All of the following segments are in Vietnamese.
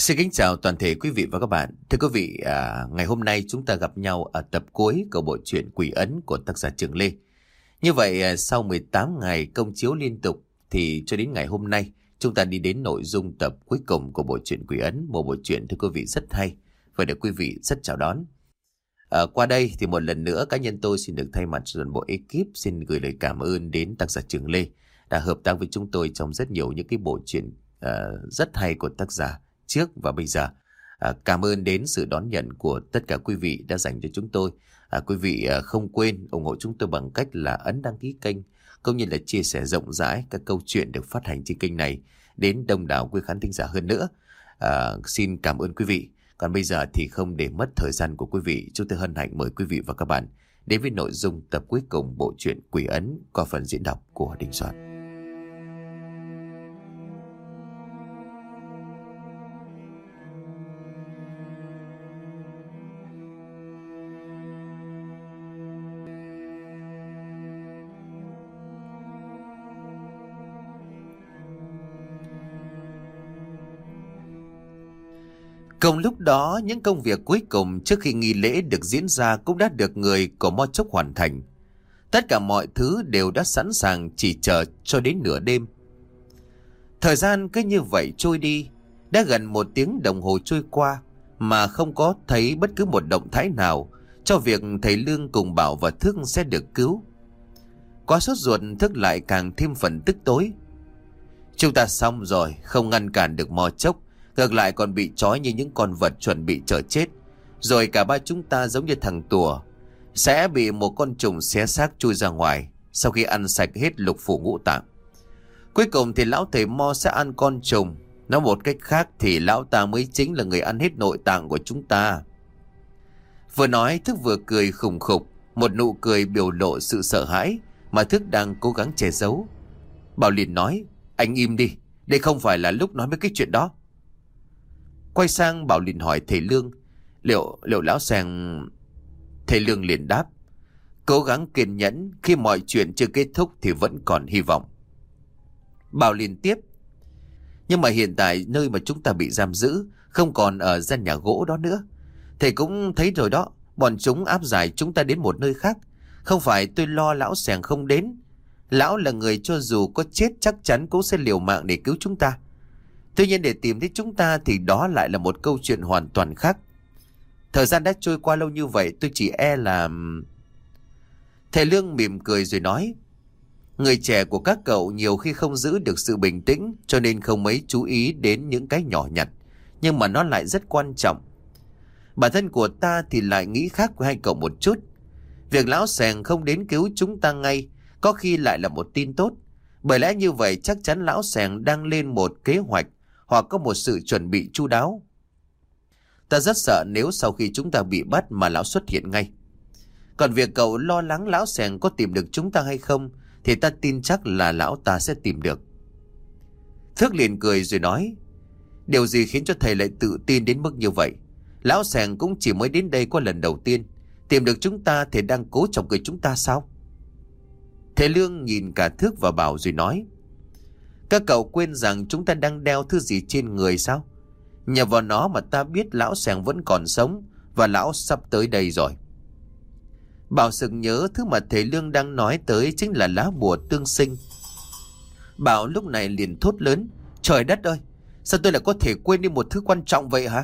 Xin kính chào toàn thể quý vị và các bạn. Thưa quý vị, ngày hôm nay chúng ta gặp nhau ở tập cuối của bộ truyện Quỷ Ấn của tác giả Trường Lê. Như vậy, sau 18 ngày công chiếu liên tục thì cho đến ngày hôm nay chúng ta đi đến nội dung tập cuối cùng của bộ truyện Quỷ Ấn, một bộ truyện thưa quý vị rất hay và được quý vị rất chào đón. Qua đây thì một lần nữa cá nhân tôi xin được thay mặt toàn bộ ekip xin gửi lời cảm ơn đến tác giả Trường Lê đã hợp tác với chúng tôi trong rất nhiều những cái bộ truyện rất hay của tác giả trước và bây giờ. Cảm ơn đến sự đón nhận của tất cả quý vị đã dành cho chúng tôi. Quý vị không quên ủng hộ chúng tôi bằng cách là ấn đăng ký kênh cũng như là chia sẻ rộng rãi các câu chuyện được phát hành trên kênh này đến đông đảo quý khán thính giả hơn nữa. Xin cảm ơn quý vị. Còn bây giờ thì không để mất thời gian của quý vị, chúng tôi hân hạnh mời quý vị và các bạn đến với nội dung tập cuối cùng bộ truyện Quỷ Ấn qua phần diễn đọc của Đình Soạn. Cùng lúc đó, những công việc cuối cùng trước khi nghi lễ được diễn ra cũng đã được người của Mo Chốc hoàn thành. Tất cả mọi thứ đều đã sẵn sàng chỉ chờ cho đến nửa đêm. Thời gian cứ như vậy trôi đi, đã gần 1 tiếng đồng hồ trôi qua mà không có thấy bất cứ một động thái nào cho việc thầy Lương cùng Bảo và Thức sẽ được cứu. Quá sốt ruột, Thức lại càng thêm phần tức tối. Chúng ta xong rồi, không ngăn cản được Mo Chốc, ngược lại còn bị trói như những con vật chuẩn bị chờ chết. Rồi cả ba chúng ta giống như thằng Tùa sẽ bị một con trùng xé xác chui ra ngoài sau khi ăn sạch hết lục phủ ngũ tạng. Cuối cùng thì lão thầy Mo sẽ ăn con trùng. Nói một cách khác thì lão ta mới chính là người ăn hết nội tạng của chúng ta. Vừa nói Thức vừa cười khùng khục, một nụ cười biểu lộ sự sợ hãi mà Thức đang cố gắng che giấu. Bảo liền nói: Anh im đi, đây không phải là lúc nói mấy cái chuyện đó. Quay sang Bảo liền hỏi thầy Lương: Liệu lão Seng... Thầy Lương liền đáp: Cố gắng kiên nhẫn, khi mọi chuyện chưa kết thúc thì vẫn còn hy vọng. Bảo liền tiếp: Nhưng mà hiện tại nơi mà chúng ta bị giam giữ không còn ở gian nhà gỗ đó nữa. Thầy cũng thấy rồi đó, bọn chúng áp giải chúng ta đến một nơi khác. Không phải tôi lo lão Seng không đến. Lão là người cho dù có chết chắc chắn cũng sẽ liều mạng để cứu chúng ta. Tuy nhiên để tìm thấy chúng ta thì đó lại là một câu chuyện hoàn toàn khác. Thời gian đã trôi qua lâu như vậy, tôi chỉ e là... Thầy Lương mỉm cười rồi nói: Người trẻ của các cậu nhiều khi không giữ được sự bình tĩnh, cho nên không mấy chú ý đến những cái nhỏ nhặt, nhưng mà nó lại rất quan trọng. Bản thân của ta thì lại nghĩ khác với hai cậu một chút. Việc lão Seng không đến cứu chúng ta ngay có khi lại là một tin tốt. Bởi lẽ như vậy chắc chắn lão Seng đang lên một kế hoạch hoặc có một sự chuẩn bị chu đáo. Ta rất sợ nếu sau khi chúng ta bị bắt mà lão xuất hiện ngay. Còn việc cậu lo lắng lão Seng có tìm được chúng ta hay không thì ta tin chắc là lão ta sẽ tìm được. Thức liền cười rồi nói: Điều gì khiến cho thầy lại tự tin đến mức như vậy? Lão Seng cũng chỉ mới đến đây có lần đầu tiên. Tìm được chúng ta thì đang cố chọc cười chúng ta sao? Thầy Lương nhìn cả Thức và Bảo rồi nói: Các cậu quên rằng chúng ta đang đeo thứ gì trên người sao? Nhờ vào nó mà ta biết lão Seng vẫn còn sống và lão sắp tới đây rồi. Bảo sực nhớ thứ mà thầy Lương đang nói tới chính là lá bùa tương sinh. Bảo lúc này liền thốt lớn: Trời đất ơi, sao tôi lại có thể quên đi một thứ quan trọng vậy hả?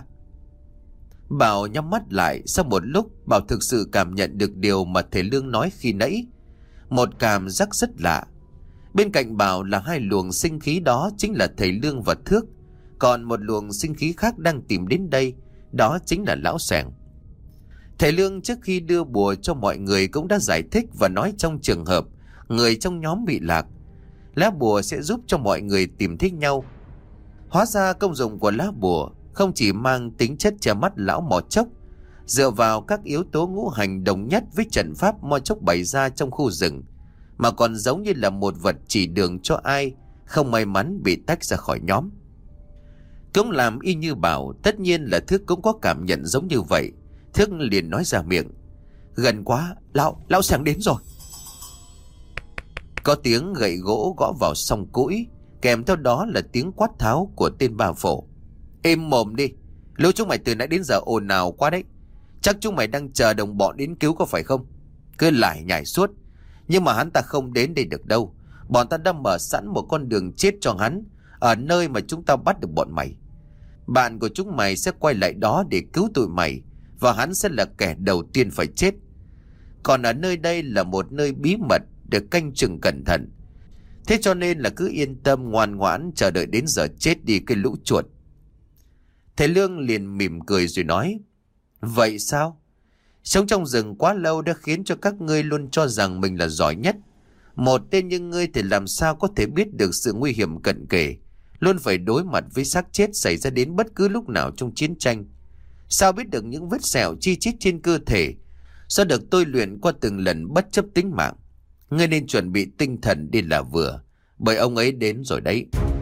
Bảo nhắm mắt lại, sau một lúc Bảo thực sự cảm nhận được điều mà thầy Lương nói khi nãy. Một cảm giác rất lạ. Bên cạnh Bảo là hai luồng sinh khí, đó chính là thầy Lương và Thước. Còn một luồng sinh khí khác đang tìm đến đây, đó chính là lão Seng. Thầy Lương trước khi đưa bùa cho mọi người cũng đã giải thích và nói trong trường hợp người trong nhóm bị lạc, lá bùa sẽ giúp cho mọi người tìm thấy nhau. Hóa ra công dụng của lá bùa không chỉ mang tính chất che mắt lão Mò Chốc, dựa vào các yếu tố ngũ hành đồng nhất với trận pháp Mo Chốc bày ra trong khu rừng, mà còn giống như là một vật chỉ đường cho ai không may mắn bị tách ra khỏi nhóm. Cũng làm y như Bảo, tất nhiên là Thức cũng có cảm nhận giống như vậy. Thức liền nói ra miệng: Gần quá, lão Seng đến rồi. Có tiếng gậy gỗ gõ vào song cũi, kèm theo đó là tiếng quát tháo của tên bà phổ. Im mồm đi. Lũ chúng mày từ nãy đến giờ ồn ào quá đấy. Chắc chúng mày đang chờ đồng bọn đến cứu có phải không? Cứ lải nhải suốt. Nhưng mà hắn ta không đến đây được đâu. Bọn ta đã mở sẵn một con đường chết cho hắn ở nơi mà chúng ta bắt được bọn mày. Bạn của chúng mày sẽ quay lại đó để cứu tụi mày, và hắn sẽ là kẻ đầu tiên phải chết. Còn ở nơi đây là một nơi bí mật được canh chừng cẩn thận. Thế cho nên là cứ yên tâm ngoan ngoãn chờ đợi đến giờ chết đi cái lũ chuột. Thầy Lương liền mỉm cười rồi nói: Vậy sao? Sống trong rừng quá lâu đã khiến cho các ngươi luôn cho rằng mình là giỏi nhất. Một tên như ngươi thì làm sao có thể biết được sự nguy hiểm cận kề, luôn phải đối mặt với xác chết xảy ra đến bất cứ lúc nào trong chiến tranh. Sao biết được những vết sẹo chi chít trên cơ thể sao được tôi luyện qua từng lần bất chấp tính mạng. Ngươi nên chuẩn bị tinh thần đi là vừa, bởi ông ấy đến rồi đấy.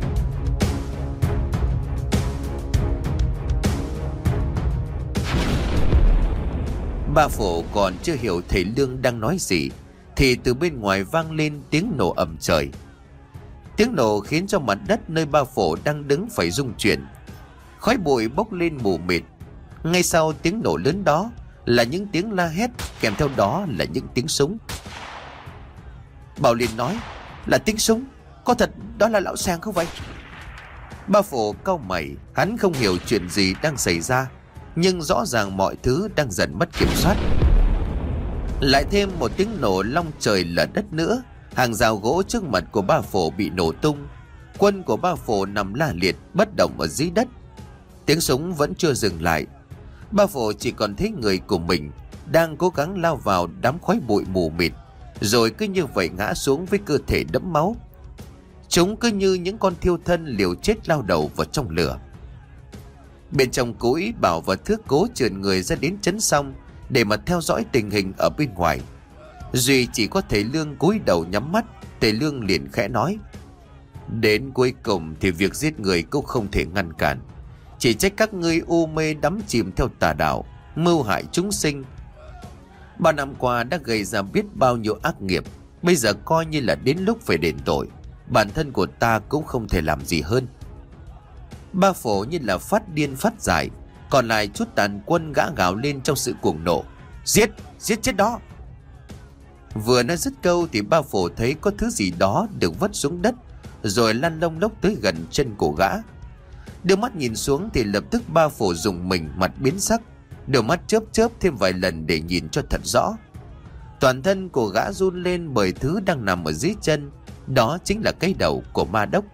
Ba Phổ còn chưa hiểu thầy Lương đang nói gì thì từ bên ngoài vang lên tiếng nổ ầm trời. Tiếng nổ khiến cho mặt đất nơi Ba Phổ đang đứng phải rung chuyển. Khói bụi bốc lên mù mịt. Ngay sau tiếng nổ lớn đó là những tiếng la hét, kèm theo đó là những tiếng súng. Bảo liền nói: Là tiếng súng? Có thật đó là lão Sàng không vậy? Ba Phổ cau mày, hắn không hiểu chuyện gì đang xảy ra, nhưng rõ ràng mọi thứ đang dần mất kiểm soát. Lại thêm một tiếng nổ long trời lở đất nữa. Hàng rào gỗ trước mặt của Ba Phổ bị nổ tung. Quân của Ba Phổ nằm la liệt bất động ở dưới đất. Tiếng súng vẫn chưa dừng lại. Ba Phổ chỉ còn thấy người của mình đang cố gắng lao vào đám khói bụi mù mịt, rồi cứ như vậy ngã xuống với cơ thể đẫm máu. Chúng cứ như những con thiêu thân liều chết lao đầu vào trong lửa. Bên trong cối, Bảo và Thước cố trườn người ra đến trấn Song để mà theo dõi tình hình ở bên ngoài. Duy chỉ có thầy Lương cúi đầu nhắm mắt. Thầy Lương liền khẽ nói: Đến cuối cùng thì việc giết người cũng không thể ngăn cản. Chỉ trách các ngươi u mê đắm chìm theo tà đạo, mưu hại chúng sinh. 3 năm qua đã gây ra biết bao nhiêu ác nghiệp, bây giờ coi như là đến lúc phải đền tội. Bản thân của ta cũng không thể làm gì hơn. Ba Phổ như là phát điên phát dại, còn lại chút tàn quân gã gào lên trong sự cuồng nộ: Giết, giết chết đó! Vừa nói dứt câu thì Ba Phổ thấy có thứ gì đó được vứt xuống đất, rồi lăn lông lốc tới gần chân cổ gã. Đưa mắt nhìn xuống thì lập tức Ba Phổ rùng mình, mặt biến sắc, đôi mắt chớp chớp thêm vài lần để nhìn cho thật rõ. Toàn thân của gã run lên bởi thứ đang nằm ở dưới chân, đó chính là cái đầu của Ma Đốc.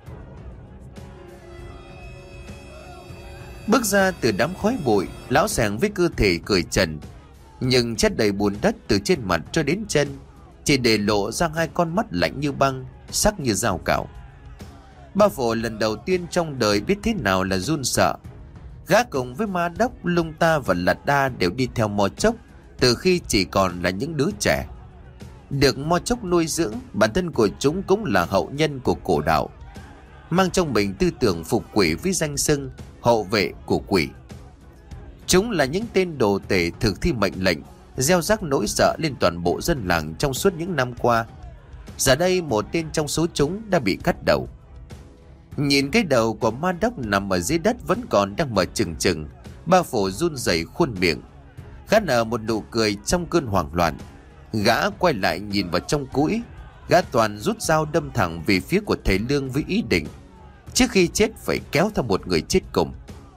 Bước ra từ đám khói bụi, lão Sàng với cơ thể cởi trần nhưng chất đầy bùn đất từ trên mặt cho đến chân, chỉ để lộ ra 2 con mắt lạnh như băng, sắc như dao cạo. Ba Phổ lần đầu tiên trong đời biết thế nào là run sợ. Gã cùng với Ma Đốc, Lung Ta và Lạt Đa đều đi theo Mo Chốc từ khi chỉ còn là những đứa trẻ. Được Mo Chốc nuôi dưỡng, bản thân của chúng cũng là hậu nhân của cổ đạo, mang trong mình tư tưởng phục quỷ với danh xưng hậu vệ của quỷ. Chúng là những tên đồ tể thực thi mệnh lệnh, gieo rắc nỗi sợ lên toàn bộ dân làng trong suốt những năm qua. Giờ đây một tên trong số chúng đã bị cắt đầu. Nhìn cái đầu của Ma Đốc nằm ở dưới đất vẫn còn đang mở trừng trừng, Ba Phổ run rẩy khuôn miệng. Gã nở một nụ cười trong cơn hoảng loạn. Gã quay lại nhìn vào trong cũi. Gã toàn rút dao đâm thẳng về phía của thầy Lương với ý định trước khi chết phải kéo theo một người chết cùng.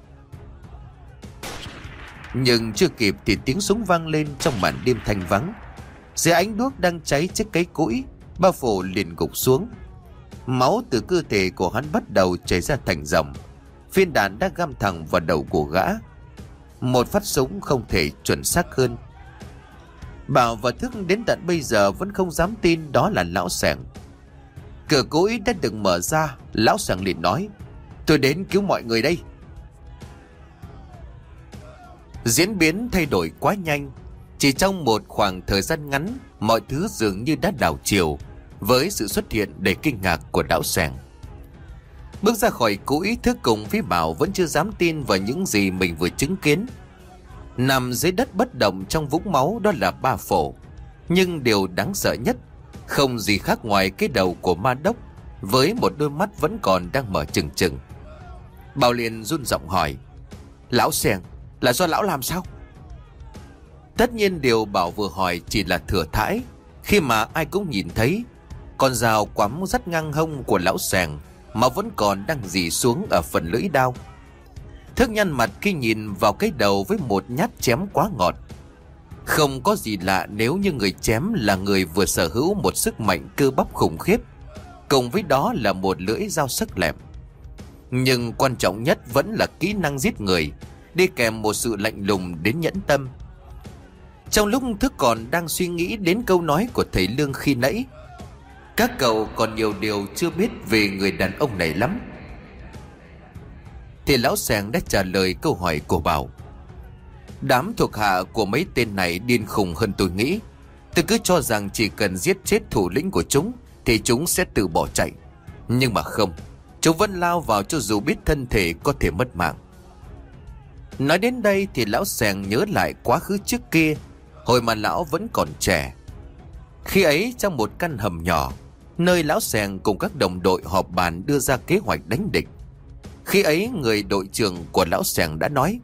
Nhưng chưa kịp thì tiếng súng vang lên trong màn đêm thanh vắng. Dưới ánh đuốc đang cháy trước cái cũi, Ba Phổ liền gục xuống. Máu từ cơ thể của hắn bắt đầu chảy ra thành dòng. Viên đạn đã găm thẳng vào đầu của gã. Một phát súng không thể chuẩn xác hơn. Bảo và Thức đến tận bây giờ vẫn không dám tin đó là lão Sàng. Cửa cũi đã được mở ra, lão Sàng liền nói: Tôi đến cứu mọi người đây. Diễn biến thay đổi quá nhanh. Chỉ trong một khoảng thời gian ngắn, mọi thứ dường như đã đảo chiều với sự xuất hiện đầy kinh ngạc của lão Sàng. Bước ra khỏi cũi, Thức cùng với Bảo vẫn chưa dám tin vào những gì mình vừa chứng kiến. Nằm dưới đất bất động trong vũng máu đó là Ba Phổ. Nhưng điều đáng sợ nhất không gì khác ngoài cái đầu của Ma Đốc với một đôi mắt vẫn còn đang mở trừng trừng. Bảo liền run giọng hỏi: Lão Sẻng, là do lão làm sao? Tất nhiên điều Bảo vừa hỏi chỉ là thừa thãi, khi mà ai cũng nhìn thấy con dao quắm rất ngang hông của lão Sẻng mà vẫn còn đang rỉ xuống ở phần lưỡi dao. Thức nhăn mặt khi nhìn vào cái đầu với một nhát chém quá ngọt. Không có gì lạ nếu như người chém là người vừa sở hữu một sức mạnh cơ bắp khủng khiếp, cùng với đó là một lưỡi dao sắc lẹm. Nhưng quan trọng nhất vẫn là kỹ năng giết người, đi kèm một sự lạnh lùng đến nhẫn tâm. Trong lúc Thức còn đang suy nghĩ đến câu nói của thầy Lương khi nãy, các cậu còn nhiều điều chưa biết về người đàn ông này lắm, thì lão Sẻng đã trả lời câu hỏi của Bảo: Đám thuộc hạ của mấy tên này điên khùng hơn tôi nghĩ. Tôi cứ cho rằng chỉ cần giết chết thủ lĩnh của chúng thì chúng sẽ tự bỏ chạy. Nhưng mà không, chúng vẫn lao vào cho dù biết thân thể có thể mất mạng. Nói đến đây thì lão Sẻng nhớ lại quá khứ trước kia, hồi mà lão vẫn còn trẻ. Khi ấy trong một căn hầm nhỏ, nơi lão Sẻng cùng các đồng đội họp bàn đưa ra kế hoạch đánh địch. Khi ấy người đội trưởng của lão Sẻng đã nói: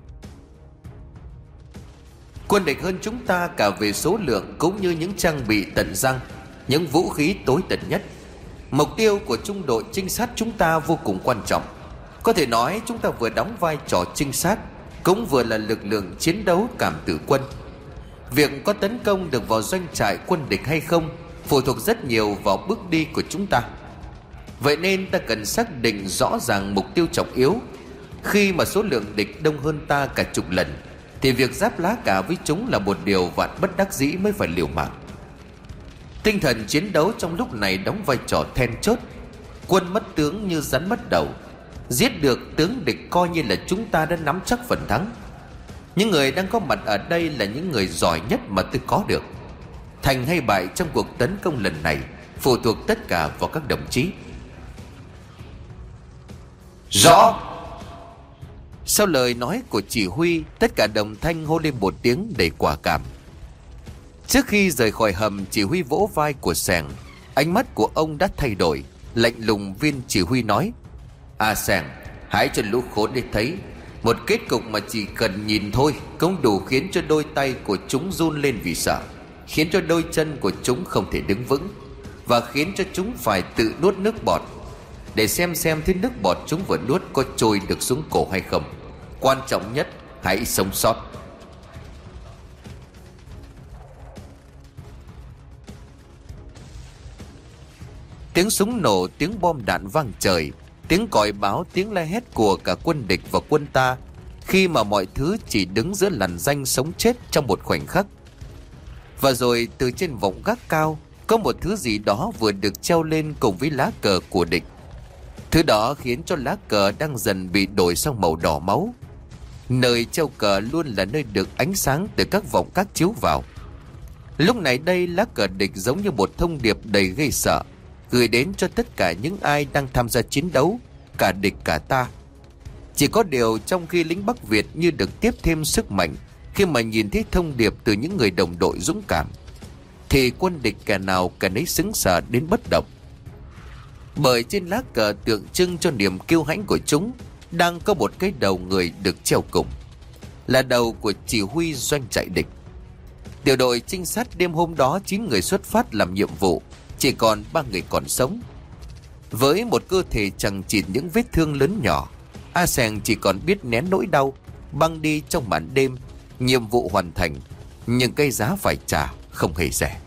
Quân địch hơn chúng ta cả về số lượng cũng như những trang bị tận răng, những vũ khí tối tận nhất. Mục tiêu của trung đội trinh sát chúng ta vô cùng quan trọng. Có thể nói chúng ta vừa đóng vai trò trinh sát, cũng vừa là lực lượng chiến đấu cảm tử quân. Việc có tấn công được vào doanh trại quân địch hay không phụ thuộc rất nhiều vào bước đi của chúng ta. Vậy nên ta cần xác định rõ ràng mục tiêu trọng yếu. Khi mà số lượng địch đông hơn ta cả chục lần thì việc giáp lá cả với chúng là một điều vạn bất đắc dĩ mới phải liều mạng. Tinh thần chiến đấu trong lúc này đóng vai trò then chốt. Quân mất tướng như rắn mất đầu. Giết được tướng địch coi như là chúng ta đã nắm chắc phần thắng. Những người đang có mặt ở đây là những người giỏi nhất mà tôi có được. Thành hay bại trong cuộc tấn công lần này phụ thuộc tất cả vào các đồng chí. Rõ. Sau lời nói của chỉ huy, tất cả đồng thanh hô lên một tiếng đầy quả cảm. Trước khi rời khỏi hầm, chỉ huy vỗ vai của Sẻng. Ánh mắt của ông đã thay đổi. Lạnh lùng viên chỉ huy nói: Sẻng, hãy cho lũ khốn để thấy một kết cục mà chỉ cần nhìn thôi cũng đủ khiến cho đôi tay của chúng run lên vì sợ, khiến cho đôi chân của chúng không thể đứng vững, và khiến cho chúng phải tự nuốt nước bọt để xem thứ nước bọt chúng vừa nuốt có trôi được xuống cổ hay không. Quan trọng nhất, hãy sống sót. Tiếng súng nổ, tiếng bom đạn vang trời, tiếng còi báo, tiếng la hét của cả quân địch và quân ta, khi mà mọi thứ chỉ đứng giữa lằn ranh sống chết trong một khoảnh khắc. Và rồi từ trên vọng gác cao có một thứ gì đó vừa được treo lên cùng với lá cờ của địch. Thứ đó khiến cho lá cờ đang dần bị đổi sang màu đỏ máu. Nơi treo cờ luôn là nơi được ánh sáng từ các vọng gác chiếu vào. Lúc này đây, lá cờ địch giống như một thông điệp đầy gây sợ, gửi đến cho tất cả những ai đang tham gia chiến đấu, cả địch cả ta. Chỉ có điều trong khi lính Bắc Việt như được tiếp thêm sức mạnh khi mà nhìn thấy thông điệp từ những người đồng đội dũng cảm, thì quân địch kẻ nào kẻ nấy sững sờ đến bất động. Bởi trên lá cờ tượng trưng cho niềm kiêu hãnh của chúng đang có một cái đầu người được treo cùng, là đầu của chỉ huy doanh trại địch. Tiểu đội trinh sát đêm hôm đó 9 người xuất phát làm nhiệm vụ, chỉ còn 3 người còn sống. Với một cơ thể chằng chịt những vết thương lớn nhỏ, Sẻng chỉ còn biết nén nỗi đau, băng đi trong màn đêm. Nhiệm vụ hoàn thành, nhưng cái giá phải trả không hề rẻ.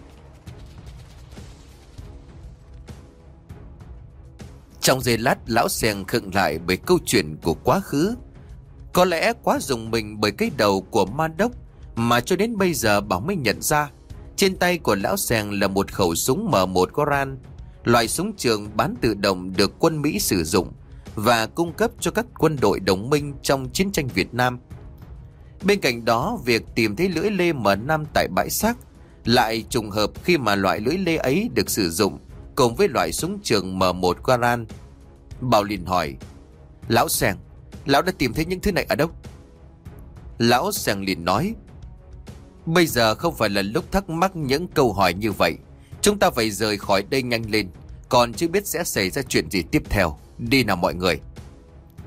Trong giây lát, lão Sẻng khựng lại bởi câu chuyện của quá khứ. Có lẽ quá rùng mình bởi cái đầu của ma đốc mà cho đến bây giờ Bảo mới nhận ra trên tay của lão Sẻng là một khẩu súng M1 Garand, loại súng trường bán tự động được quân Mỹ sử dụng và cung cấp cho các quân đội đồng minh trong chiến tranh Việt Nam. Bên cạnh đó, việc tìm thấy lưỡi lê M5 tại bãi xác lại trùng hợp khi mà loại lưỡi lê ấy được sử dụng cùng với loại súng trường M1 Garand. Bảo liền hỏi: Lão Sẻng, lão đã tìm thấy những thứ này ở đâu? Lão Sẻng liền nói: Bây giờ không phải là lúc thắc mắc những câu hỏi như vậy. Chúng ta phải rời khỏi đây nhanh lên, còn chưa biết sẽ xảy ra chuyện gì tiếp theo. Đi nào mọi người.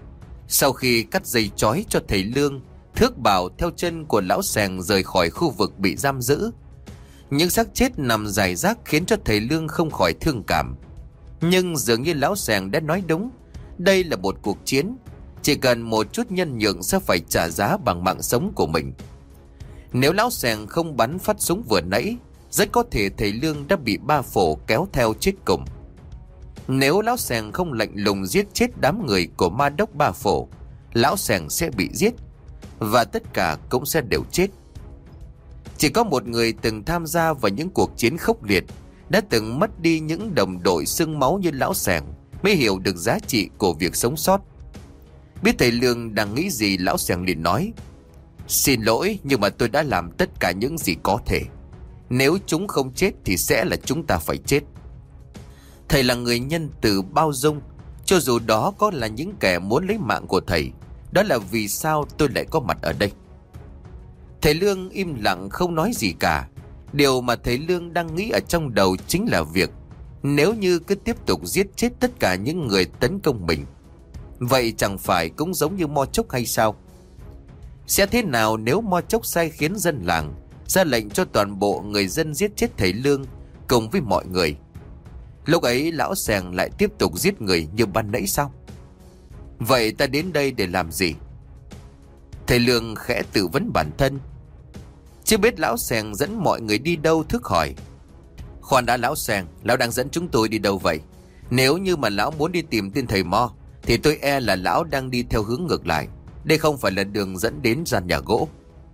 Sau khi cắt dây trói cho thầy Lương, Thước bảo theo chân của lão Sèng rời khỏi khu vực bị giam giữ. Những xác chết nằm rải rác khiến cho thầy Lương không khỏi thương cảm. Nhưng dường như lão Sèng đã nói đúng, đây là một cuộc chiến, chỉ cần một chút nhân nhượng sẽ phải trả giá bằng mạng sống của mình. Nếu lão Sèng không bắn phát súng vừa nãy, rất có thể thầy Lương đã bị ba phổ kéo theo chết cùng. Nếu lão Sèng không lạnh lùng giết chết đám người của ma đốc ba phổ, lão Sèng sẽ bị giết, và tất cả cũng sẽ đều chết. Chỉ có một người từng tham gia vào những cuộc chiến khốc liệt, đã từng mất đi những đồng đội xương máu như lão Sèng, mới hiểu được giá trị của việc sống sót. Biết thầy Lương đang nghĩ gì, lão Sèng liền nói: "Xin lỗi, nhưng mà tôi đã làm tất cả những gì có thể. Nếu chúng không chết thì sẽ là chúng ta phải chết." Thầy là người nhân từ bao dung, cho dù đó có là những kẻ muốn lấy mạng của thầy. Đó là vì sao tôi lại có mặt ở đây. Thầy Lương im lặng không nói gì cả. Điều mà thầy Lương đang nghĩ ở trong đầu chính là việc nếu như cứ tiếp tục giết chết tất cả những người tấn công mình, vậy chẳng phải cũng giống như Mo Chốc hay sao? Sẽ thế nào nếu Mo Chốc sai khiến dân làng ra lệnh cho toàn bộ người dân giết chết thầy Lương cùng với mọi người? Lúc ấy lão Sèng lại tiếp tục giết người như ban nãy sao? Vậy ta đến đây để làm gì? Thầy Lương khẽ tự vấn bản thân. Chưa biết lão Sèng dẫn mọi người đi đâu, Thước hỏi: "Khoan đã lão Sèng, lão đang dẫn chúng tôi đi đâu vậy? Nếu như mà lão muốn đi tìm tên thầy Mo, thì tôi e là lão đang đi theo hướng ngược lại. Đây không phải là đường dẫn đến gian nhà gỗ."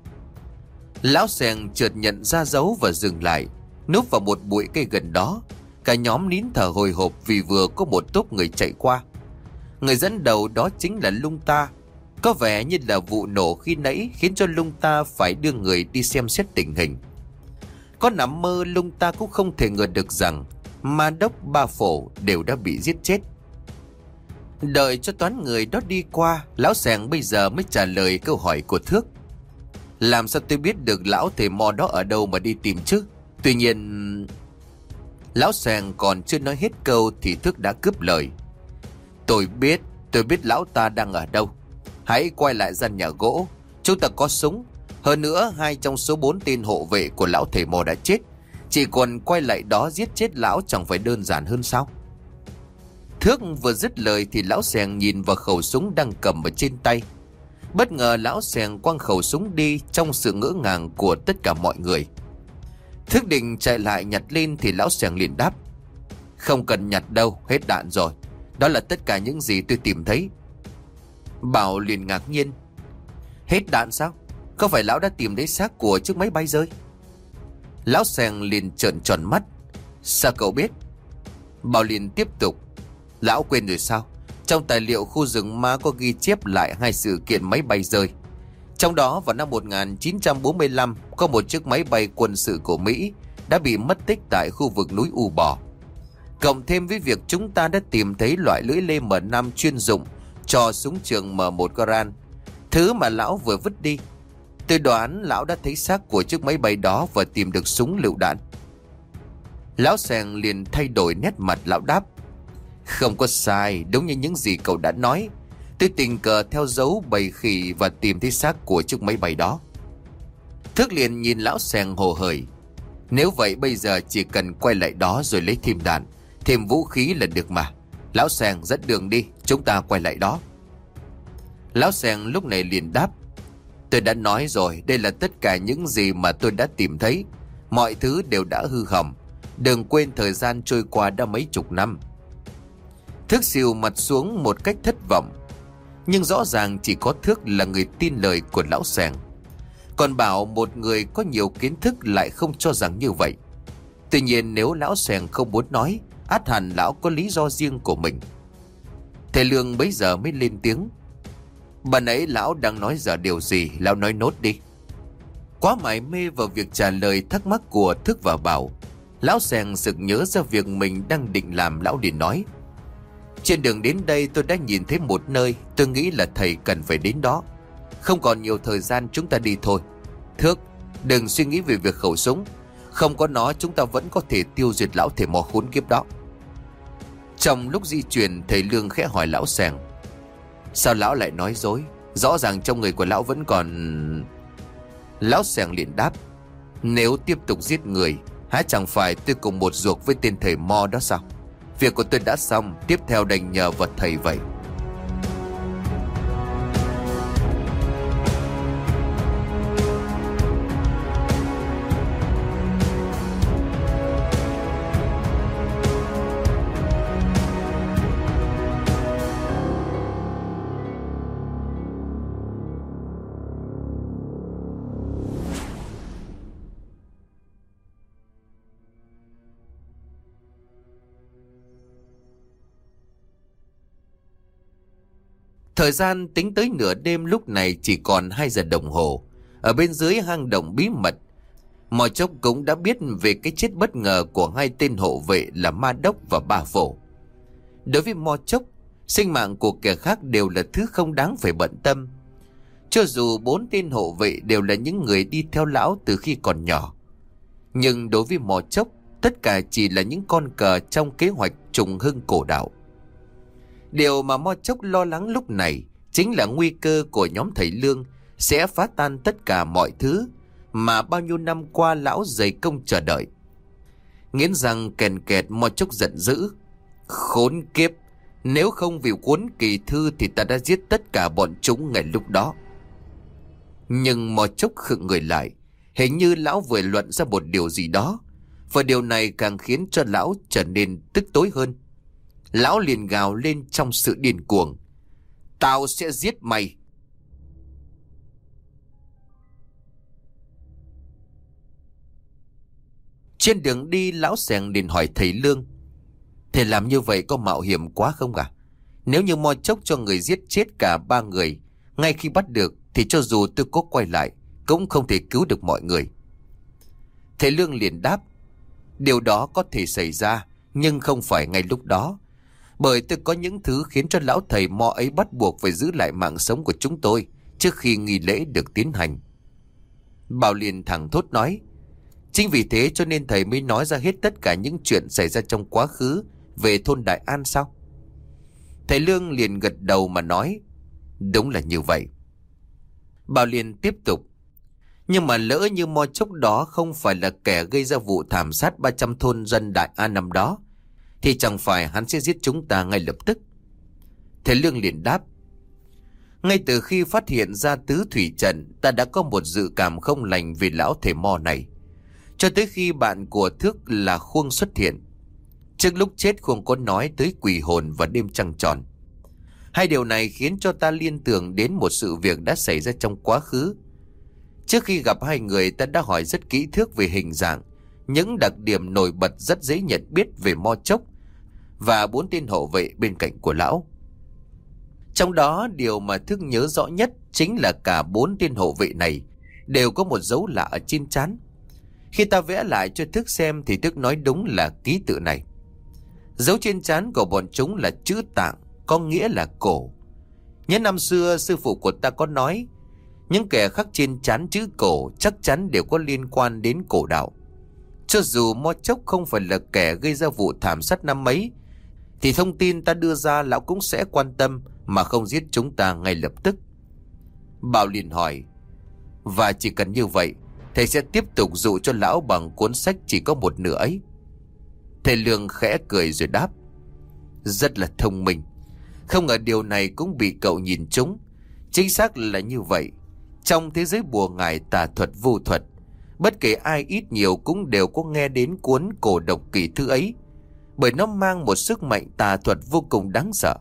Lão Sèng chợt nhận ra dấu và dừng lại, núp vào một bụi cây gần đó. Cả nhóm nín thở hồi hộp vì vừa có một tốp người chạy qua. Người dẫn đầu đó chính là Lung Ta. Có vẻ như là vụ nổ khi nãy khiến cho Lung Ta phải đưa người đi xem xét tình hình. Có nằm mơ Lung Ta cũng không thể ngờ được rằng ma đốc ba phổ đều đã bị giết chết. Đợi cho toán người đó đi qua, lão Sèng bây giờ mới trả lời câu hỏi của Thước: "Làm sao tôi biết được lão thầy Mo đó ở đâu mà đi tìm chứ? Tuy nhiên..." Lão Sèng còn chưa nói hết câu thì Thước đã cướp lời: Tôi biết lão ta đang ở đâu. Hãy quay lại gian nhà gỗ. Chúng ta có súng. Hơn nữa 2 trong số 4 tên hộ vệ của lão thầy Mo đã chết. Chỉ còn quay lại đó giết chết lão chẳng phải đơn giản hơn sao?" Thước vừa dứt lời thì lão Sèng nhìn vào khẩu súng đang cầm ở trên tay. Bất ngờ lão Sèng quăng khẩu súng đi trong sự ngỡ ngàng của tất cả mọi người. Thước định chạy lại nhặt lên thì lão Sèng liền đáp: "Không cần nhặt đâu, hết đạn rồi. Đó là tất cả những gì tôi tìm thấy." Bảo liền ngạc nhiên: "Hết đạn sao? Có phải lão đã tìm thấy xác của chiếc máy bay rơi?" Lão Sèng liền trợn tròn mắt: "Sao cậu biết?" Bảo liền tiếp tục: "Lão quên rồi sao? Trong tài liệu khu rừng ma có ghi chép lại 2 sự kiện máy bay rơi. Trong đó vào năm 1945 có một chiếc máy bay quân sự của Mỹ đã bị mất tích tại khu vực núi U Bò. Cộng thêm với việc chúng ta đã tìm thấy loại lưỡi lê M5 chuyên dụng cho súng trường M1 Garand, thứ mà lão vừa vứt đi. Tôi đoán lão đã thấy xác của chiếc máy bay đó và tìm được súng lựu đạn." Lão Sèng liền thay đổi nét mặt, lão đáp: "Không có sai, đúng như những gì cậu đã nói. Tôi tình cờ theo dấu bầy khỉ và tìm thấy xác của chiếc máy bay đó." Thước liền nhìn lão Sèng hồ hởi: "Nếu vậy bây giờ chỉ cần quay lại đó rồi lấy thêm đạn, thêm vũ khí là được mà. Lão Sèng dẫn đường đi, chúng ta quay lại đó." Lão Sèng lúc này liền đáp: "Tôi đã nói rồi, đây là tất cả những gì mà tôi đã tìm thấy. Mọi thứ đều đã hư hỏng. Đừng quên thời gian trôi qua đã mấy chục năm." Thước xìu mặt xuống một cách thất vọng. Nhưng rõ ràng chỉ có Thước là người tin lời của lão Sèng. Còn Bảo, một người có nhiều kiến thức, lại không cho rằng như vậy. Tuy nhiên nếu lão Sèng không muốn nói, ắt hẳn lão có lý do riêng của mình. Thầy Lương bấy giờ mới lên tiếng: "Ban nãy lão đang nói giờ điều gì, lão nói nốt đi." Quá mải mê vào việc trả lời thắc mắc của Thước và Bảo, lão Sèng sực nhớ ra việc mình đang định làm. Lão liền nói: "Trên đường đến đây tôi đã nhìn thấy một nơi, tôi nghĩ là thầy cần phải đến đó. Không còn nhiều thời gian, chúng ta đi thôi. Thước, đừng suy nghĩ về việc khẩu súng. Không có nó chúng ta vẫn có thể tiêu diệt lão thầy Mo khốn kiếp đó." Trong lúc di chuyển, thầy Lương khẽ hỏi lão Sèng: Sao lão lại nói dối? Rõ ràng trong người của lão vẫn còn... Lão Sẻng liền đáp: Nếu tiếp tục giết người, há chẳng phải tôi cùng một ruột với tên thầy Mo đó sao? Việc của tôi đã xong, tiếp theo đành nhờ vật thầy vậy. Thời gian tính tới nửa đêm lúc này chỉ còn 2 giờ đồng hồ. Ở bên dưới hang động bí mật, Mò Chốc cũng đã biết về cái chết bất ngờ của 2 tên hộ vệ là Ma Đốc và Bà Phổ. Đối với Mò Chốc, sinh mạng của kẻ khác đều là thứ không đáng phải bận tâm. Cho dù 4 tên hộ vệ đều là những người đi theo lão từ khi còn nhỏ, nhưng đối với Mò Chốc, tất cả chỉ là những con cờ trong kế hoạch trùng hưng cổ đạo. Điều mà Mo Chốc lo lắng lúc này chính là nguy cơ của nhóm thầy Lương sẽ phá tan tất cả mọi thứ mà bao nhiêu năm qua lão dày công chờ đợi. Nghiến răng kèn kẹt, Mo Chốc giận dữ: Khốn kiếp! Nếu không vì cuốn kỳ thư thì ta đã giết tất cả bọn chúng ngày lúc đó. Nhưng Mo Chốc khựng người lại, hình như lão vừa luận ra một điều gì đó, và điều này càng khiến cho lão trở nên tức tối hơn. Lão liền gào lên trong sự điên cuồng: Tao sẽ giết mày! Trên đường đi, lão Sẻng liền hỏi thầy Lương: Thầy làm như vậy có mạo hiểm quá không ạ? Nếu như Mo Chốc cho người giết chết cả 3 người ngay khi bắt được, thì cho dù tôi có quay lại cũng không thể cứu được mọi người. Thầy Lương liền đáp: Điều đó có thể xảy ra, nhưng không phải ngay lúc đó, bởi tôi có những thứ khiến cho lão thầy Mo ấy bắt buộc phải giữ lại mạng sống của chúng tôi trước khi nghi lễ được tiến hành. Bảo liền thẳng thốt nói: Chính vì thế cho nên thầy mới nói ra hết tất cả những chuyện xảy ra trong quá khứ về thôn Đại An sao? Thầy Lương liền gật đầu mà nói: Đúng là như vậy. Bảo liền tiếp tục: Nhưng mà lỡ như Mo Chốc đó không phải là kẻ gây ra vụ thảm sát 300 thôn dân Đại An năm đó, thì chẳng phải hắn sẽ giết chúng ta ngay lập tức? Thầy Lương liền đáp: Ngay từ khi phát hiện ra tứ thủy trận, ta đã có một dự cảm không lành về lão thầy Mo này, cho tới khi bạn của Thước là Khuông xuất hiện. Trước lúc chết, Khuông có nói tới quỷ hồn và đêm trăng tròn. 2 điều này khiến cho ta liên tưởng đến một sự việc đã xảy ra trong quá khứ. Trước khi gặp 2 người, ta đã hỏi rất kỹ Thước về hình dạng, những đặc điểm nổi bật rất dễ nhận biết về Mo Chốc và 4 tên hộ vệ bên cạnh của lão. Trong đó, điều mà Thước nhớ rõ nhất chính là cả 4 tên hộ vệ này đều có một dấu lạ ở trên trán. Khi ta vẽ lại cho Thước xem thì Thước nói đúng là ký tự này. Dấu trên trán của bọn chúng là chữ Tạng, có nghĩa là cổ. Nhớ năm xưa sư phụ của ta có nói, những kẻ khắc trên trán chữ cổ chắc chắn đều có liên quan đến cổ đạo. Cho dù Mo Chốc không phải là kẻ gây ra vụ thảm sát năm ấy, thì thông tin ta đưa ra lão cũng sẽ quan tâm mà không giết chúng ta ngay lập tức. Bảo liền hỏi: Và chỉ cần như vậy, thầy sẽ tiếp tục dụ cho lão bằng cuốn sách chỉ có một nửa ấy? Thầy Lương khẽ cười rồi đáp: Rất là thông minh. Không ngờ điều này cũng bị cậu nhìn trúng. Chính xác là như vậy. Trong thế giới bùa ngải, tà thuật, vu thuật, bất kể ai ít nhiều cũng đều có nghe đến cuốn cổ độc kỳ thư ấy, bởi nó mang một sức mạnh tà thuật vô cùng đáng sợ.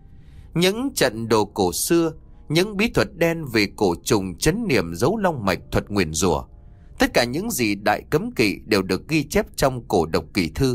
Những trận đồ cổ xưa, những bí thuật đen về cổ trùng, trấn niệm, dấu long mạch, thuật nguyền rủa, tất cả những gì đại cấm kỵ đều được ghi chép trong cổ độc kỳ thư.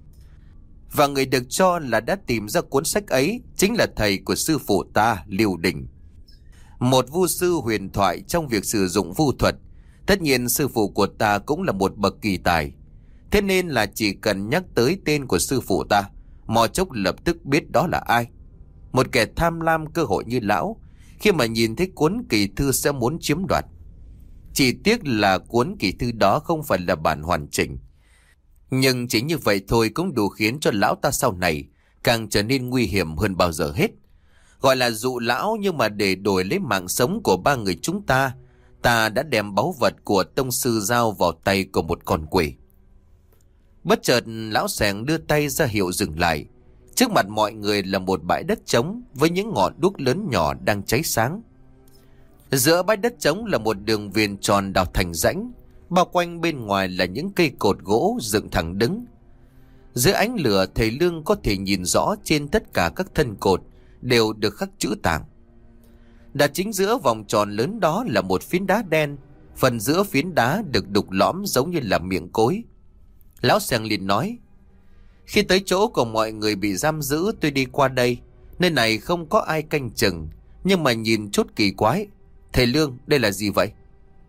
Và người được cho là đã tìm ra cuốn sách ấy chính là thầy của sư phụ ta, Liêu Đình, một vu sư huyền thoại trong việc sử dụng vu thuật. Tất nhiên sư phụ của ta cũng là một bậc kỳ tài, thế nên là chỉ cần nhắc tới tên của sư phụ ta, Mò Chốc lập tức biết đó là ai. Một kẻ tham lam cơ hội như lão, khi mà nhìn thấy cuốn kỳ thư sẽ muốn chiếm đoạt. Chỉ tiếc là cuốn kỳ thư đó không phải là bản hoàn chỉnh, nhưng chính như vậy thôi cũng đủ khiến cho lão ta sau này càng trở nên nguy hiểm hơn bao giờ hết. Gọi là dụ lão, nhưng mà để đổi lấy mạng sống của ba người chúng ta, ta đã đem báu vật của tông sư giao vào tay của một con quỷ. Bất chợt lão Sẻng đưa tay ra hiệu dừng lại. Trước mặt mọi người là một bãi đất trống với những ngọn đuốc lớn nhỏ đang cháy sáng. Giữa bãi đất trống là một đường viền tròn đào thành rãnh, bao quanh bên ngoài là những cây cột gỗ dựng thẳng đứng. Dưới ánh lửa, thầy Lương có thể nhìn rõ trên tất cả các thân cột đều được khắc chữ tàng. Đặt chính giữa vòng tròn lớn đó là một phiến đá đen, phần giữa phiến đá được đục lõm giống như là miệng cối. Lão Sẻng liền nói: khi tới chỗ của mọi người bị giam giữ, tôi đi qua đây. Nơi này không có ai canh chừng, nhưng mà nhìn chút kỳ quái. Thầy Lương, đây là gì vậy?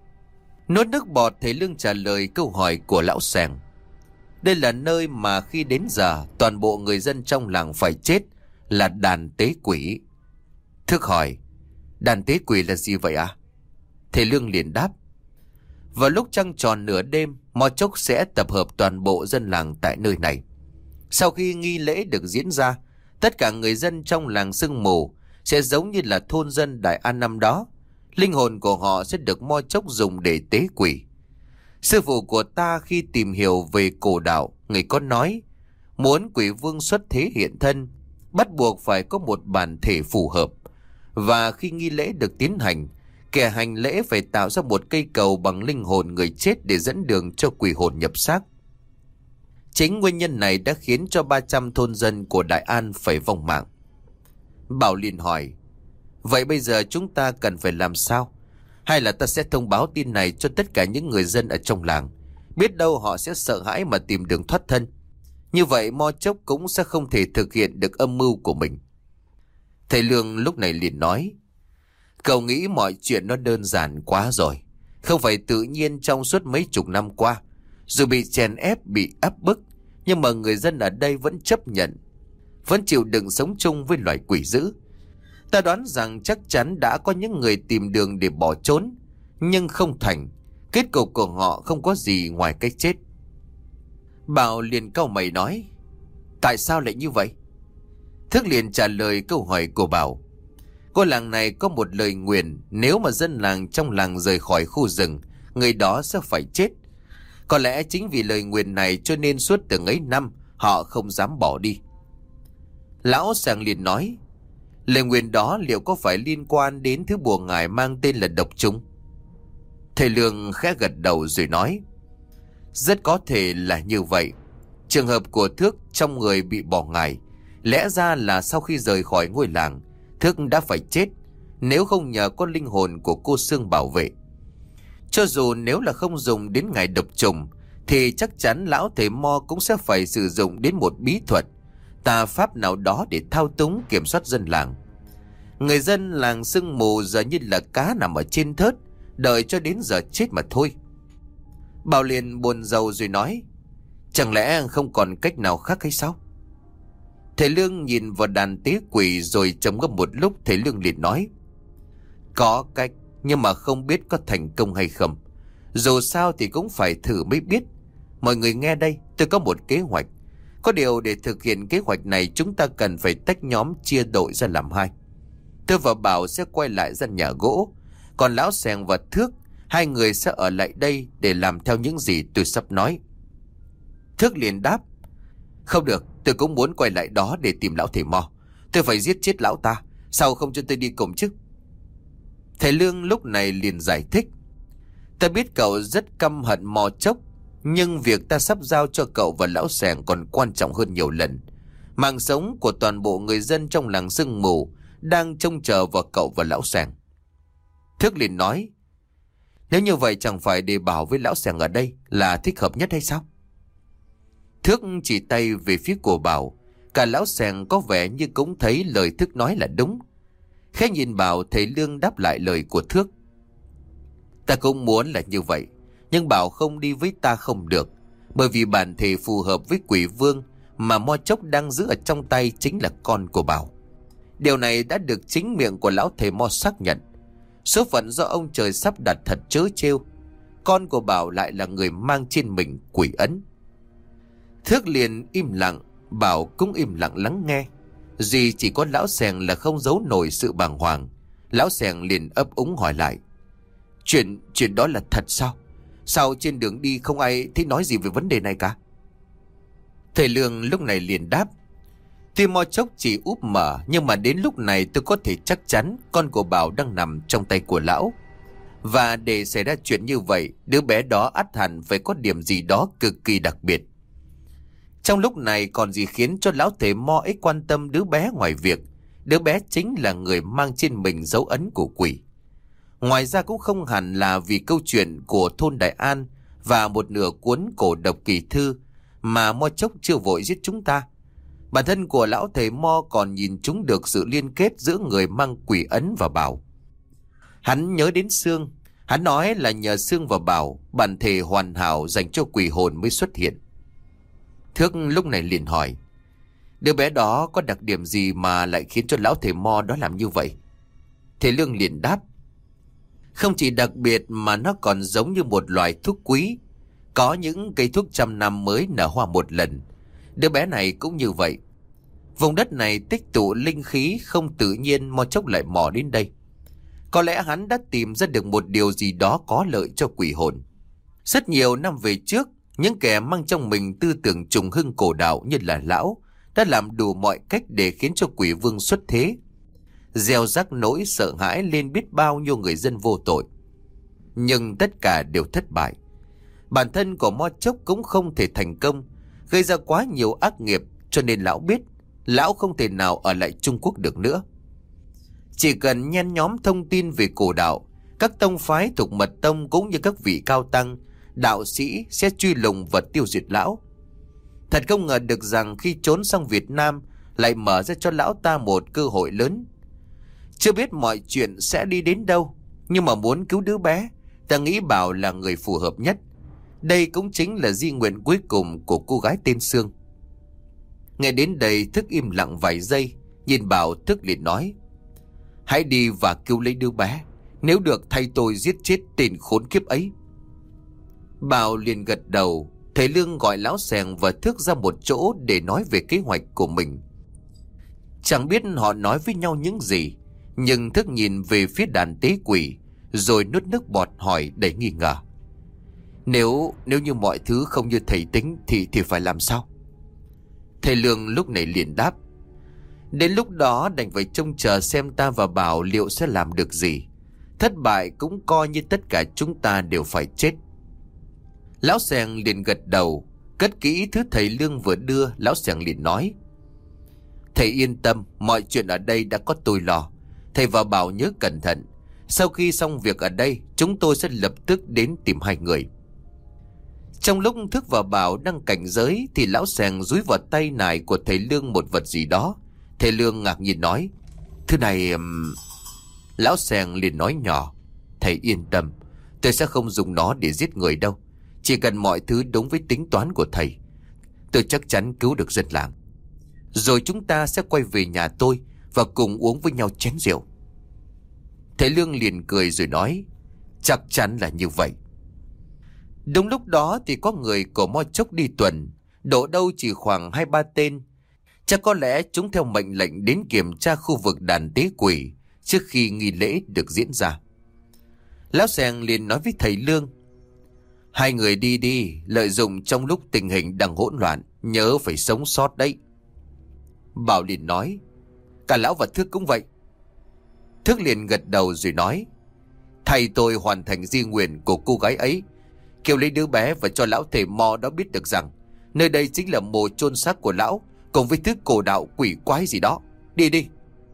Nuốt nước bọt, thầy Lương trả lời câu hỏi của lão Sẻng. Đây là nơi mà khi đến giờ toàn bộ người dân trong làng phải chết, là đàn tế quỷ. Thước hỏi: đàn tế quỷ là gì vậy à? Thầy Lương liền đáp: vào lúc trăng tròn nửa đêm, mo chốc sẽ tập hợp toàn bộ dân làng tại nơi này. Sau khi nghi lễ được diễn ra, tất cả người dân trong làng Sương Mù sẽ giống như là thôn dân Đại An năm đó. Linh hồn của họ sẽ được mo chốc dùng để tế quỷ. Sư phụ của ta khi tìm hiểu về cổ đạo, người có nói, muốn quỷ vương xuất thế hiện thân, bắt buộc phải có một bản thể phù hợp. Và khi nghi lễ được tiến hành, kẻ hành lễ phải tạo ra một cây cầu bằng linh hồn người chết để dẫn đường cho quỷ hồn nhập xác. Chính nguyên nhân này đã khiến cho 300 thôn dân của Đại An phải vong mạng. Bảo liền hỏi: vậy bây giờ chúng ta cần phải làm sao? Hay là ta sẽ thông báo tin này cho tất cả những người dân ở trong làng? Biết đâu họ sẽ sợ hãi mà tìm đường thoát thân. Như vậy mo chốc cũng sẽ không thể thực hiện được âm mưu của mình. Thầy Lương lúc này liền nói: cậu nghĩ mọi chuyện nó đơn giản quá rồi. Không phải tự nhiên trong suốt mấy chục năm qua, dù bị chèn ép, bị áp bức, nhưng mà người dân ở đây vẫn chấp nhận, vẫn chịu đựng sống chung với loài quỷ dữ. Ta đoán rằng chắc chắn đã có những người tìm đường để bỏ trốn, nhưng không thành. Kết cục của họ không có gì ngoài cái chết. Bảo liền cau mày nói: tại sao lại như vậy? Thức liền trả lời câu hỏi của Bảo: ngôi làng này có một lời nguyền, nếu mà dân làng trong làng rời khỏi khu rừng, người đó sẽ phải chết. Có lẽ chính vì lời nguyền này cho nên suốt từng ấy năm họ không dám bỏ đi. Lão Sẻng liền nói: lời nguyền đó liệu có phải liên quan đến thứ bùa ngải mang tên là độc trùng? Thầy Lương khẽ gật đầu rồi nói: rất có thể là như vậy. Trường hợp của Thước trong người bị bỏ ngải, lẽ ra là sau khi rời khỏi ngôi làng, Thước đã phải chết, nếu không nhờ có linh hồn của cô Sương bảo vệ. Cho dù nếu là không dùng đến ngải độc trùng, thì chắc chắn lão thầy Mo cũng sẽ phải sử dụng đến một bí thuật, tà pháp nào đó để thao túng kiểm soát dân làng. Người dân làng Sương Mù giờ như là cá nằm ở trên thớt, đợi cho đến giờ chết mà thôi. Bảo liền buồn rầu rồi nói: chẳng lẽ không còn cách nào khác hay sao? Thầy Lương nhìn vào đàn tế quỷ rồi trầm ngâm một lúc. Thầy Lương liền nói: có cách, nhưng mà không biết có thành công hay không. Dù sao thì cũng phải thử mới biết. Mọi người nghe đây, tôi có một kế hoạch. Có điều để thực hiện kế hoạch này, chúng ta cần phải tách nhóm, chia đội ra làm hai. Tôi và Bảo sẽ quay lại gian nhà gỗ, còn lão Sẻng và Thước, hai người sẽ ở lại đây để làm theo những gì tôi sắp nói. Thước liền đáp: không được, tôi cũng muốn quay lại đó để tìm lão thầy Mo. Tôi phải giết chết lão ta, sao không cho tôi đi cùng chứ? Thầy Lương lúc này liền giải thích: ta biết cậu rất căm hận Mo chốc, nhưng việc ta sắp giao cho cậu và lão Sẻng còn quan trọng hơn nhiều lần. Mạng sống của toàn bộ người dân trong làng Sương Mù đang trông chờ vào cậu và lão Sẻng. Thước liền nói: nếu như vậy chẳng phải để Bảo với lão Sẻng ở đây là thích hợp nhất hay sao? Thước chỉ tay về phía của Bảo. Cả lão Sẻng có vẻ như cũng thấy lời Thước nói là đúng. Khẽ nhìn Bảo, thầy Lương đáp lại lời của Thước: ta cũng muốn là như vậy, nhưng Bảo không đi với ta không được, bởi vì bản thể phù hợp với quỷ vương mà Mo chốc đang giữ ở trong tay chính là con của Bảo. Điều này đã được chính miệng của lão thầy Mo xác nhận. Số phận do ông trời sắp đặt thật trớ trêu. Con của Bảo lại là người mang trên mình quỷ ấn. Thước liền im lặng, Bảo cũng im lặng lắng nghe. Duy chỉ có lão Sèng là không giấu nổi sự bàng hoàng. Lão Sèng liền ấp úng hỏi lại: Chuyện đó là thật sao? Sao trên đường đi không ai thấy nói gì về vấn đề này cả? Thầy Lương lúc này liền đáp: Tuy mo chốc chỉ úp mở, nhưng mà đến lúc này tôi có thể chắc chắn con của Bảo đang nằm trong tay của lão. Và để xảy ra chuyện như vậy, đứa bé đó ắt hẳn phải có điểm gì đó cực kỳ đặc biệt. Trong lúc này còn gì khiến cho lão thầy mo ấy quan tâm đứa bé ngoài việc đứa bé chính là người mang trên mình dấu ấn của quỷ. Ngoài ra cũng không hẳn là vì câu chuyện của thôn Đại An và một nửa cuốn cổ độc kỳ thư mà mo chốc chưa vội giết chúng ta. Bản thân của lão thầy mo còn nhìn chúng được sự liên kết giữa người mang quỷ ấn và Bảo. Hắn nhớ đến Sương. Hắn nói là nhờ Sương và Bảo, bản thể hoàn hảo dành cho quỷ hồn mới xuất hiện. Thước lúc này liền hỏi: Đứa bé đó có đặc điểm gì mà lại khiến cho lão thầy mo đó làm như vậy? Thầy Lương liền đáp: Không chỉ đặc biệt mà nó còn giống như một loài thuốc quý. Có những cây thuốc trăm năm mới nở hoa một lần. Đứa bé này cũng như vậy. Vùng đất này tích tụ linh khí không tự nhiên, mo chốc lại mò đến đây. Có lẽ hắn đã tìm ra được một điều gì đó có lợi cho quỷ hồn. Rất nhiều năm về trước, những kẻ mang trong mình tư tưởng trùng hưng cổ đạo như là lão đã làm đủ mọi cách để khiến cho quỷ vương xuất thế, gieo rắc nỗi sợ hãi lên biết bao nhiêu người dân vô tội. Nhưng tất cả đều thất bại. Bản thân của mo chốc cũng không thể thành công, gây ra quá nhiều ác nghiệp, cho nên lão biết lão không thể nào ở lại Trung Quốc được nữa. Chỉ cần nhen nhóm thông tin về cổ đạo, các tông phái thuộc mật tông cũng như các vị cao tăng, đạo sĩ sẽ truy lùng và tiêu diệt lão. Thật không ngờ được rằng khi trốn sang Việt Nam lại mở ra cho lão ta một cơ hội lớn. Chưa biết mọi chuyện sẽ đi đến đâu, nhưng mà muốn cứu đứa bé, ta nghĩ Bảo là người phù hợp nhất. Đây cũng chính là di nguyện cuối cùng của cô gái tên Sương. Nghe đến đây, Thức im lặng vài giây, nhìn Bảo, Thức liền nói: Hãy đi và cứu lấy đứa bé. Nếu được thay tôi giết chết tên khốn kiếp ấy. Bảo liền gật đầu. Thầy Lương gọi lão Sèng và Thức ra một chỗ để nói về kế hoạch của mình. Chẳng biết họ nói với nhau những gì, nhưng Thức nhìn về phía đàn tế quỷ, rồi nuốt nước bọt hỏi đầy nghi ngờ: Nếu như mọi thứ không như thầy tính thì phải làm sao? Thầy Lương lúc này liền đáp: Đến lúc đó đành phải trông chờ xem ta và Bảo liệu sẽ làm được gì. Thất bại cũng coi như tất cả chúng ta đều phải chết. Lão Sèng liền gật đầu, cất kỹ thứ thầy Lương vừa đưa. Lão Sèng liền nói: Thầy yên tâm, mọi chuyện ở đây đã có tôi lo. Thầy và Bảo nhớ cẩn thận. Sau khi xong việc ở đây, chúng tôi sẽ lập tức đến tìm hai người. Trong lúc Thức và Bảo đang cảnh giới thì lão Sèng dúi vào tay nải của thầy Lương một vật gì đó. Thầy Lương ngạc nhiên nói: Thứ này... Lão Sèng liền nói nhỏ: Thầy yên tâm, tôi sẽ không dùng nó để giết người đâu. Chỉ cần mọi thứ đúng với tính toán của thầy, tôi chắc chắn cứu được dân làng. Rồi chúng ta sẽ quay về nhà tôi và cùng uống với nhau chén rượu. Thầy Lương liền cười rồi nói: Chắc chắn là như vậy. Đúng lúc đó thì có người của mo chốc đi tuần, độ đâu chỉ khoảng 2-3 tên. Chắc có lẽ chúng theo mệnh lệnh đến kiểm tra khu vực đàn tế quỷ trước khi nghi lễ được diễn ra. Lão Sèng liền nói với thầy Lương: Hai người đi đi, lợi dụng trong lúc tình hình đang hỗn loạn, nhớ phải sống sót đấy. Bảo liền nói: Cả lão và Thức cũng vậy. Thức liền gật đầu rồi nói: Thầy tôi hoàn thành di nguyện của cô gái ấy, kêu lấy đứa bé và cho lão thầy mo đó biết được rằng nơi đây chính là mồ chôn xác của lão, cùng với thứ cổ đạo quỷ quái gì đó. Đi đi.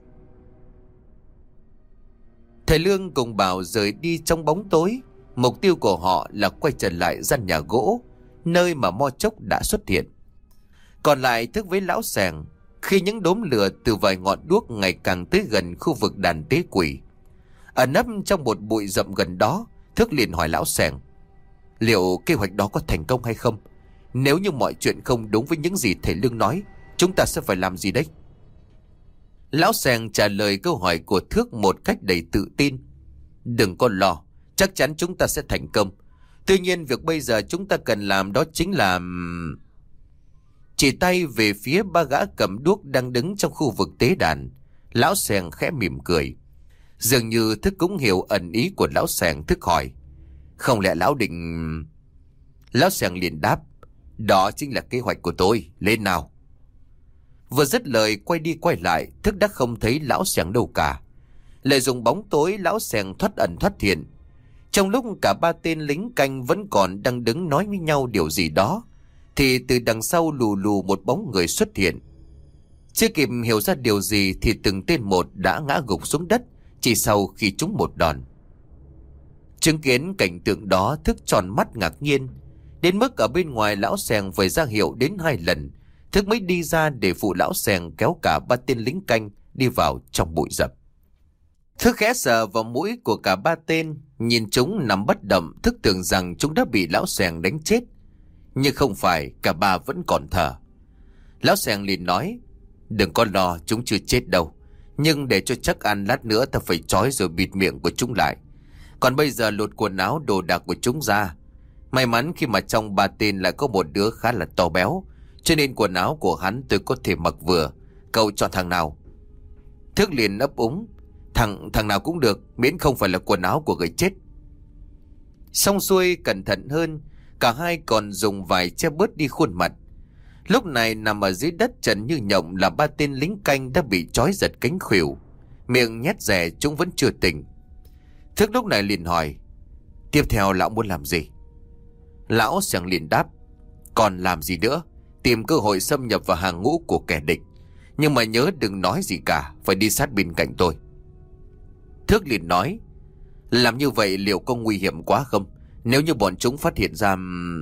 Thầy Lương cùng Bảo rời đi trong bóng tối. Mục tiêu của họ là quay trở lại gian nhà gỗ, nơi mà mo chốc đã xuất hiện. Còn lại Thức với lão Sèng, khi những đốm lửa từ vài ngọn đuốc ngày càng tới gần khu vực đàn tế quỷ, ở nấp trong một bụi rậm gần đó, Thức liền hỏi lão Sèng: Liệu kế hoạch đó có thành công hay không? Nếu như mọi chuyện không đúng với những gì thầy Lương nói, chúng ta sẽ phải làm gì đấy? Lão Sèng trả lời câu hỏi của Thước một cách đầy tự tin: Đừng có lo, chắc chắn chúng ta sẽ thành công. Tuy nhiên việc bây giờ chúng ta cần làm đó chính là... Chỉ tay về phía ba gã cầm đuốc đang đứng trong khu vực tế đàn. Lão Seng khẽ mỉm cười. Dường như Thức cũng hiểu ẩn ý của lão Seng. Thức hỏi: không lẽ lão định... Lão Seng liền đáp: đó chính là kế hoạch của tôi, lên nào. Vừa dứt lời quay đi quay lại, Thức đã không thấy lão Seng đâu cả. Lợi dụng bóng tối, lão Seng thoát ẩn thoát hiện. Trong lúc cả ba tên lính canh vẫn còn đang đứng nói với nhau điều gì đó, thì từ đằng sau lù lù một bóng người xuất hiện. Chưa kịp hiểu ra điều gì thì từng tên một đã ngã gục xuống đất chỉ sau khi trúng một đòn. Chứng kiến cảnh tượng đó, Thức tròn mắt ngạc nhiên, đến mức ở bên ngoài lão Seng phải ra hiệu đến 2 lần, Thức mới đi ra để phụ lão Seng kéo cả ba tên lính canh đi vào trong bụi rậm. Thức khẽ sờ vào mũi của cả ba tên, nhìn chúng nằm bất động. Thức tưởng rằng chúng đã bị lão Seng đánh chết, nhưng không phải, cả ba vẫn còn thở. Lão Seng liền nói: đừng có lo, chúng chưa chết đâu, nhưng để cho chắc ăn, lát nữa ta phải trói rồi bịt miệng của chúng lại. Còn bây giờ lột quần áo đồ đạc của chúng ra. May mắn khi mà trong 3 tên lại có một đứa khá là to béo, cho nên quần áo của hắn tôi có thể mặc vừa. Cậu chọn thằng nào? Thức liền ấp úng: Thằng nào cũng được, miễn không phải là quần áo của người chết. Xong xuôi cẩn thận hơn, cả hai còn dùng vải che bớt đi khuôn mặt. Lúc này nằm ở dưới đất trần như nhộng là 3 tên lính canh đã bị trói giật cánh khuỷu, miệng nhét rẻ, chúng vẫn chưa tỉnh. Thức lúc này liền hỏi: tiếp theo lão muốn làm gì? Lão Seng liền đáp: còn làm gì nữa, tìm cơ hội xâm nhập vào hàng ngũ của kẻ địch. Nhưng mà nhớ đừng nói gì cả, phải đi sát bên cạnh tôi. Thức liền nói: làm như vậy liệu có nguy hiểm quá không? Nếu như bọn chúng phát hiện ra...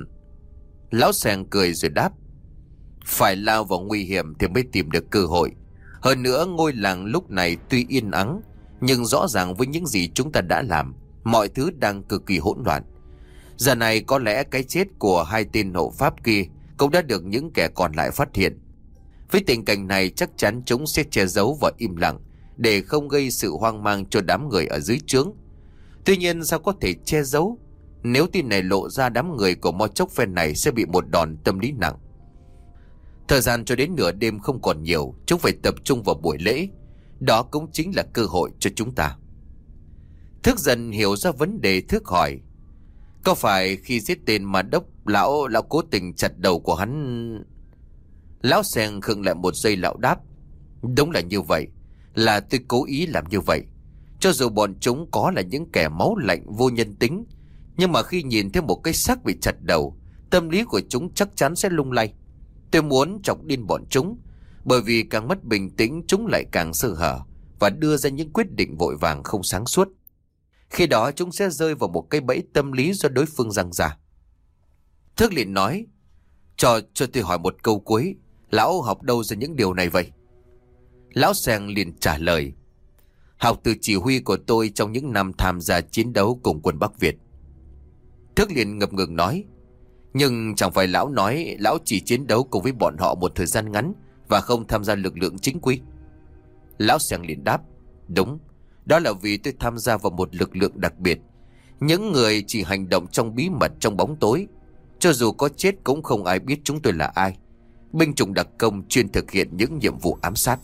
Lão Seng cười rồi đáp: phải lao vào nguy hiểm thì mới tìm được cơ hội. Hơn nữa ngôi làng lúc này tuy yên ắng, nhưng rõ ràng với những gì chúng ta đã làm, mọi thứ đang cực kỳ hỗn loạn. Giờ này có lẽ cái chết của 2 tên hộ pháp kia cũng đã được những kẻ còn lại phát hiện. Với tình cảnh này chắc chắn chúng sẽ che giấu và im lặng để không gây sự hoang mang cho đám người ở dưới trướng. Tuy nhiên sao có thể che giấu? Nếu tin này lộ ra, đám người của Mo Chốc phen này sẽ bị một đòn tâm lý nặng. Thời gian cho đến nửa đêm không còn nhiều, chúng phải tập trung vào buổi lễ. Đó cũng chính là cơ hội cho chúng ta. Thức dần hiểu ra vấn đề. Thức hỏi: có phải khi giết tên mà đốc lão cố tình chặt đầu của hắn? Lão Seng khựng lại một giây, lão đáp: đúng là như vậy, là tôi cố ý làm như vậy. Cho dù bọn chúng có là những kẻ máu lạnh vô nhân tính, nhưng mà khi nhìn thấy một cái xác bị chặt đầu, tâm lý của chúng chắc chắn sẽ lung lay. Tôi muốn chọc điên bọn chúng, bởi vì càng mất bình tĩnh chúng lại càng sơ hở và đưa ra những quyết định vội vàng không sáng suốt. Khi đó chúng sẽ rơi vào một cái bẫy tâm lý do đối phương giăng ra. Thức liền nói: cho tôi hỏi một câu cuối, lão học đâu ra những điều này vậy? Lão Seng liền trả lời: học từ chỉ huy của tôi trong những năm tham gia chiến đấu cùng quân Bắc Việt. Thức liền ngập ngừng nói: nhưng chẳng phải lão nói lão chỉ chiến đấu cùng với bọn họ một thời gian ngắn và không tham gia lực lượng chính quy? Lão Seng liền đáp: đúng, đó là vì tôi tham gia vào một lực lượng đặc biệt, những người chỉ hành động trong bí mật trong bóng tối. Cho dù có chết cũng không ai biết chúng tôi là ai. Binh chủng đặc công chuyên thực hiện những nhiệm vụ ám sát.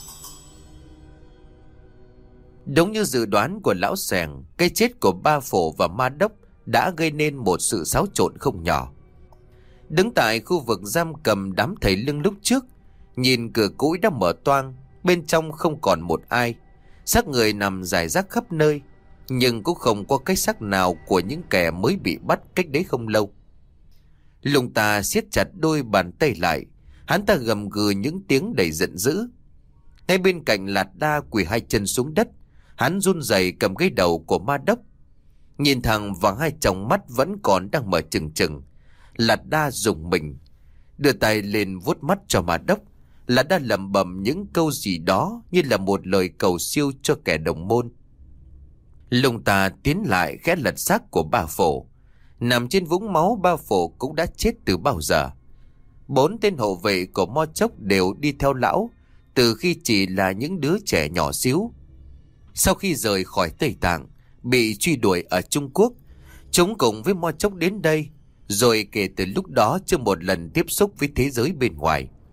Đúng như dự đoán của lão Seng, cái chết của Ba Phổ và Ma Đốc đã gây nên một sự xáo trộn không nhỏ. Đứng tại khu vực giam cầm đám thầy lưng lúc trước, nhìn cửa cũi đã mở toang, bên trong không còn một ai. Xác người nằm rải rác khắp nơi, nhưng cũng không có cái xác nào của những kẻ mới bị bắt cách đấy không lâu. Lùng Tà siết chặt đôi bàn tay lại, hắn ta gầm gừ những tiếng đầy giận dữ. Ngay bên cạnh Lạt Đa quỳ 2 chân xuống đất, hắn run rẩy cầm cái đầu của Ma Đốc, nhìn thẳng vào 2 tròng mắt vẫn còn đang mở trừng trừng. Lạt Đa rùng mình, đưa tay lên vuốt mắt cho Ma Đốc. Lạt Đa lẩm bẩm những câu gì đó như là một lời cầu siêu cho kẻ đồng môn. Lùng Tà tiến lại khẽ lật xác của Ba Phổ. Nằm trên vũng máu, Ba Phổ cũng đã chết từ bao giờ. 4 tên hộ vệ của Mo Chốc đều đi theo lão từ khi chỉ là những đứa trẻ nhỏ xíu. Sau khi rời khỏi Tây Tạng, bị truy đuổi ở Trung Quốc, chúng cùng với Mo Chốc đến đây, rồi kể từ lúc đó chưa một lần tiếp xúc với thế giới bên ngoài.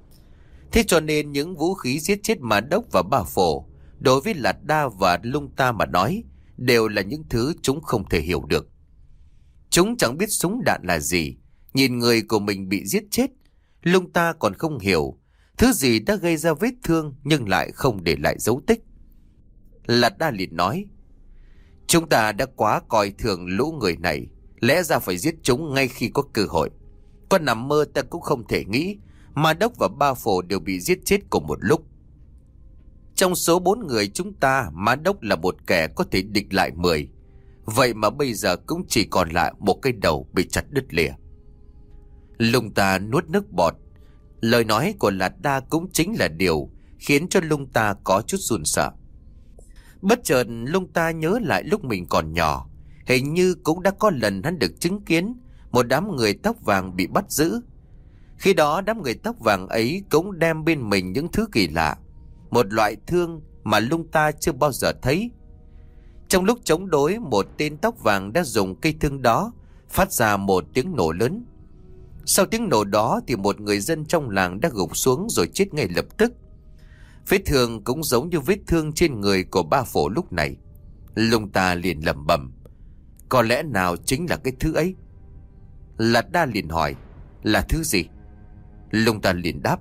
Thế cho nên những vũ khí giết chết Ma Đốc và Ba Phổ đối với Lạt Đa và Lung Ta mà nói đều là những thứ chúng không thể hiểu được. Chúng chẳng biết súng đạn là gì. Nhìn người của mình bị giết chết, Lung Ta còn không hiểu thứ gì đã gây ra vết thương nhưng lại không để lại dấu tích. Lạt Đa liền nói: chúng ta đã quá coi thường lũ người này, lẽ ra phải giết chúng ngay khi có cơ hội. Con nằm mơ ta cũng không thể nghĩ Ma Đốc và Ba Phổ đều bị giết chết cùng một lúc. Trong số 4 người chúng ta, Ma Đốc là một kẻ có thể địch lại 10. Vậy mà bây giờ cũng chỉ còn lại một cái đầu bị chặt đứt lìa. Lung Ta nuốt nước bọt. Lời nói của Lạt Đa cũng chính là điều khiến cho Lung Ta có chút run sợ. Bất chợt Lung Ta nhớ lại lúc mình còn nhỏ, hình như cũng đã có lần hắn được chứng kiến một đám người tóc vàng bị bắt giữ. Khi đó đám người tóc vàng ấy cũng đem bên mình những thứ kỳ lạ, một loại thương mà Lung Ta chưa bao giờ thấy. Trong lúc chống đối, một tên tóc vàng đã dùng cây thương đó phát ra một tiếng nổ lớn. Sau tiếng nổ đó thì một người dân trong làng đã gục xuống rồi chết ngay lập tức. Vết thương cũng giống như vết thương trên người của Ba Phổ lúc này. Lung Ta liền lẩm bẩm: có lẽ nào chính là cái thứ ấy. Lạt Đa liền hỏi: là thứ gì? Lung Ta liền đáp: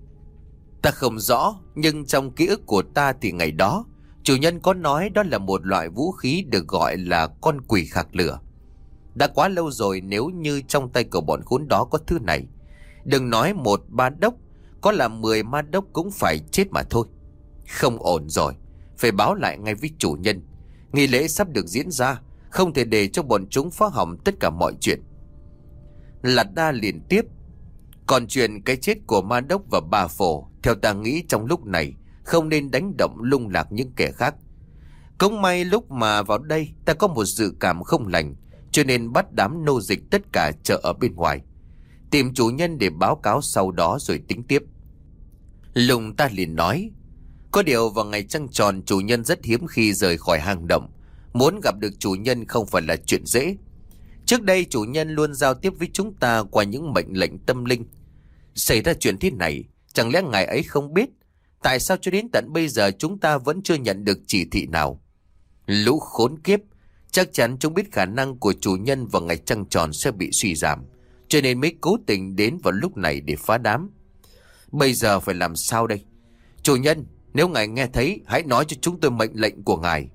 ta không rõ, nhưng trong ký ức của ta thì ngày đó chủ nhân có nói đó là một loại vũ khí được gọi là con quỷ khạc lửa. Đã quá lâu rồi, nếu như trong tay của bọn khốn đó có thứ này, đừng nói một Ma Đốc, có là 10 Ma Đốc cũng phải chết mà thôi. Không ổn rồi, phải báo lại ngay với chủ nhân. Nghi lễ sắp được diễn ra, không thể để cho bọn chúng phá hỏng tất cả mọi chuyện. Lạt Đa liền tiếp: còn chuyện cái chết của Ma Đốc và Ba Phổ, theo ta nghĩ trong lúc này không nên đánh động lung lạc những kẻ khác. Cũng may lúc mà vào đây ta có một dự cảm không lành, cho nên bắt đám nô dịch tất cả chờ ở bên ngoài, tìm chủ nhân để báo cáo sau đó rồi tính tiếp. Lung Ta liền nói: có điều vào ngày trăng tròn chủ nhân rất hiếm khi rời khỏi hang động. Muốn gặp được chủ nhân không phải là chuyện dễ. Trước đây chủ nhân luôn giao tiếp với chúng ta qua những mệnh lệnh tâm linh. Xảy ra chuyện thế này, chẳng lẽ ngài ấy không biết tại sao cho đến tận bây giờ chúng ta vẫn chưa nhận được chỉ thị nào? Lũ khốn kiếp, chắc chắn chúng biết khả năng của chủ nhân vào ngày trăng tròn sẽ bị suy giảm, cho nên mới cố tình đến vào lúc này để phá đám. Bây giờ phải làm sao đây? Chủ nhân, nếu ngài nghe thấy, hãy nói cho chúng tôi mệnh lệnh của ngài.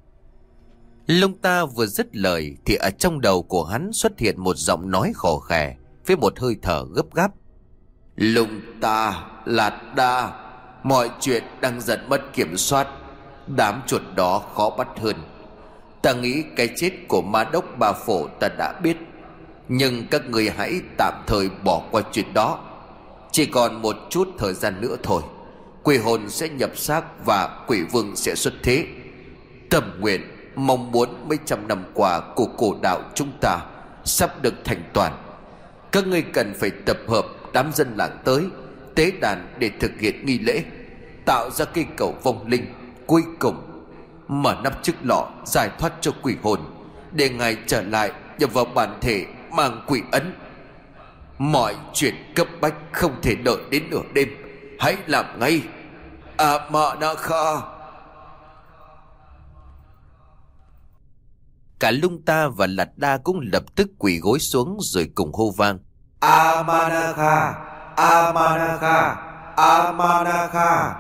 Lung Ta vừa dứt lời thì ở trong đầu của hắn xuất hiện một giọng nói khò khè với một hơi thở gấp gáp. Lung Ta, Lạt Đa, mọi chuyện đang dần mất kiểm soát. Đám chuột đó khó bắt hơn. Ta nghĩ cái chết của Ma Đốc Ba Phổ ta đã biết, nhưng các người hãy tạm thời bỏ qua chuyện đó. Chỉ còn một chút thời gian nữa thôi, quỷ hồn sẽ nhập xác và quỷ vương sẽ xuất thế. Tâm nguyện mong muốn mấy trăm năm qua của cổ đạo chúng ta sắp được thành toàn. Các ngươi cần phải tập hợp đám dân làng tới tế đàn để thực hiện nghi lễ, tạo ra cây cầu vong linh cuối cùng, mở nắp chiếc lọ giải thoát cho quỷ hồn, để ngài trở lại nhập vào bản thể mang quỷ ấn. Mọi chuyện cấp bách không thể đợi đến nửa đêm, hãy làm ngay. Amanakha. Cả Lung Ta và Lạt Đa cũng lập tức quỳ gối xuống rồi cùng hô vang: Amanakha, Amanakha, Amanakha.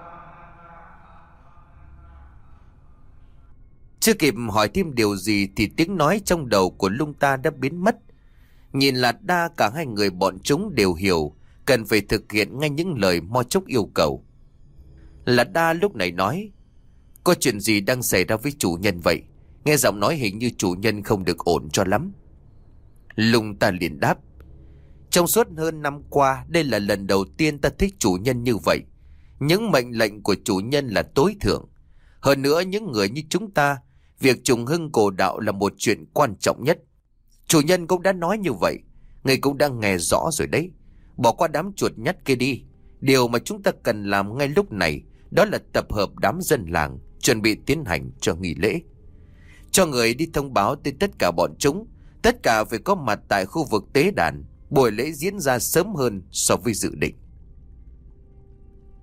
Chưa kịp hỏi thêm điều gì thì tiếng nói trong đầu của Lung Ta đã biến mất. Nhìn Lạt Đa, cả hai người bọn chúng đều hiểu cần phải thực hiện ngay những lời Mo Chốc yêu cầu. Lạt Đa lúc này nói: có chuyện gì đang xảy ra với chủ nhân vậy? Nghe giọng nói hình như chủ nhân không được ổn cho lắm. Lung Ta liền đáp: trong suốt hơn năm qua, đây là lần đầu tiên ta thích chủ nhân như vậy. Những mệnh lệnh của chủ nhân là tối thượng. Hơn nữa, những người như chúng ta, việc trùng hưng cổ đạo là một chuyện quan trọng nhất. Chủ nhân cũng đã nói như vậy, người cũng đang nghe rõ rồi đấy. Bỏ qua đám chuột nhắt kia đi. Điều mà chúng ta cần làm ngay lúc này đó là tập hợp đám dân làng, chuẩn bị tiến hành cho nghi lễ. Cho người đi thông báo tới tất cả bọn chúng, tất cả phải có mặt tại khu vực tế đàn. Buổi lễ diễn ra sớm hơn so với dự định.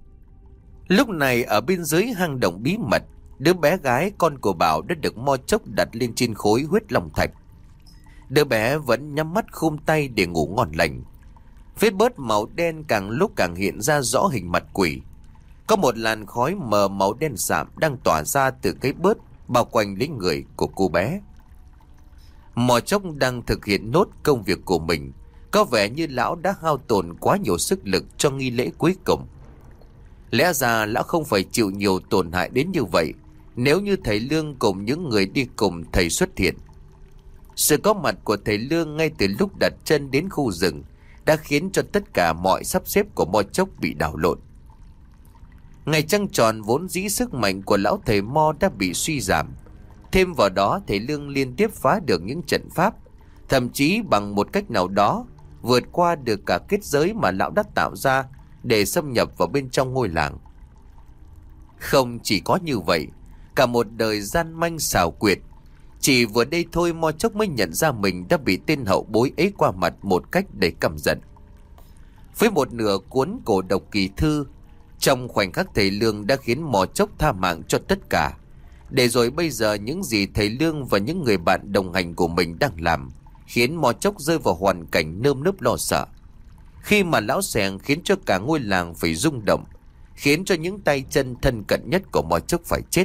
Lúc này ở bên dưới hang động bí mật, đứa bé gái con của Bảo đã được Mo Chốc đặt lên trên khối huyết long thạch. Đứa bé vẫn nhắm mắt khum tay để ngủ ngon lành. Vết bớt màu đen càng lúc càng hiện ra rõ hình mặt quỷ. Có một làn khói mờ màu đen sạm đang tỏa ra từ cái bớt bao quanh lấy người của cô bé. Mò Chốc đang thực hiện nốt công việc của mình. Có vẻ như lão đã hao tổn quá nhiều sức lực cho nghi lễ cuối cùng. Lẽ ra lão không phải chịu nhiều tổn hại đến như vậy nếu như thầy Lương cùng những người đi cùng thầy xuất hiện. Sự có mặt của thầy Lương ngay từ lúc đặt chân đến khu rừng đã khiến cho tất cả mọi sắp xếp của Mo Chốc bị đảo lộn. Ngày trăng tròn vốn dĩ sức mạnh của lão thầy Mo đã bị suy giảm. Thêm vào đó thầy Lương liên tiếp phá được những trận pháp, thậm chí bằng một cách nào đó vượt qua được cả kết giới mà lão đã tạo ra để xâm nhập vào bên trong ngôi làng. Không chỉ có như vậy, cả một đời gian manh xảo quyệt. Chỉ vừa đây thôi Mo Chốc mới nhận ra mình đã bị tên hậu bối ấy qua mặt một cách đầy căm giận. Với một nửa cuốn cổ độc kỳ thư, trong khoảnh khắc thầy Lương đã khiến Mo Chốc tha mạng cho tất cả. Để rồi bây giờ những gì thầy Lương và những người bạn đồng hành của mình đang làm khiến Mo Chốc rơi vào hoàn cảnh nơm nớp lo sợ. Khi mà lão Sẻng khiến cho cả ngôi làng phải rung động, khiến cho những tay chân thân cận nhất của Mo Chốc phải chết.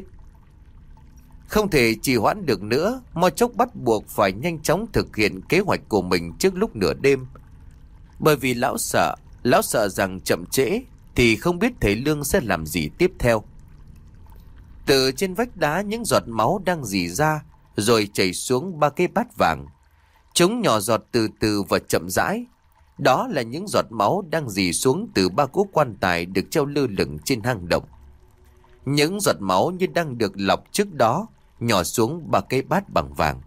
Không thể trì hoãn được nữa, Mo Chốc bắt buộc phải nhanh chóng thực hiện kế hoạch của mình trước lúc nửa đêm. Bởi vì lão sợ rằng chậm trễ thì không biết thầy Lương sẽ làm gì tiếp theo. Từ trên vách đá những giọt máu đang rỉ ra rồi chảy xuống 3 cái bát vàng. Chúng nhỏ giọt từ từ và chậm rãi. Đó là những giọt máu đang rỉ xuống từ 3 cỗ quan tài được treo lơ lửng trên hang động. Những giọt máu như đang được lọc trước đó nhỏ xuống 3 cái bát bằng vàng.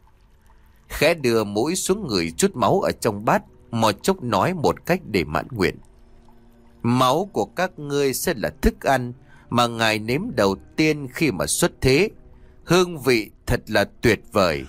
Khẽ đưa mũi xuống người chút máu ở trong bát, Mo Chốc nói một cách để mãn nguyện. Máu của các ngươi sẽ là thức ăn mà ngài nếm đầu tiên khi mà xuất thế. Hương vị thật là tuyệt vời.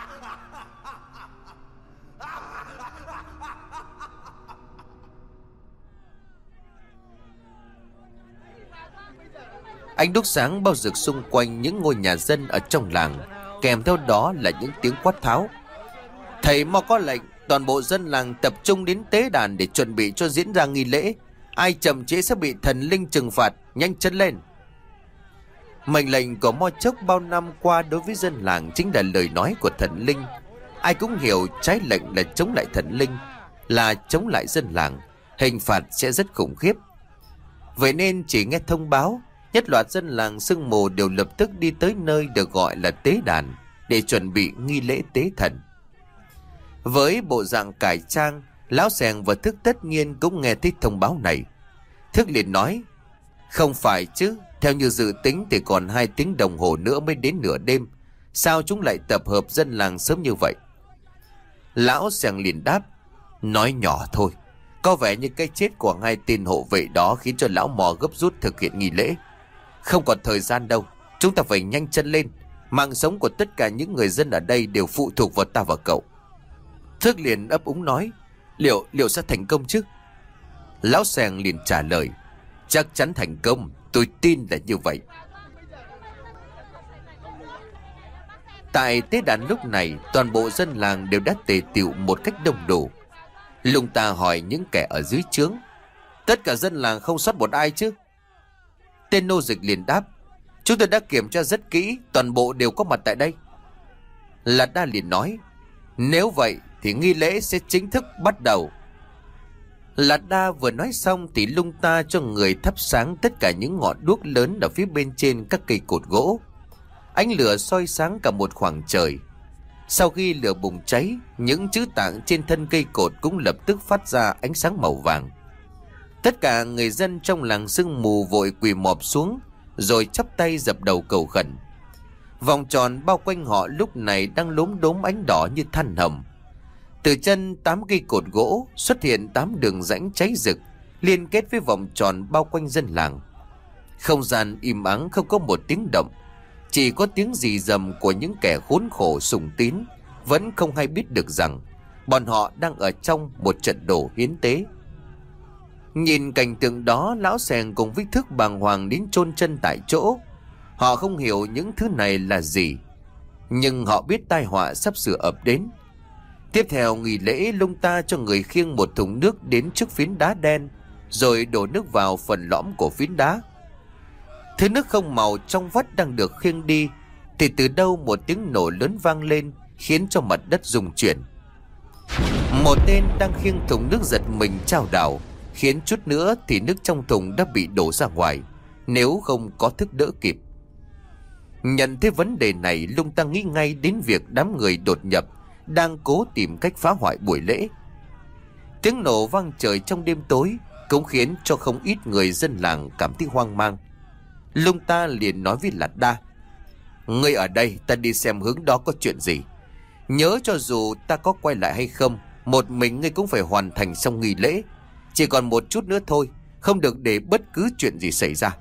Ánh đuốc sáng bao rực xung quanh những ngôi nhà dân ở trong làng, kèm theo đó là những tiếng quát tháo. Thầy Mo có lệnh toàn bộ dân làng tập trung đến tế đàn để chuẩn bị cho diễn ra nghi lễ. Ai chậm trễ sẽ bị thần linh trừng phạt, nhanh chân lên. Mệnh lệnh của Mo Chốc bao năm qua đối với dân làng chính là lời nói của thần linh. Ai cũng hiểu trái lệnh là chống lại thần linh, là chống lại dân làng, hình phạt sẽ rất khủng khiếp. Vậy nên chỉ nghe thông báo, nhất loạt dân làng Sương Mù đều lập tức đi tới nơi được gọi là tế đàn để chuẩn bị nghi lễ tế thần. Với bộ dạng cải trang, lão Sẻng và Thức tất nhiên cũng nghe thấy thông báo này. Thức liền nói: Không phải chứ, theo như dự tính thì còn 2 tiếng đồng hồ nữa mới đến nửa đêm. Sao chúng lại tập hợp dân làng sớm như vậy? Lão Sẻng liền đáp: Nói nhỏ thôi, có vẻ như cái chết của 2 tên hộ vệ đó khiến cho lão Mò gấp rút thực hiện nghi lễ. Không còn thời gian đâu, chúng ta phải nhanh chân lên. Mạng sống của tất cả những người dân ở đây đều phụ thuộc vào ta và cậu. Thức liền ấp úng nói: Liệu sẽ thành công chứ? Lão Sẻng liền trả lời: Chắc chắn thành công, tôi tin là như vậy. Tại tế đàn lúc này, toàn bộ dân làng đều đã tề tựu một cách đông đủ. Lùng Ta hỏi những kẻ ở dưới trướng: Tất cả dân làng không sót một ai chứ? Tên nô dịch liền đáp: Chúng tôi đã kiểm tra rất kỹ, toàn bộ đều có mặt tại đây. Lạt Đa liền nói: Nếu vậy thì nghi lễ sẽ chính thức bắt đầu. Lạt Đa vừa nói xong thì Lung Ta cho người thắp sáng tất cả những ngọn đuốc lớn ở phía bên trên các cây cột gỗ. Ánh lửa soi sáng cả một khoảng trời. Sau khi lửa bùng cháy, những chữ tạng trên thân cây cột cũng lập tức phát ra ánh sáng màu vàng. Tất cả người dân trong làng Sương Mù vội quỳ mọp xuống, rồi chắp tay dập đầu cầu khẩn. Vòng tròn bao quanh họ lúc này đang lốm đốm ánh đỏ như than hồng. Từ chân 8 cây cột gỗ xuất hiện 8 đường rãnh cháy rực, liên kết với vòng tròn bao quanh dân làng. Không gian im ắng, không có một tiếng động, chỉ có tiếng rì rầm của những kẻ khốn khổ sùng tín, vẫn không hay biết được rằng bọn họ đang ở trong một trận đổ hiến tế. Nhìn cảnh tượng đó, lão Sèng cùng với Thức bàng hoàng đến chôn chân tại chỗ. Họ không hiểu những thứ này là gì, nhưng họ biết tai họa sắp sửa ập đến. Tiếp theo nghi lễ, Lung Ta cho người khiêng một thùng nước đến trước phiến đá đen, rồi đổ nước vào phần lõm của phiến đá. Thứ nước không màu trong vắt đang được khiêng đi, thì từ đâu một tiếng nổ lớn vang lên, khiến cho mặt đất rung chuyển. Một tên đang khiêng thùng nước giật mình chao đảo, khiến chút nữa thì nước trong thùng đã bị đổ ra ngoài, nếu không có Thức đỡ kịp. Nhận thấy vấn đề này, Lung Ta nghĩ ngay đến việc đám người đột nhập đang cố tìm cách phá hoại buổi lễ. Tiếng nổ vang trời trong đêm tối cũng khiến cho không ít người dân làng cảm thấy hoang mang. Lung Ta liền nói với Lạt Đa: "Ngươi ở đây, ta đi xem hướng đó có chuyện gì. Nhớ cho dù ta có quay lại hay không, một mình ngươi cũng phải hoàn thành xong nghi lễ. Chỉ còn một chút nữa thôi, không được để bất cứ chuyện gì xảy ra."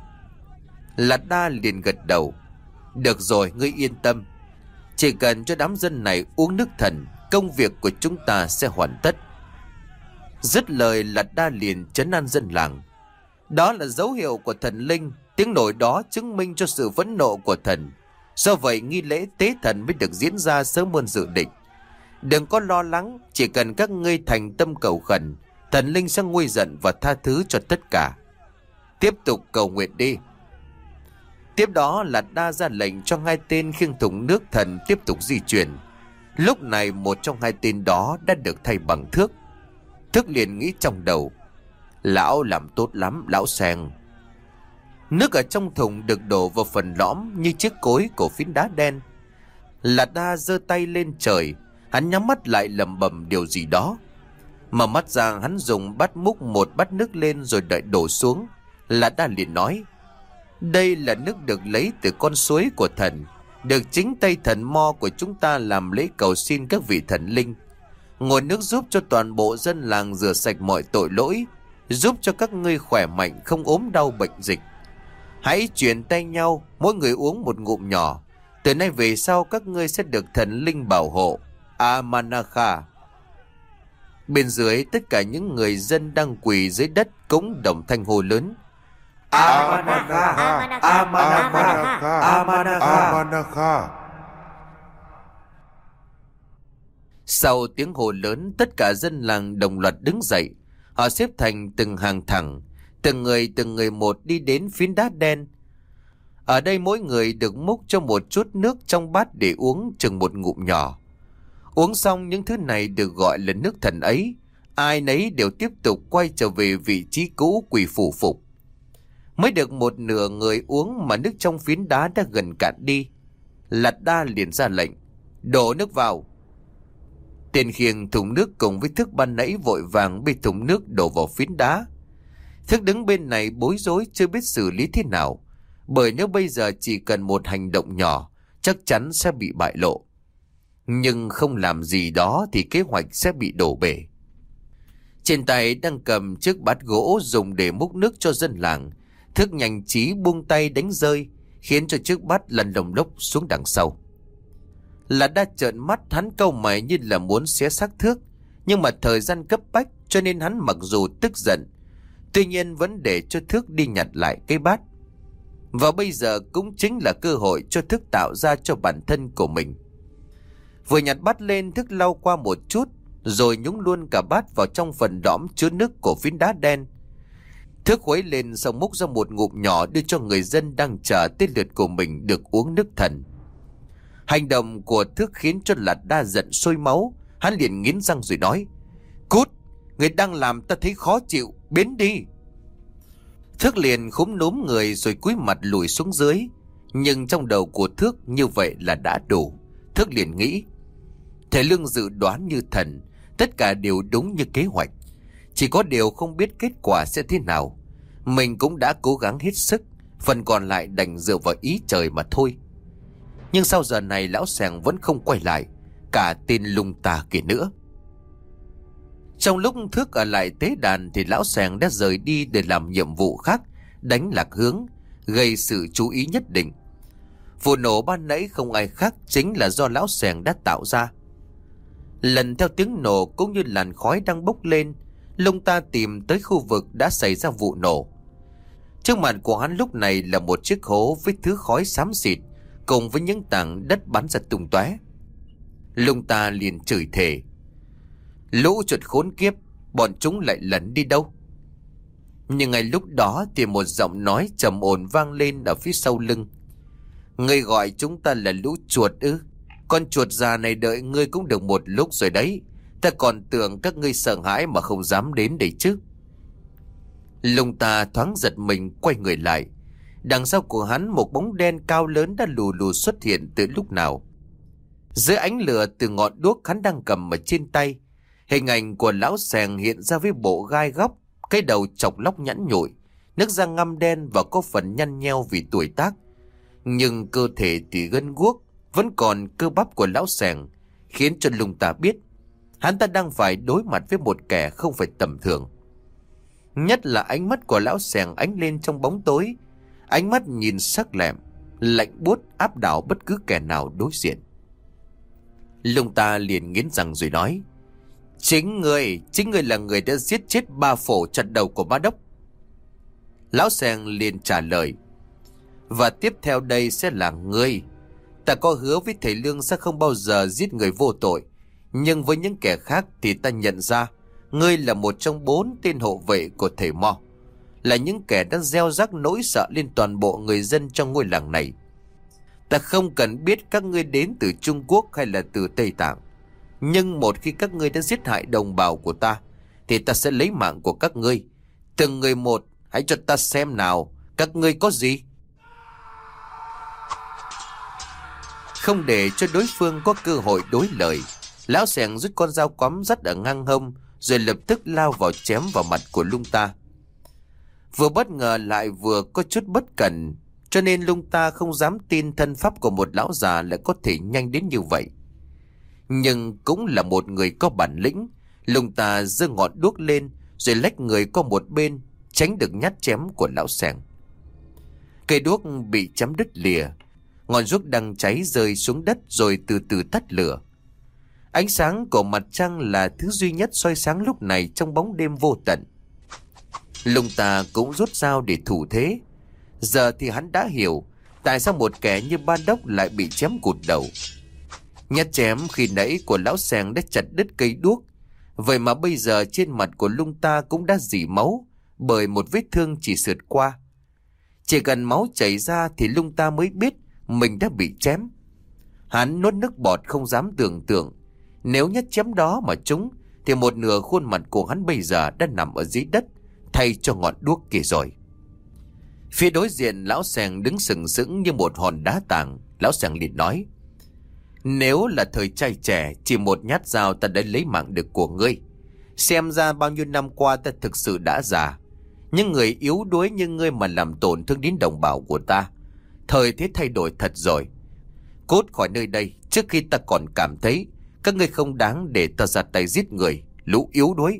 Lạt Đa liền gật đầu: "Được rồi, ngươi yên tâm. Chỉ cần cho đám dân này uống nước thần, công việc của chúng ta sẽ hoàn tất." Dứt lời, Lạt Đa liền trấn an dân làng. Đó là dấu hiệu của thần linh, tiếng nổi đó chứng minh cho sự phẫn nộ của thần. Do vậy nghi lễ tế thần mới được diễn ra sớm hơn dự định. Đừng có lo lắng, chỉ cần các ngươi thành tâm cầu khẩn, thần linh sẽ nguôi giận và tha thứ cho tất cả. Tiếp tục cầu nguyện đi. Tiếp đó, Lạt Đa ra lệnh cho 2 tên khiêng thùng nước thần tiếp tục di chuyển. Lúc này một trong 2 tên đó đã được thay bằng Thước. Thức liền nghĩ trong đầu: "Lão làm tốt lắm, lão Sèng." Nước ở trong thùng được đổ vào phần lõm như chiếc cối của phiến đá đen. Lạt Đa giơ tay lên trời, hắn nhắm mắt lại lẩm bẩm điều gì đó. Mở mắt ra, hắn dùng bát múc một bát nước lên rồi đợi đổ xuống. Lạt Đa liền nói: "Đây là nước được lấy từ con suối của thần, được chính tay thần Mo của chúng ta làm lễ cầu xin các vị thần linh. Nguồn nước giúp cho toàn bộ dân làng rửa sạch mọi tội lỗi, giúp cho các ngươi khỏe mạnh, không ốm đau bệnh dịch. Hãy truyền tay nhau, mỗi người uống một ngụm nhỏ. Từ nay về sau các ngươi sẽ được thần linh bảo hộ. Amanakha." Bên dưới, tất cả những người dân đang quỳ dưới đất cũng đồng thanh hô lớn: "Amanakha, Amanakha, Amanakha, Amanakha." Sau tiếng hô lớn, tất cả dân làng đồng loạt đứng dậy. Họ xếp thành từng hàng thẳng, từng người một đi đến phiến đá đen. Ở đây mỗi người được múc cho một chút nước trong bát để uống chừng một ngụm nhỏ. Uống xong những thứ này được gọi là nước thần ấy, ai nấy đều tiếp tục quay trở về vị trí cũ quỳ phủ phục. Mới được một nửa người uống mà nước trong phiến đá đã gần cạn đi. Lạt Đa liền ra lệnh: "Đổ nước vào." Tên khiêng thùng nước cùng với Thức ban nãy vội vàng bê thùng nước đổ vào phiến đá. Thức đứng bên này bối rối chưa biết xử lý thế nào, bởi nếu bây giờ chỉ cần một hành động nhỏ chắc chắn sẽ bị bại lộ. Nhưng không làm gì đó thì kế hoạch sẽ bị đổ bể. Trên tay đang cầm chiếc bát gỗ dùng để múc nước cho dân làng, Thức nhanh trí buông tay đánh rơi, khiến cho chiếc bát lăn lồng lốc xuống đằng sau. Lạt Đa trợn mắt, hắn cau mày như là muốn xé xác Thước, nhưng mà thời gian cấp bách cho nên hắn mặc dù tức giận, tuy nhiên vẫn để cho Thước đi nhặt lại cái bát. Và bây giờ cũng chính là cơ hội cho Thước tạo ra cho bản thân của mình. Vừa nhặt bát lên, Thước lau qua một chút rồi nhúng luôn cả bát vào trong phần lõm chứa nước của phiến đá đen. Thước khuấy lên xong múc ra một ngụm nhỏ đưa cho người dân đang chờ tới lượt của mình được uống nước thần. Hành động của Thước khiến cho Lạt Đa giận sôi máu. Hắn liền nghiến răng rồi nói: "Cút, người đang làm ta thấy khó chịu, biến đi." Thước liền khúm núm người rồi cúi mặt lùi xuống dưới. Nhưng trong đầu của Thước như vậy là đã đủ. Thước liền nghĩ: Thầy Lương dự đoán như thần, tất cả đều đúng như kế hoạch. Chỉ có điều không biết kết quả sẽ thế nào. Mình cũng đã cố gắng hết sức, phần còn lại đành dựa vào ý trời mà thôi. Nhưng sau giờ này lão Sèng vẫn không quay lại, cả tên Lung Ta kia nữa. Trong lúc Thước ở lại tế đàn thì lão Sèng đã rời đi để làm nhiệm vụ khác, đánh lạc hướng, gây sự chú ý nhất định. Vụ nổ ban nãy không ai khác chính là do lão Sèng đã tạo ra. Lần theo tiếng nổ cũng như làn khói đang bốc lên, Lung ta tìm tới khu vực đã xảy ra vụ nổ. Trước mặt của hắn lúc này là một chiếc hố với thứ khói xám xịt, cùng với những tảng đất bắn ra tung tóe. Lung ta liền chửi thề: lũ chuột khốn kiếp, bọn chúng lại lẩn đi đâu? Nhưng ngay lúc đó thì một giọng nói trầm ổn vang lên ở phía sau lưng: ngươi gọi chúng ta là lũ chuột ư? Con chuột già này đợi ngươi cũng được một lúc rồi đấy. Ta còn tưởng các ngươi sợ hãi mà không dám đến đây chứ. Lung ta thoáng giật mình, quay người lại. Đằng sau của hắn một bóng đen cao lớn đã lù lù xuất hiện từ lúc nào. Dưới ánh lửa từ ngọn đuốc hắn đang cầm ở trên tay, hình ảnh của lão Sèng hiện ra với bộ gai góc, cái đầu chọc lóc nhẵn nhụi, nước da ngăm đen và có phần nhăn nheo vì tuổi tác. Nhưng cơ thể thì gân guốc, vẫn còn cơ bắp của lão Sèng, khiến cho Lung ta biết hắn ta đang phải đối mặt với một kẻ không phải tầm thường. Nhất là ánh mắt của lão Sèng ánh lên trong bóng tối, ánh mắt nhìn sắc lẹm, lạnh buốt áp đảo bất cứ kẻ nào đối diện. Lung ta liền nghiến răng rồi nói: chính ngươi là người đã giết chết ba phổ chặt đầu của bá đốc. Lão Sèng liền trả lời: và tiếp theo đây sẽ là ngươi. Ta có hứa với thầy Lương sẽ không bao giờ giết người vô tội, nhưng với những kẻ khác thì ta nhận ra ngươi là một trong 4 tên hộ vệ của thầy Mo, là những kẻ đã gieo rắc nỗi sợ lên toàn bộ người dân trong ngôi làng này. Ta không cần biết các ngươi đến từ Trung Quốc hay là từ Tây Tạng, nhưng một khi các ngươi đã giết hại đồng bào của ta thì ta sẽ lấy mạng của các ngươi. Từng người một, hãy cho ta xem nào, các ngươi có gì. Không để cho đối phương có cơ hội đối lời, lão Sèng rút con dao quắm dắt ở ngang hông, rồi lập tức lao vào chém vào mặt của Lung ta. Vừa bất ngờ lại vừa có chút bất cẩn, cho nên Lung ta không dám tin thân pháp của một lão già lại có thể nhanh đến như vậy. Nhưng cũng là một người có bản lĩnh, Lung ta giơ ngọn đuốc lên rồi lách người qua một bên, tránh được nhát chém của lão Sèng. Cây đuốc bị chém đứt lìa, ngọn đuốc đang cháy rơi xuống đất rồi từ từ tắt lửa. Ánh sáng của mặt trăng là thứ duy nhất soi sáng lúc này trong bóng đêm vô tận. Lung ta cũng rút dao để thủ thế. Giờ thì hắn đã hiểu tại sao một kẻ như Ba Đốc lại bị chém cụt đầu. Nhát chém khi nãy của lão Sèng đã chặt đứt cây đuốc, vậy mà bây giờ trên mặt của Lung ta cũng đã rỉ máu bởi một vết thương chỉ sượt qua. Chỉ cần máu chảy ra thì Lung ta mới biết mình đã bị chém. Hắn nuốt nước bọt không dám tưởng tượng, nếu nhát chém đó mà trúng thì một nửa khuôn mặt của hắn bây giờ đã nằm ở dưới đất thay cho ngọn đuốc kia rồi. Phía đối diện lão Sèng đứng sừng sững như một hòn đá tảng. Lão Sèng liền nói: nếu là thời trai trẻ, chỉ một nhát dao ta đã lấy mạng được của ngươi. Xem ra bao nhiêu năm qua ta thực sự đã già. Những người yếu đuối như ngươi mà làm tổn thương đến đồng bào của ta, thời thế thay đổi thật rồi. Cút khỏi nơi đây trước khi ta còn cảm thấy các ngươi không đáng để ta ra tay giết người, lũ yếu đuối.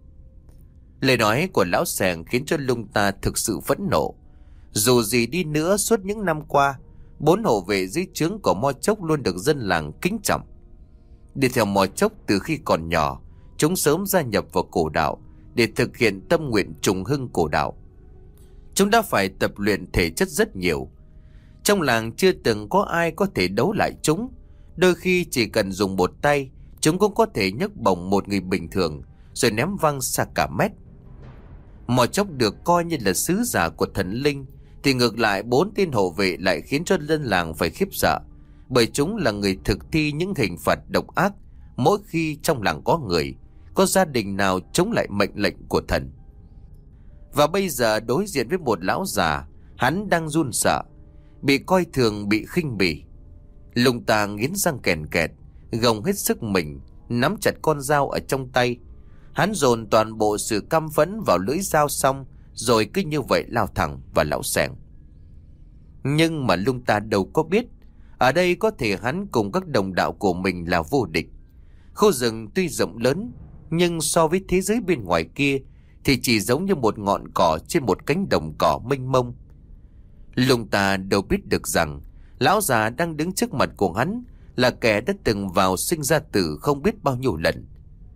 Lời nói của lão Sèng khiến cho Lung ta thực sự phẫn nộ. Dù gì đi nữa, suốt những năm qua, 4 hộ vệ dưới trướng của Mo Chốc luôn được dân làng kính trọng. Đi theo Mo Chốc từ khi còn nhỏ, chúng sớm gia nhập vào cổ đạo để thực hiện tâm nguyện trùng hưng cổ đạo. Chúng đã phải tập luyện thể chất rất nhiều. Trong làng chưa từng có ai có thể đấu lại chúng. Đôi khi chỉ cần dùng một tay, chúng cũng có thể nhấc bổng một người bình thường rồi ném văng xa cả mét. Mo Chốc được coi như là sứ giả của thần linh, thì ngược lại 4 tên hộ vệ lại khiến cho dân làng phải khiếp sợ, bởi chúng là người thực thi những hình phạt độc ác mỗi khi trong làng có người, có gia đình nào chống lại mệnh lệnh của thần. Và bây giờ đối diện với một lão già, hắn đang run sợ, bị coi thường, bị khinh bỉ. Lung ta nghiến răng kèn kẹt, gồng hết sức mình, nắm chặt con dao ở trong tay. Hắn dồn toàn bộ sự căm phẫn vào lưỡi dao, xong rồi cứ như vậy lao thẳng vào lão Sèng. Nhưng mà Lung ta đâu có biết, ở đây có thể hắn cùng các đồng đạo của mình là vô địch. Khu rừng tuy rộng lớn, nhưng so với thế giới bên ngoài kia thì chỉ giống như một ngọn cỏ trên một cánh đồng cỏ mênh mông. Lung ta đâu biết được rằng lão già đang đứng trước mặt của hắn là kẻ đã từng vào sinh ra tử không biết bao nhiêu lần.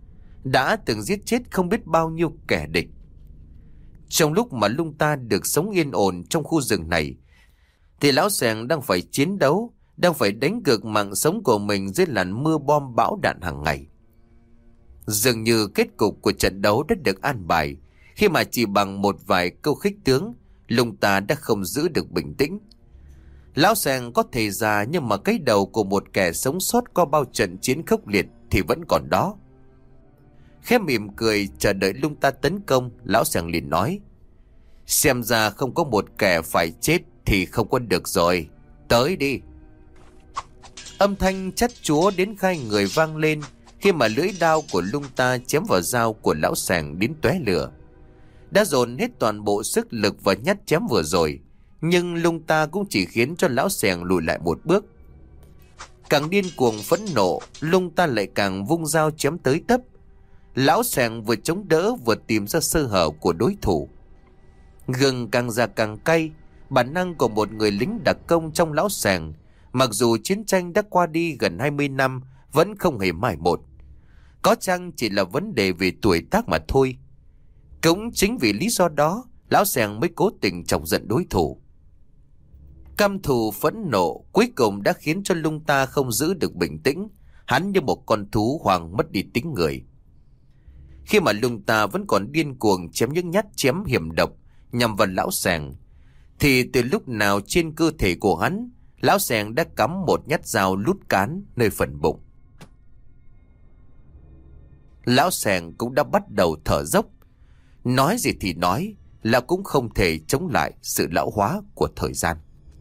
đã từng giết chết không biết bao nhiêu kẻ địch. Trong lúc mà Lung Ta được sống yên ổn trong khu rừng này, thì lão Sẻng đang phải chiến đấu, đang phải đánh cược mạng sống của mình dưới làn mưa bom bão đạn hàng ngày. Dường như kết cục của trận đấu đã được an bài, khi mà chỉ bằng một vài câu khích tướng, Lung Ta đã không giữ được bình tĩnh. Lão Sẻng có thể già, nhưng mà cái đầu của một kẻ sống sót qua bao trận chiến khốc liệt thì vẫn còn đó. Khẽ mỉm cười chờ đợi Lung Ta tấn công, lão Sẻng liền nói: xem ra không có một kẻ phải chết thì không có được rồi, tới đi. Âm thanh chát chúa đến gai người vang lên khi mà lưỡi đao của Lung Ta chém vào dao của lão Sẻng đến tóe lửa. Đã dồn hết toàn bộ sức lực vào nhát chém vừa rồi, nhưng Lung Ta cũng chỉ khiến cho lão Sẻng lùi lại một bước. Càng điên cuồng phẫn nộ, Lung Ta lại càng vung dao chém tới tấp. Lão Sẻng vừa chống đỡ vừa tìm ra sơ hở của đối thủ. Gừng càng già càng cay, bản năng của một người lính đặc công trong lão Sẻng, mặc dù chiến tranh đã qua đi gần 20 năm, vẫn không hề mai một. Có chăng chỉ là vấn đề về tuổi tác mà thôi. Cũng chính vì lý do đó, lão Sẻng mới cố tình chọc giận đối thủ. Căm thù phẫn nộ cuối cùng đã khiến cho Lung Ta không giữ được bình tĩnh. Hắn như một con thú hoang mất đi tính người. Khi mà Lung Ta vẫn còn điên cuồng chém những nhát chém hiểm độc nhằm vào lão Sẻng, thì từ lúc nào trên cơ thể của hắn, lão Sẻng đã cắm một nhát dao lút cán nơi phần bụng. Lão Sẻng cũng đã bắt đầu thở dốc. Nói gì thì nói, là cũng không thể chống lại sự lão hóa của thời gian.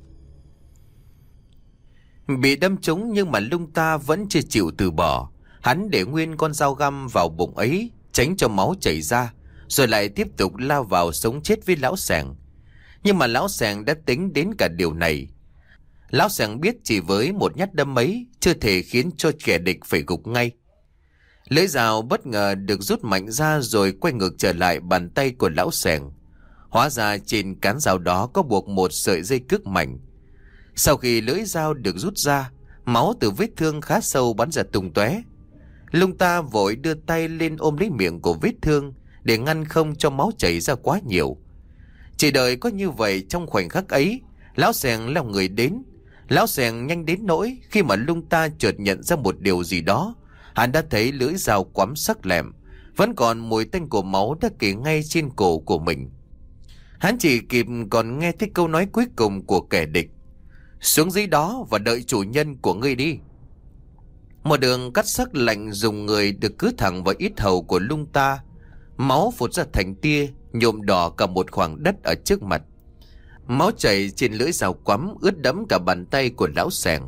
Bị đâm trúng nhưng mà Lung Ta vẫn chưa chịu từ bỏ. Hắn để nguyên con dao găm vào bụng ấy, tránh cho máu chảy ra, rồi lại tiếp tục lao vào sống chết với lão Sẻng. Nhưng mà lão Sẻng đã tính đến cả điều này. Lão Sẻng biết chỉ với một nhát đâm ấy chưa thể khiến cho kẻ địch phải gục ngay. Lưỡi dao bất ngờ được rút mạnh ra rồi quay ngược trở lại bàn tay của lão Sẻng. Hóa ra trên cán dao đó có buộc một sợi dây cước mảnh. Sau khi lưỡi dao được rút ra, máu từ vết thương khá sâu bắn ra tung tóe. Lung Ta vội đưa tay lên ôm lấy miệng của vết thương để ngăn không cho máu chảy ra quá nhiều. Chỉ đợi có như vậy, trong khoảnh khắc ấy, lão Sẻng lao người đến. Lão Sẻng nhanh đến nỗi khi mà Lung Ta chợt nhận ra một điều gì đó, hắn đã thấy lưỡi dao quắm sắc lẹm, vẫn còn mùi tanh của máu đã kề ngay trên cổ của mình. Hắn chỉ kịp còn nghe thấy câu nói cuối cùng của kẻ địch: xuống dưới đó và đợi chủ nhân của ngươi đi. Một đường cắt sắc lạnh dùng người được cứ thẳng vào yết hầu của Lung Ta. Máu phụt ra thành tia, nhuộm đỏ cả một khoảng đất ở trước mặt. Máu chảy trên lưỡi dao quắm ướt đẫm cả bàn tay của lão Sẻng.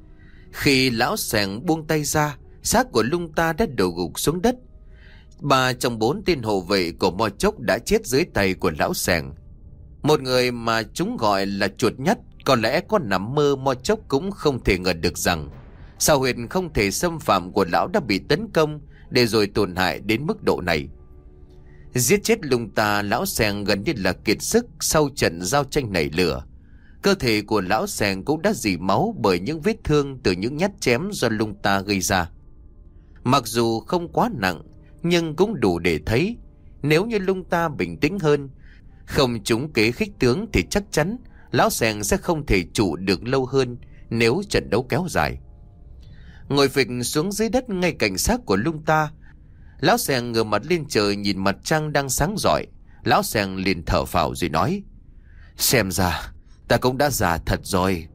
Khi lão Sẻng buông tay ra, xác của Lung Ta đã đổ gục xuống đất. 3 trong 4 tên hộ vệ của Mo Chốc đã chết dưới tay của lão Sẻng. Một người mà chúng gọi là chuột nhất, có lẽ có nằm mơ Mo Chốc cũng không thể ngờ được rằng sao huyệt không thể xâm phạm của lão đã bị tấn công, để rồi tổn hại đến mức độ này. Giết chết Lung Ta, lão Sẻng gần như là kiệt sức sau trận giao tranh nảy lửa. Cơ thể của lão Sẻng cũng đã rỉ máu bởi những vết thương từ những nhát chém do Lung Ta gây ra. Mặc dù không quá nặng, nhưng cũng đủ để thấy nếu như Lung Ta bình tĩnh hơn, không trúng kế khích tướng, thì chắc chắn lão Sẻng sẽ không thể trụ được lâu hơn nếu trận đấu kéo dài. Ngồi phịch xuống dưới đất ngay cạnh xác của Lung Ta, lão Sẻng ngửa mặt lên trời nhìn mặt trăng đang sáng rọi. Lão Sẻng liền thở phào rồi nói: xem ra ta cũng đã già thật rồi.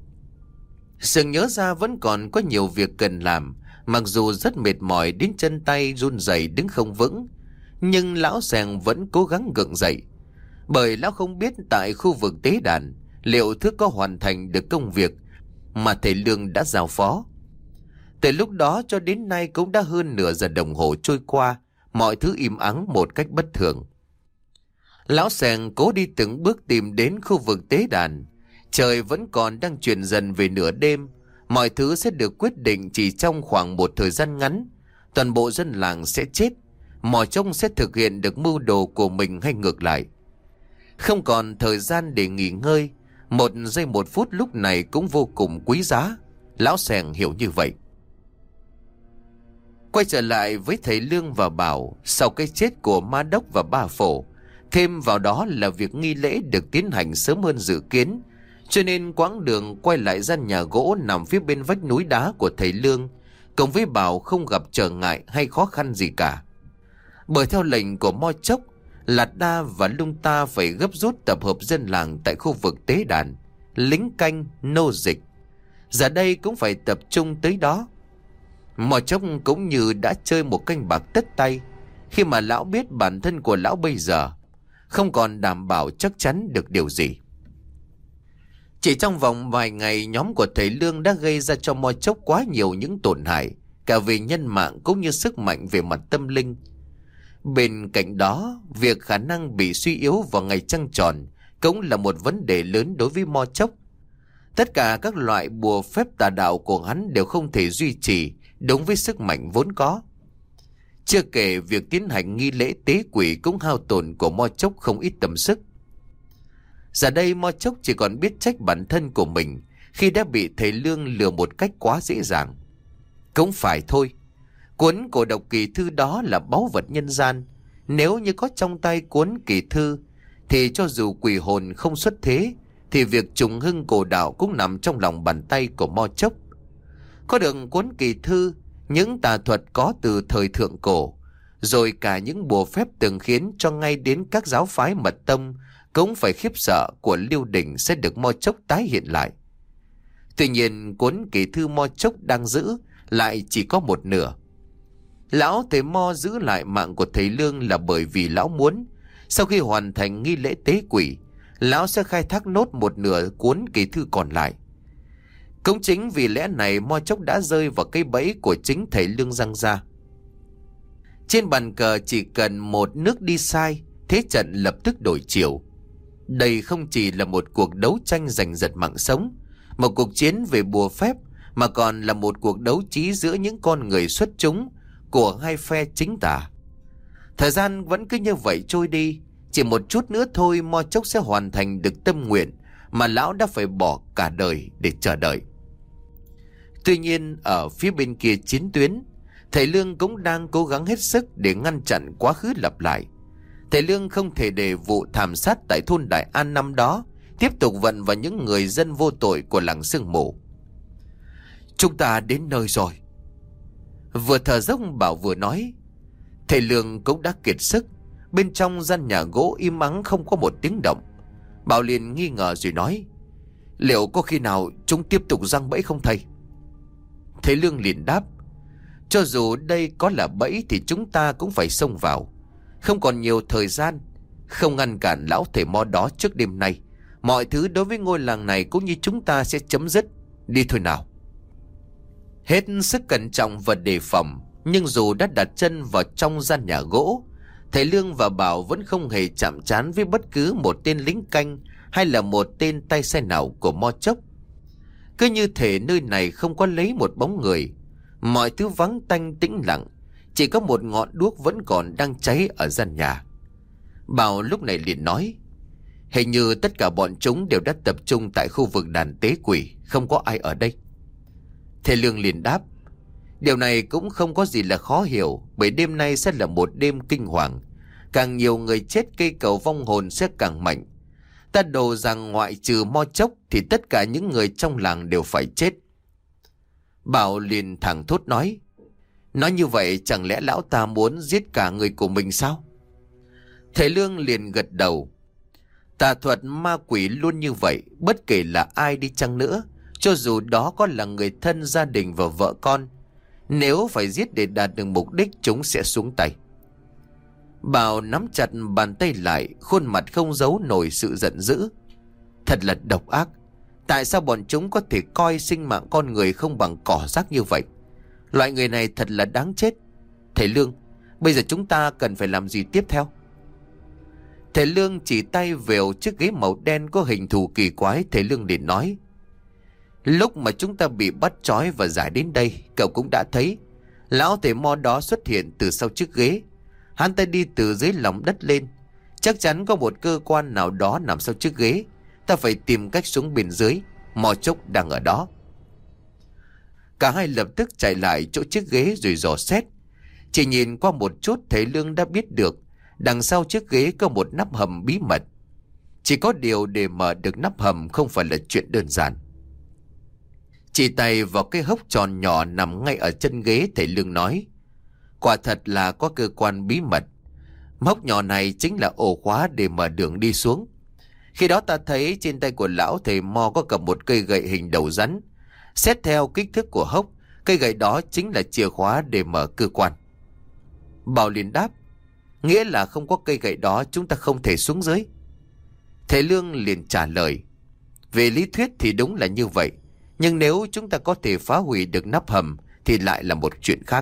Sừng nhớ ra vẫn còn có nhiều việc cần làm. Mặc dù rất mệt mỏi đến chân tay run rẩy đứng không vững, nhưng lão Sẻng vẫn cố gắng gượng dậy. Bởi lão không biết tại khu vực tế đàn liệu Thước có hoàn thành được công việc mà thầy Lương đã giao phó. Từ lúc đó cho đến nay cũng đã hơn nửa giờ đồng hồ trôi qua, mọi thứ im ắng một cách bất thường. Lão Sẻng cố đi từng bước tìm đến khu vực tế đàn. Trời vẫn còn đang chuyển dần về nửa đêm. Mọi thứ sẽ được quyết định chỉ trong khoảng một thời gian ngắn. Toàn bộ dân làng sẽ chết. Mò Trông sẽ thực hiện được mưu đồ của mình hay ngược lại. Không còn thời gian để nghỉ ngơi. Một giây một phút lúc này cũng vô cùng quý giá. Lão Sẻng hiểu như vậy. Quay trở lại với thầy Lương và Bảo, sau cái chết của Ma Đốc và Ba Phổ, thêm vào đó là việc nghi lễ được tiến hành sớm hơn dự kiến, cho nên quãng đường quay lại gian nhà gỗ nằm phía bên vách núi đá của thầy Lương cùng với Bảo không gặp trở ngại hay khó khăn gì cả. Bởi theo lệnh của Mo Chốc, Lạt Đa và Lung Ta phải gấp rút tập hợp dân làng tại khu vực tế đàn, lính canh, nô dịch. Giờ đây cũng phải tập trung tới đó. Mo Chốc cũng như đã chơi một canh bạc tất tay, khi mà lão biết bản thân của lão bây giờ không còn đảm bảo chắc chắn được điều gì. Chỉ trong vòng vài ngày, nhóm của thầy Lương đã gây ra cho Mo Chốc quá nhiều những tổn hại, cả về nhân mạng cũng như sức mạnh về mặt tâm linh. Bên cạnh đó, việc khả năng bị suy yếu vào ngày trăng tròn cũng là một vấn đề lớn đối với Mo Chốc. Tất cả các loại bùa phép tà đạo của hắn đều không thể duy trì đúng với sức mạnh vốn có. Chưa kể việc tiến hành nghi lễ tế quỷ cũng hao tổn của Mo Chốc không ít tâm sức. Giờ đây Mo Chốc chỉ còn biết trách bản thân của mình khi đã bị thầy Lương lừa một cách quá dễ dàng. Cũng phải thôi, cuốn cổ độc kỳ thư đó là báu vật nhân gian. Nếu như có trong tay cuốn kỳ thư thì cho dù quỷ hồn không xuất thế thì việc trùng hưng cổ đạo cũng nằm trong lòng bàn tay của Mo Chốc. Có được cuốn kỳ thư, những tà thuật có từ thời thượng cổ, rồi cả những bùa phép từng khiến cho ngay đến các giáo phái mật tông cũng phải khiếp sợ của Liêu Đình sẽ được Mo Chốc tái hiện lại. Tuy nhiên cuốn kỳ thư Mo Chốc đang giữ lại chỉ có một nửa. Lão thầy Mo giữ lại mạng của thầy Lương là bởi vì lão muốn sau khi hoàn thành nghi lễ tế quỷ, lão sẽ khai thác nốt một nửa cuốn kỳ thư còn lại. Cũng chính vì lẽ này Mo Chốc đã rơi vào cái bẫy của chính thầy Lương giăng ra. Trên bàn cờ chỉ cần một nước đi sai, thế trận lập tức đổi chiều. Đây không chỉ là một cuộc đấu tranh giành giật mạng sống, một cuộc chiến về bùa phép, mà còn là một cuộc đấu trí giữa những con người xuất chúng của hai phe chính tà. Thời gian vẫn cứ như vậy trôi đi, chỉ một chút nữa thôi Mo Chốc sẽ hoàn thành được tâm nguyện mà lão đã phải bỏ cả đời để chờ đợi. Tuy nhiên ở phía bên kia chiến tuyến, thầy Lương cũng đang cố gắng hết sức để ngăn chặn quá khứ lặp lại. Thầy Lương không thể để vụ thảm sát tại thôn Đại An năm đó tiếp tục vận vào những người dân vô tội của làng Sương Mù. Chúng ta đến nơi rồi. Vừa thở dốc Bảo vừa nói. Thầy Lương cũng đã kiệt sức. Bên trong gian nhà gỗ im ắng không có một tiếng động. Bảo liền nghi ngờ rồi nói, liệu có khi nào chúng tiếp tục giăng bẫy không thầy? Thầy Lương liền đáp, cho dù đây có là bẫy thì chúng ta cũng phải xông vào. Không còn nhiều thời gian. Không ngăn cản lão thầy Mo đó trước đêm nay, mọi thứ đối với ngôi làng này cũng như chúng ta sẽ chấm dứt. Đi thôi nào. Hết sức cẩn trọng và đề phòng, nhưng dù đã đặt chân vào trong gian nhà gỗ, thầy Lương và Bảo vẫn không hề chạm trán với bất cứ một tên lính canh hay là một tên tay sai nào của Mo Chốc. Cứ như thể nơi này không có lấy một bóng người, mọi thứ vắng tanh tĩnh lặng, chỉ có một ngọn đuốc vẫn còn đang cháy ở gian nhà. Bảo lúc này liền nói, hình như tất cả bọn chúng đều đã tập trung tại khu vực đàn tế quỷ, không có ai ở đây. Thầy Lương liền đáp, điều này cũng không có gì là khó hiểu, bởi đêm nay sẽ là một đêm kinh hoàng. Càng nhiều người chết, cây cầu vong hồn sẽ càng mạnh. Ta đồ rằng ngoại trừ Mo Chốc thì tất cả những người trong làng đều phải chết. Bảo liền thẳng thốt nói như vậy chẳng lẽ lão ta muốn giết cả người của mình sao? Thầy Lương liền gật đầu. Tà thuật ma quỷ luôn như vậy, bất kể là ai đi chăng nữa, cho dù đó có là người thân, gia đình và vợ con, nếu phải giết để đạt được mục đích, chúng sẽ xuống tay. Bảo nắm chặt bàn tay lại, khuôn mặt không giấu nổi sự giận dữ. Thật là độc ác. Tại sao bọn chúng có thể coi sinh mạng con người không bằng cỏ rác như vậy? Loại người này thật là đáng chết. Thầy Lương, bây giờ chúng ta cần phải làm gì tiếp theo? Thầy Lương chỉ tay vào chiếc ghế màu đen có hình thù kỳ quái. Thầy Lương liền nói, lúc mà chúng ta bị bắt trói và giải đến đây, cậu cũng đã thấy lão thầy Mo đó xuất hiện từ sau chiếc ghế. Hắn ta đi từ dưới lòng đất lên. Chắc chắn có một cơ quan nào đó nằm sau chiếc ghế. Ta phải tìm cách xuống bên dưới. Mo Chốc đang ở đó. Cả hai lập tức chạy lại chỗ chiếc ghế rồi dò xét. Chỉ nhìn qua một chút thầy Lương đã biết được đằng sau chiếc ghế có một nắp hầm bí mật. Chỉ có điều để mở được nắp hầm không phải là chuyện đơn giản. Chỉ tay vào cái hốc tròn nhỏ nằm ngay ở chân ghế, thầy Lương nói: quả thật là có cơ quan bí mật. Hốc nhỏ này chính là ổ khóa để mở đường đi xuống. Khi đó ta thấy trên tay của lão thầy Mo có cầm một cây gậy hình đầu rắn. Xét theo kích thước của hốc, cây gậy đó chính là chìa khóa để mở cơ quan. Bảo liền đáp: nghĩa là không có cây gậy đó chúng ta không thể xuống dưới. Thầy Lương liền trả lời: về lý thuyết thì đúng là như vậy, nhưng nếu chúng ta có thể phá hủy được nắp hầm thì lại là một chuyện khác.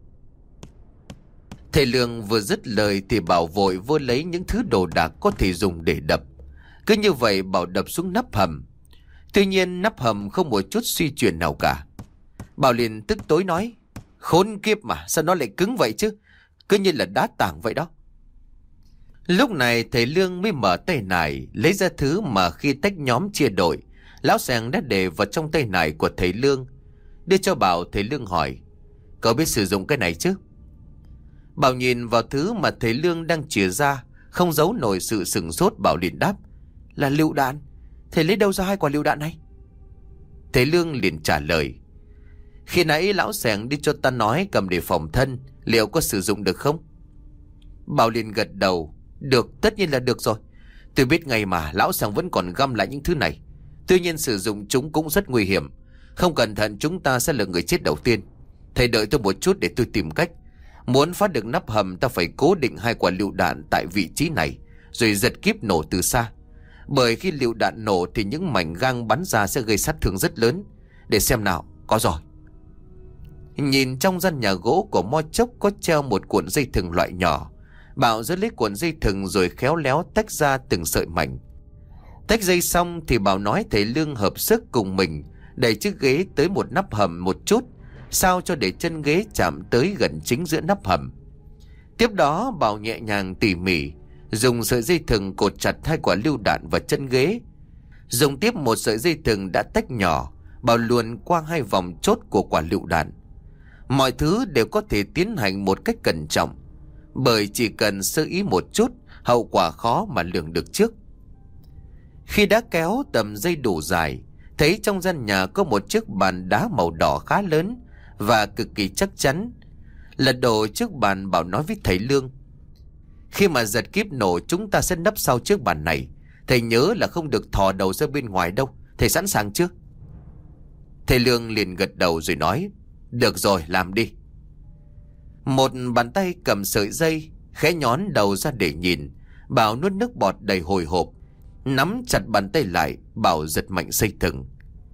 Thầy Lương vừa dứt lời thì Bảo vội vô lấy những thứ đồ đạc có thể dùng để đập. Cứ như vậy Bảo đập xuống nắp hầm. Tuy nhiên nắp hầm không một chút suy chuyển nào cả. Bảo liền tức tối nói: khốn kiếp mà, sao nó lại cứng vậy chứ, cứ như là đá tảng vậy đó. Lúc này thầy Lương mới mở tay nải lấy ra thứ mà khi tách nhóm chia đội lão Sàng đã để vào trong tay nải của thầy Lương, đưa cho Bảo. Thầy Lương hỏi: cậu biết sử dụng cái này chứ? Bảo nhìn vào thứ mà thầy Lương đang chìa ra, không giấu nổi sự sửng sốt. Bảo liền đáp: là lựu đạn. Thầy lấy đâu ra 2 quả lựu đạn này? Thầy Lương liền trả lời: khi nãy lão Sàng đi cho ta nói cầm để phòng thân, liệu có sử dụng được không? Bảo liền gật đầu: được, tất nhiên là được rồi. Tôi biết ngay mà, lão Sàng vẫn còn găm lại những thứ này. Tuy nhiên sử dụng chúng cũng rất nguy hiểm, không cẩn thận chúng ta sẽ là người chết đầu tiên. Thầy đợi tôi một chút để tôi tìm cách. Muốn phá được nắp hầm ta phải cố định 2 quả lựu đạn tại vị trí này, rồi giật kíp nổ từ xa. Bởi khi lựu đạn nổ thì những mảnh gang bắn ra sẽ gây sát thương rất lớn. Để xem nào, có rồi. Nhìn trong gian nhà gỗ của Mo Chốc có treo một cuộn dây thừng loại nhỏ. Bảo giơ lấy cuộn dây thừng rồi khéo léo tách ra từng sợi mảnh. Tách dây xong thì Bảo nói thầy Lương hợp sức cùng mình đẩy chiếc ghế tới một nắp hầm một chút, sao cho để chân ghế chạm tới gần chính giữa nắp hầm. Tiếp đó Bảo nhẹ nhàng tỉ mỉ dùng sợi dây thừng cột chặt 2 quả lựu đạn vào chân ghế. Dùng tiếp một sợi dây thừng đã tách nhỏ, Bảo luồn qua 2 vòng chốt của quả lựu đạn. Mọi thứ đều có thể tiến hành một cách cẩn trọng, bởi chỉ cần sơ ý một chút, hậu quả khó mà lường được trước. Khi đã kéo tầm dây đủ dài, thấy trong gian nhà có một chiếc bàn đá màu đỏ khá lớn và cực kỳ chắc chắn. Lật đổ chiếc bàn, Bảo nói với thầy Lương: khi mà giật kíp nổ chúng ta sẽ nấp sau chiếc bàn này. Thầy nhớ là không được thò đầu ra bên ngoài đâu. Thầy sẵn sàng chưa? Thầy Lương liền gật đầu rồi nói: được rồi, làm đi. Một bàn tay cầm sợi dây, khẽ nhón đầu ra để nhìn. Bảo nuốt nước bọt đầy hồi hộp, nắm chặt bàn tay lại. Bảo giật mạnh dây thừng,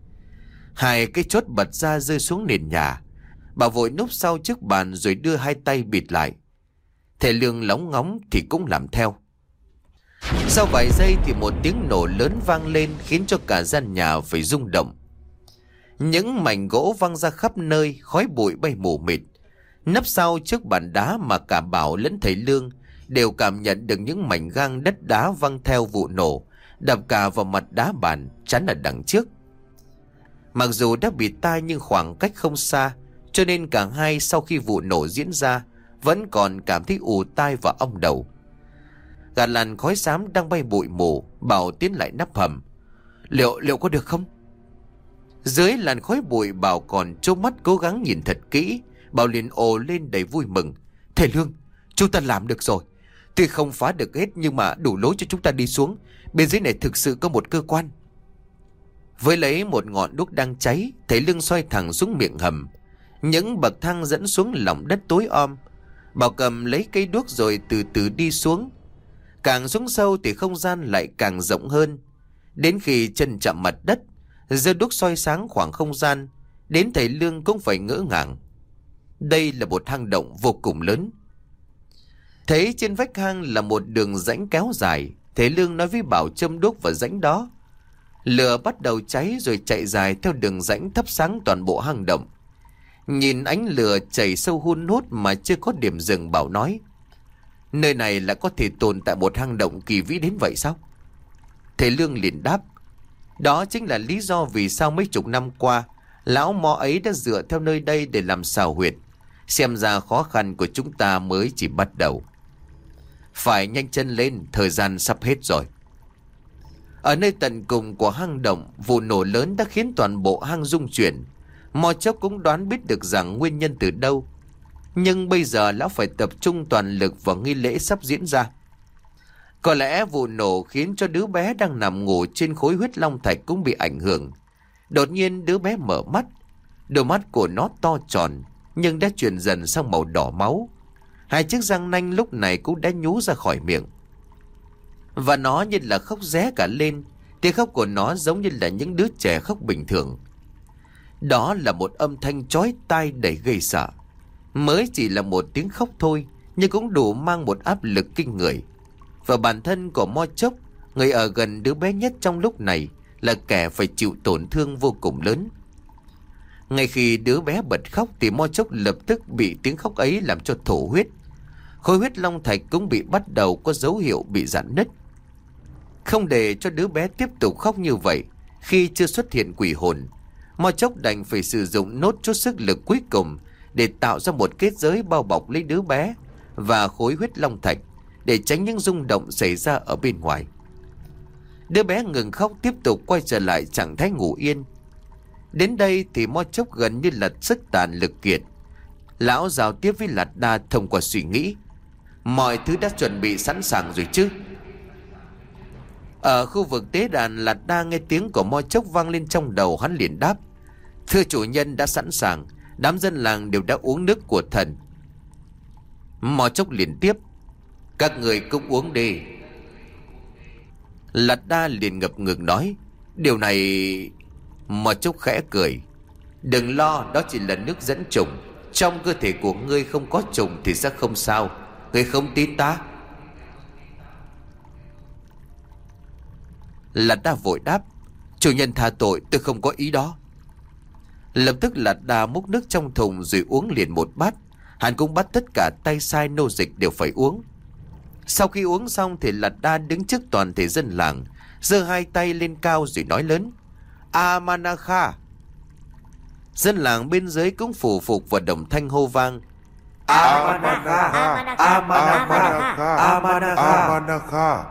2 cái chốt bật ra rơi xuống nền nhà. Bảo vội núp sau chiếc bàn rồi đưa 2 tay bịt lại. Thầy Lương lóng ngóng thì cũng làm theo. Sau vài giây thì một tiếng nổ lớn vang lên khiến cho cả gian nhà phải rung động. Những mảnh gỗ văng ra khắp nơi, khói bụi bay mù mịt. Nấp sau chiếc bàn đá mà cả Bảo lẫn thầy Lương đều cảm nhận được những mảnh gang đất đá văng theo vụ nổ, đập cả vào mặt đá bàn chắn ở đằng trước. Mặc dù đã bịt tai nhưng khoảng cách không xa, cho nên cả hai sau khi vụ nổ diễn ra vẫn còn cảm thấy ù tai và ong đầu. Gạt làn khói xám đang bay bụi mù, Bảo tiến lại nắp hầm. Liệu có được không? Dưới làn khói bụi, Bảo còn trố mắt cố gắng nhìn thật kỹ. Bảo liền ồ lên đầy vui mừng: thầy Lương, chúng ta làm được rồi. Tuy không phá được hết nhưng mà đủ lối cho chúng ta đi xuống. Bên dưới này thực sự có một cơ quan. Với lấy một ngọn đuốc đang cháy, thầy Lương xoay thẳng xuống miệng hầm. Những bậc thang dẫn xuống lòng đất tối om. Bảo cầm lấy cây đuốc rồi từ từ đi xuống. Càng xuống sâu thì không gian lại càng rộng hơn. Đến khi chân chạm mặt đất, giơ đuốc soi sáng khoảng không gian, đến thầy Lương cũng phải ngỡ ngàng. Đây là một hang động vô cùng lớn. Thấy trên vách hang là một đường rãnh kéo dài, thầy Lương nói với Bảo châm đuốc vào rãnh đó. Lửa bắt đầu cháy rồi chạy dài theo đường rãnh thắp sáng toàn bộ hang động. Nhìn ánh lửa chảy sâu hun hút mà chưa có điểm dừng, Bảo nói: nơi này là có thể tồn tại một hang động kỳ vĩ đến vậy sao? Thầy Lương liền đáp: đó chính là lý do vì sao mấy chục năm qua lão Mo ấy đã dựa theo nơi đây để làm xào huyệt. Xem ra khó khăn của chúng ta mới chỉ bắt đầu. Phải nhanh chân lên, thời gian sắp hết rồi. Ở nơi tận cùng của hang động, vụ nổ lớn đã khiến toàn bộ hang rung chuyển. Mo Chốc cũng đoán biết được rằng nguyên nhân từ đâu. Nhưng bây giờ lão phải tập trung toàn lực vào nghi lễ sắp diễn ra. Có lẽ vụ nổ khiến cho đứa bé đang nằm ngủ trên khối huyết long thạch cũng bị ảnh hưởng. Đột nhiên đứa bé mở mắt. Đôi mắt của nó to tròn, nhưng đã chuyển dần sang màu đỏ máu. Hai chiếc răng nanh lúc này cũng đã nhú ra khỏi miệng. Và nó như là khóc ré cả lên. Tiếng khóc của nó giống như là những đứa trẻ khóc bình thường. Đó là một âm thanh chói tai đầy gây sợ. Mới chỉ là một tiếng khóc thôi, nhưng cũng đủ mang một áp lực kinh người. Và bản thân của Mo Chốc, người ở gần đứa bé nhất trong lúc này, là kẻ phải chịu tổn thương vô cùng lớn. Ngay khi đứa bé bật khóc thì Mo Chốc lập tức bị tiếng khóc ấy làm cho thổ huyết. Khối huyết long thạch cũng bị bắt đầu có dấu hiệu bị rạn nứt. Không để cho đứa bé tiếp tục khóc như vậy, khi chưa xuất hiện quỷ hồn, Mo Chốc đành phải sử dụng nốt chút sức lực cuối cùng để tạo ra một kết giới bao bọc lấy đứa bé và khối huyết long thạch, để tránh những rung động xảy ra ở bên ngoài. Đứa bé ngừng khóc, tiếp tục quay trở lại trạng thái ngủ yên. Đến đây thì Mo Chốc gần như là sức tàn lực kiệt. Lão giao tiếp với Lạt Đa thông qua suy nghĩ. Mọi thứ đã chuẩn bị sẵn sàng rồi chứ? Ở khu vực tế đàn, Lạt Đa nghe tiếng của Mo Chốc vang lên trong đầu, hắn liền đáp: Thưa chủ nhân, đã sẵn sàng. Đám dân làng đều đã uống nước của thần. Mo Chốc liền tiếp: Các người cũng uống đi. Lạt Đa liền ngập ngừng nói: Điều này... Mo Chốc khẽ cười: Đừng lo, đó chỉ là nước dẫn trùng. Trong cơ thể của ngươi không có trùng thì sẽ không sao. Ngươi không tin ta? Lạt Đa vội đáp: Chủ nhân tha tội, tôi không có ý đó. Lập tức Lạt Đa múc nước trong thùng rồi uống liền một bát. Hắn cũng bắt tất cả tay sai nô dịch đều phải uống. Sau khi uống xong thì Lạt Đa đứng trước toàn thể dân làng, giơ hai tay lên cao rồi nói lớn: Amanakha. Dân làng bên dưới cũng phủ phục và đồng thanh hô vang: Amanakha, Amanakha, Amanakha.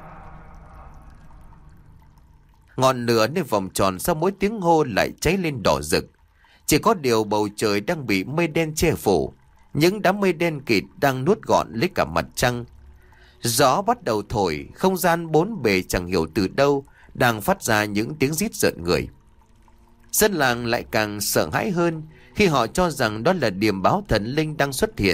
Ngọn lửa nơi vòng tròn sau mỗi tiếng hô lại cháy lên đỏ rực. Chỉ có điều bầu trời đang bị mây đen che phủ. Những đám mây đen kịt đang nuốt gọn lấy cả mặt trăng. Gió bắt đầu thổi, không gian bốn bề chẳng hiểu từ đâu đang phát ra những tiếng rít rợn người. Dân làng lại càng sợ hãi hơn khi họ cho rằng đó là điềm báo thần linh đang xuất hiện.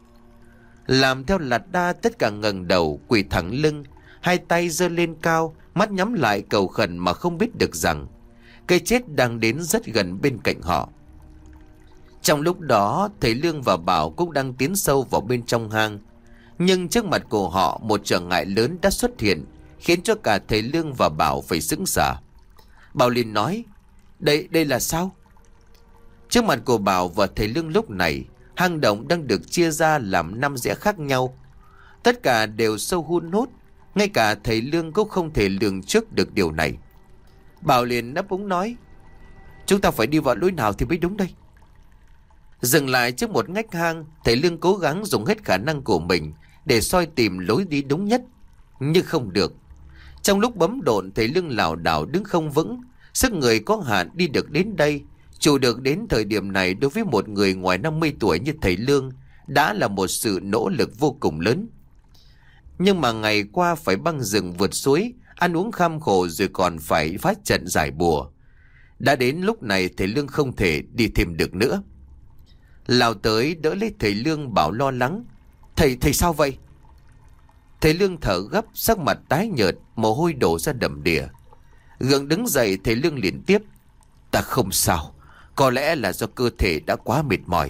Làm theo Lạt Đa, tất cả ngẩng đầu quỳ thẳng lưng, hai tay giơ lên cao, mắt nhắm lại cầu khẩn mà không biết được rằng cái chết đang đến rất gần bên cạnh họ. Trong lúc đó, thầy Lương và Bảo cũng đang tiến sâu vào bên trong hang. Nhưng trước mặt của họ, một trở ngại lớn đã xuất hiện, khiến cho cả thầy Lương và Bảo phải sững sờ. Bảo liền nói: Đây là sao? Trước mặt của Bảo và thầy Lương lúc này, hang động đang được chia ra làm 5 rẽ khác nhau. Tất cả đều sâu hun hút, ngay cả thầy Lương cũng không thể lường trước được điều này. Bảo liền đáp úng nói: Chúng ta phải đi vào lối nào thì mới đúng đây? Dừng lại trước một ngách hang, thầy Lương cố gắng dùng hết khả năng của mình để soi tìm lối đi đúng nhất, nhưng không được. Trong lúc bấm độn, thầy Lương lảo đảo đứng không vững, sức người có hạn đi được đến đây. Chủ được đến thời điểm này đối với một người ngoài 50 tuổi như thầy Lương đã là một sự nỗ lực vô cùng lớn. Nhưng mà ngày qua phải băng rừng vượt suối, ăn uống kham khổ rồi còn phải phát trận giải bùa. Đã đến lúc này thầy Lương không thể đi thêm được nữa. Lao tới đỡ lấy thầy Lương, Bảo lo lắng: Thầy sao vậy? Thầy Lương thở gấp, sắc mặt tái nhợt, mồ hôi đổ ra đầm đìa. Gượng đứng dậy, thầy Lương liền tiếp: Ta không sao, có lẽ là do cơ thể đã quá mệt mỏi.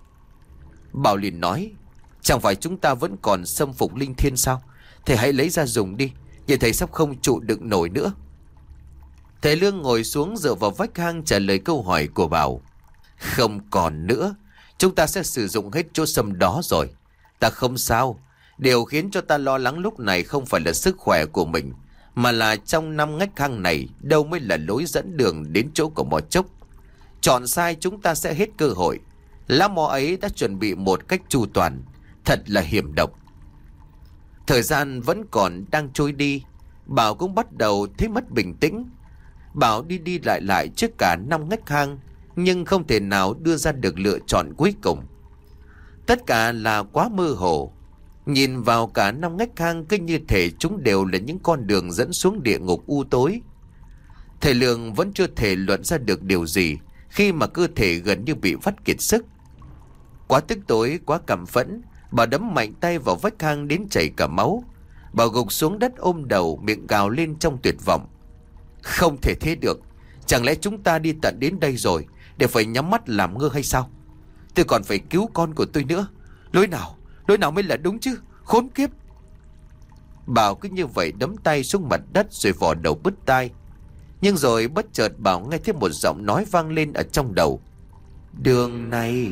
Bảo liền nói: Chẳng phải chúng ta vẫn còn xâm phục linh thiên sao? Thầy hãy lấy ra dùng đi, nhưng thầy sắp không trụ đựng nổi nữa. Thầy Lương ngồi xuống dựa vào vách hang trả lời câu hỏi của Bảo: Không còn nữa, chúng ta sẽ sử dụng hết chỗ xâm đó rồi. Ta không sao. Điều khiến cho ta lo lắng lúc này không phải là sức khỏe của mình, mà là trong 5 ngách hang này đâu mới là lối dẫn đường đến chỗ của Mo Chốc. Chọn sai chúng ta sẽ hết cơ hội. Lá mò ấy đã chuẩn bị một cách chu toàn, thật là hiểm độc. Thời gian vẫn còn đang trôi đi, Bảo cũng bắt đầu thấy mất bình tĩnh. Bảo đi đi lại lại trước cả 5 ngách hang, nhưng không thể nào đưa ra được lựa chọn cuối cùng. Tất cả là quá mơ hồ. Nhìn vào cả 5 ngách hang cứ như thể chúng đều là những con đường dẫn xuống địa ngục u tối. Thầy Lương vẫn chưa thể luận ra được điều gì khi mà cơ thể gần như bị vắt kiệt sức. Quá tức tối, quá căm phẫn, bà đấm mạnh tay vào vách hang đến chảy cả máu. Bà gục xuống đất ôm đầu, miệng gào lên trong tuyệt vọng. Không thể thế được. Chẳng lẽ chúng ta đi tận đến đây rồi để phải nhắm mắt làm ngơ hay sao? Tôi còn phải cứu con của tôi nữa. Lối nào mới là đúng chứ? Khốn kiếp. Bảo cứ như vậy đấm tay xuống mặt đất rồi vò đầu bứt tai. Nhưng rồi bất chợt Bảo nghe thấy một giọng nói vang lên ở trong đầu. Đường này.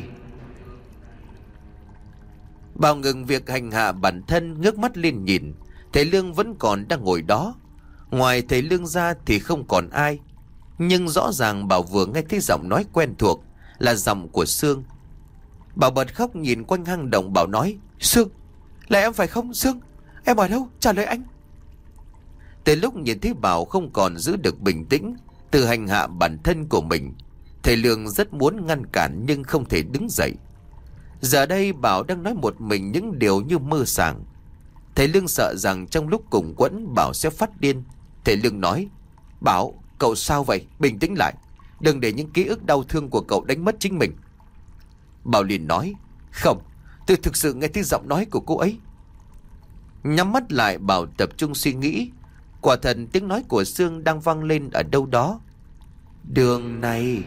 Bảo ngừng việc hành hạ bản thân, ngước mắt lên nhìn. Thầy Lương vẫn còn đang ngồi đó. Ngoài thầy Lương ra thì không còn ai. Nhưng rõ ràng Bảo vừa nghe thấy giọng nói quen thuộc, là giọng của Sương. Bảo bật khóc nhìn quanh hang động. Bảo nói: Sương, là em phải không Sương? Em ở đâu? Trả lời anh. Từ lúc nhìn thấy Bảo không còn giữ được bình tĩnh, tự hành hạ bản thân của mình, thầy Lương rất muốn ngăn cản nhưng không thể đứng dậy. Giờ đây Bảo đang nói một mình những điều như mơ sảng. Thầy Lương sợ rằng trong lúc cùng quẫn Bảo sẽ phát điên. Thầy Lương nói: Bảo, cậu sao vậy? Bình tĩnh lại. Đừng để những ký ức đau thương của cậu đánh mất chính mình. Bảo liền nói: Không, tôi thực sự nghe thấy giọng nói của cô ấy. Nhắm mắt lại, Bảo tập trung suy nghĩ. Quả thật tiếng nói của Sương đang vang lên ở đâu đó. Đường này.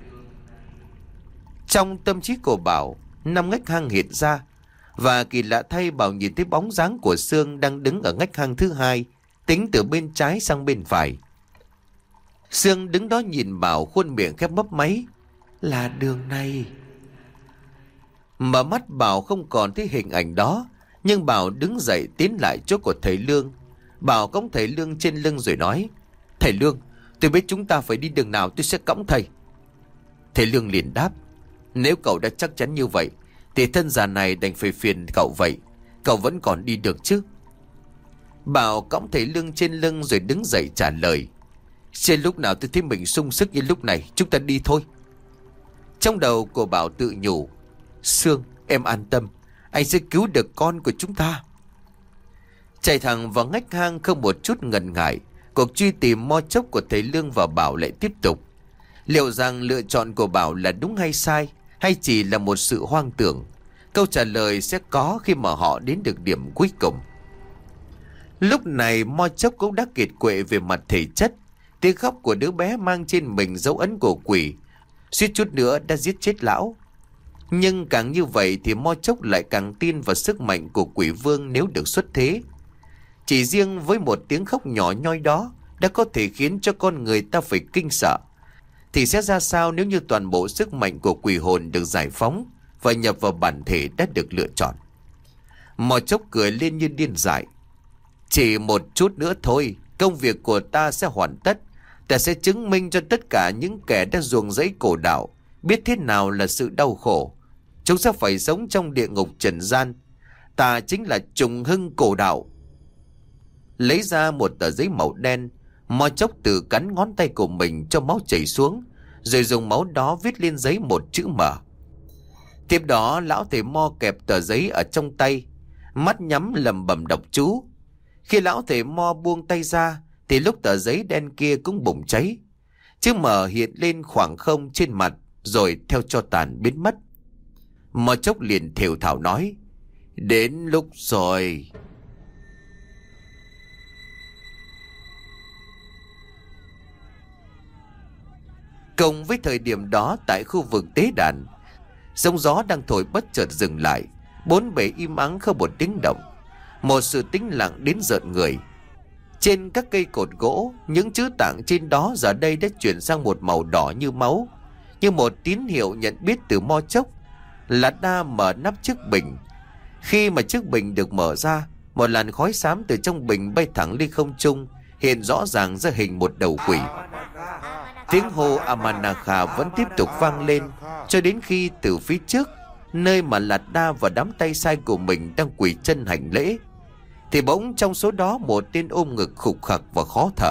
Trong tâm trí của Bảo, 5 ngách hang hiện ra. Và kỳ lạ thay, Bảo nhìn thấy bóng dáng của Sương đang đứng ở ngách hang thứ 2, tính từ bên trái sang bên phải. Sương đứng đó nhìn Bảo, khuôn miệng khép mấp máy. Là đường này. Mở mắt Bảo không còn thấy hình ảnh đó. Nhưng Bảo đứng dậy tiến lại chỗ của thầy Lương. Bảo cõng thầy Lương trên lưng rồi nói: Thầy Lương, tôi biết chúng ta phải đi đường nào, tôi sẽ cõng thầy. Thầy Lương liền đáp: Nếu cậu đã chắc chắn như vậy thì thân già này đành phải phiền cậu vậy. Cậu vẫn còn đi được chứ? Bảo cõng thầy Lương trên lưng rồi đứng dậy trả lời: Trên lúc nào tôi thấy mình sung sức như lúc này, chúng ta đi thôi. Trong đầu của Bảo tự nhủ: Sương, em an tâm, anh sẽ cứu được con của chúng ta. Chạy thẳng vào ngách hang không một chút ngần ngại, cuộc truy tìm mo chốc của thầy Lương và Bảo lại tiếp tục. Liệu rằng lựa chọn của Bảo là đúng hay sai, hay chỉ là một sự hoang tưởng? Câu trả lời sẽ có khi mà họ đến được điểm cuối cùng. Lúc này mo chốc cũng đã kiệt quệ về mặt thể chất. Tiếng khóc của đứa bé mang trên mình dấu ấn của quỷ, suýt chút nữa đã giết chết lão. Nhưng càng như vậy thì mo chốc lại càng tin vào sức mạnh của quỷ vương nếu được xuất thế. Chỉ riêng với một tiếng khóc nhỏ nhoi đó đã có thể khiến cho con người ta phải kinh sợ. Thì sẽ ra sao nếu như toàn bộ sức mạnh của quỷ hồn được giải phóng và nhập vào bản thể đã được lựa chọn? Mo chốc cười lên như điên dại. Chỉ một chút nữa thôi, công việc của ta sẽ hoàn tất. Ta sẽ chứng minh cho tất cả những kẻ đã ruồng rẫy cổ đạo biết thế nào là sự đau khổ. Chúng sẽ phải sống trong địa ngục trần gian. Ta chính là Trùng Hưng cổ đạo. Lấy ra một tờ giấy màu đen, mo chốc từ cắn ngón tay của mình cho máu chảy xuống, rồi dùng máu đó viết lên giấy một chữ M. Tiếp đó lão thầy mo kẹp tờ giấy ở trong tay, mắt nhắm lẩm bẩm đọc chú. Khi lão thầy mo buông tay ra thì lúc tờ giấy đen kia cũng bùng cháy. Chữ M hiện lên khoảng không trên mặt, rồi theo tro tàn biến mất. Mo chốc liền thều thào nói: Đến lúc rồi. Cùng với thời điểm đó, tại khu vực tế đàn, sóng gió đang thổi bất chợt dừng lại. Bốn bề im ắng không một tiếng động. Một sự tĩnh lặng đến rợn người. Trên các cây cột gỗ, những chữ tạng trên đó giờ đây đã chuyển sang một màu đỏ như máu, như một tín hiệu nhận biết từ mo chốc. Lạt đa mở nắp chiếc bình. Khi mà chiếc bình được mở ra, một làn khói xám từ trong bình bay thẳng lên không trung, hiện rõ ràng ra hình một đầu quỷ. Tiếng hô Amanakha vẫn tiếp tục vang lên. cho đến khi từ phía trước, nơi mà Lạt Đa và đám tay sai của mình đang quỳ chân hành lễ, thì bỗng trong số đó một tên ôm ngực khục khặc và khó thở.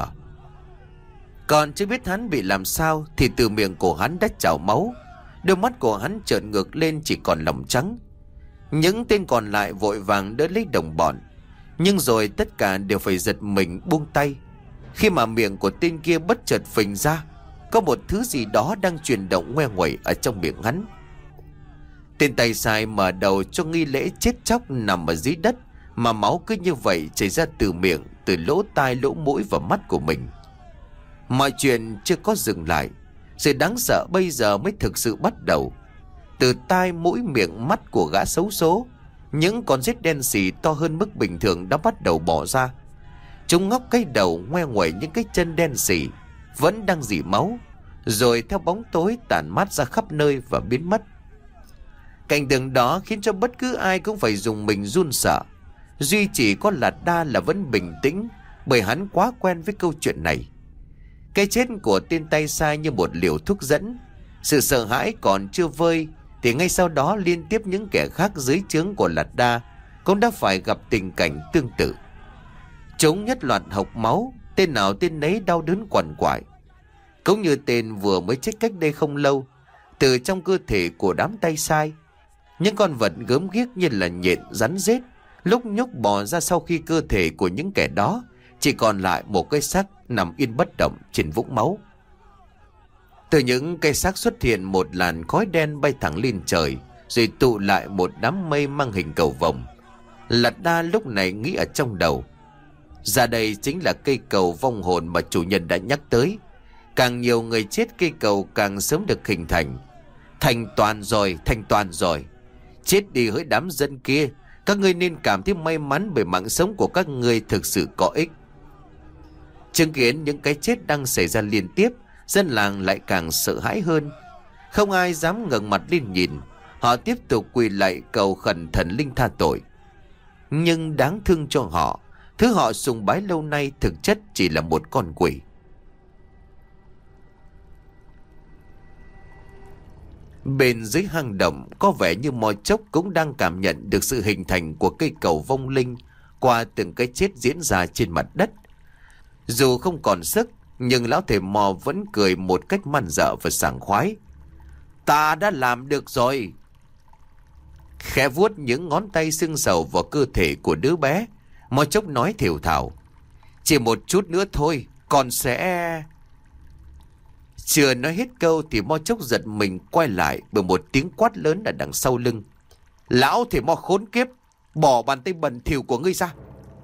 Còn chưa biết hắn bị làm sao thì từ miệng của hắn đã trào máu, đôi mắt của hắn trợn ngược lên chỉ còn lòng trắng. Những tên còn lại vội vàng đỡ lấy đồng bọn, nhưng rồi tất cả đều phải giật mình buông tay, khi mà miệng của tên kia bất chợt phình ra, có một thứ gì đó đang chuyển động ngoe nguẩy ở trong miệng hắn. Tên tay sai mở đầu cho nghi lễ chết chóc nằm ở dưới đất, mà máu cứ như vậy chảy ra từ miệng, từ lỗ tai, lỗ mũi và mắt của mình. Mọi chuyện chưa có dừng lại, sự đáng sợ bây giờ mới thực sự bắt đầu. Từ tai, mũi, miệng, mắt của gã xấu số, những con rết đen xì to hơn mức bình thường đã bắt đầu bò ra. Chúng ngóc cái đầu, ngoe nguẩy những cái chân đen xì vẫn đang rỉ máu, rồi theo bóng tối tản mát ra khắp nơi và biến mất. Cảnh tượng đó khiến cho bất cứ ai cũng phải dùng mình run sợ. Duy chỉ có Lạt Đa là vẫn bình tĩnh, bởi hắn quá quen với câu chuyện này. Cái chết của tên tay sai như một liều thuốc dẫn. Sự sợ hãi còn chưa vơi thì ngay sau đó liên tiếp những kẻ khác dưới trướng của Lạt Đa cũng đã phải gặp tình cảnh tương tự. Chúng nhất loạt hộc máu, tên nào tên nấy đau đớn quằn quại. Cũng như tên vừa mới chết cách đây không lâu, từ trong cơ thể của đám tay sai, những con vật gớm ghiếc như là nhện, rắn rết lúc nhúc bò ra sau khi cơ thể của những kẻ đó chỉ còn lại một cái xác nằm yên bất động trên vũng máu. Từ những cây xác xuất hiện một làn khói đen bay thẳng lên trời, rồi tụ lại một đám mây mang hình cầu vồng. Lạt Đa lúc này nghĩ ở trong đầu, ra đây chính là cây cầu vong hồn mà chủ nhân đã nhắc tới. Càng nhiều người chết, cây cầu càng sớm được hình thành. Thành toàn rồi. Chết đi hỡi đám dân kia, các ngươi nên cảm thấy may mắn bởi mạng sống của các ngươi thực sự có ích. Chứng kiến những cái chết đang xảy ra liên tiếp, dân làng lại càng sợ hãi hơn. Không ai dám ngẩng mặt lên nhìn, họ tiếp tục quỳ lạy cầu khẩn thần linh tha tội. Nhưng đáng thương cho họ, thứ họ sùng bái lâu nay thực chất chỉ là một con quỷ. Bên dưới hang động, có vẻ như Mo Chốc cũng đang cảm nhận được sự hình thành của cây cầu vong linh qua từng cái chết diễn ra trên mặt đất. Dù không còn sức, nhưng lão thầy Mo vẫn cười một cách man dợ và sảng khoái. Ta đã làm được rồi. Khẽ vuốt những ngón tay sưng sầu vào cơ thể của đứa bé, Mo Chốc nói thều thào. Chỉ một chút nữa thôi, con sẽ... Chưa nói hết câu thì Mo Chốc giật mình quay lại bởi một tiếng quát lớn ở đằng sau lưng. Lão thầy Mo khốn kiếp, bỏ bàn tay bẩn thỉu của ngươi ra.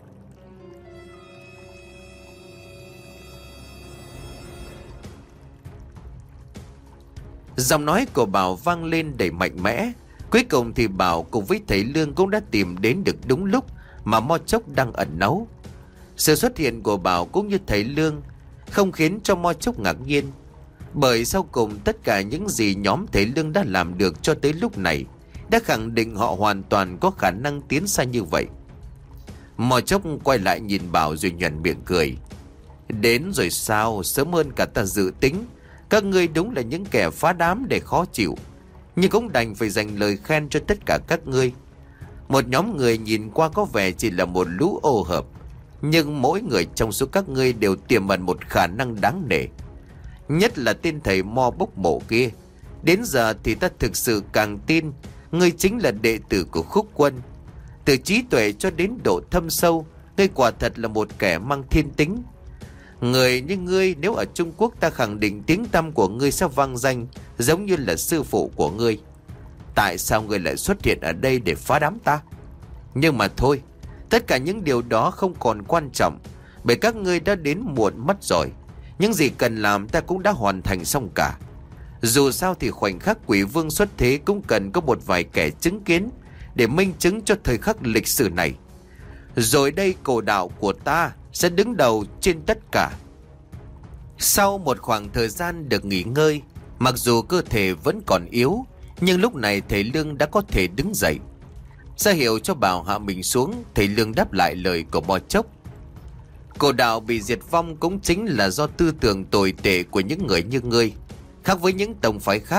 Giọng nói của Bảo vang lên đầy mạnh mẽ. Cuối cùng thì Bảo cùng với thầy Lương cũng đã tìm đến được đúng lúc mà Mo Chốc đang ẩn náu. Sự xuất hiện của Bảo cũng như thầy Lương không khiến cho Mo Chốc ngạc nhiên, bởi sau cùng tất cả những gì nhóm thầy Lương đã làm được cho tới lúc này đã khẳng định họ hoàn toàn có khả năng tiến xa như vậy. Mo Chốc quay lại nhìn Bảo rồi nhoẻn miệng cười. Đến rồi sao, sớm hơn cả ta dự tính. Các ngươi đúng là những kẻ phá đám để khó chịu, nhưng cũng đành phải dành lời khen cho tất cả các ngươi. Một nhóm người nhìn qua có vẻ chỉ là một lũ ô hợp, nhưng mỗi người trong số các ngươi đều tiềm ẩn một khả năng đáng nể. Nhất là tên thầy Mo bốc mộ kia. Đến giờ thì ta thực sự càng tin ngươi chính là đệ tử của Khúc Quân. Từ trí tuệ cho đến độ thâm sâu, ngươi quả thật là một kẻ mang thiên tính. Người như ngươi nếu ở Trung Quốc, ta khẳng định tiếng tăm của ngươi sẽ vang danh giống như là sư phụ của ngươi. Tại sao ngươi lại xuất hiện ở đây để phá đám ta? Nhưng mà thôi, tất cả những điều đó không còn quan trọng, bởi các ngươi đã đến muộn mất rồi. Những gì cần làm ta cũng đã hoàn thành xong cả. Dù sao thì khoảnh khắc quỷ vương xuất thế cũng cần có một vài kẻ chứng kiến để minh chứng cho thời khắc lịch sử này. Rồi đây cổ đạo của ta sẽ đứng đầu trên tất cả. Sau một khoảng thời gian được nghỉ ngơi, mặc dù cơ thể vẫn còn yếu, nhưng lúc này thầy Lương đã có thể đứng dậy. Ra hiệu cho Bảo hạ mình xuống, thầy Lương đáp lại lời của Mo Chốc. Cổ đạo bị diệt vong cũng chính là do tư tưởng tồi tệ của những người như ngươi. Khác với những tông phái khác,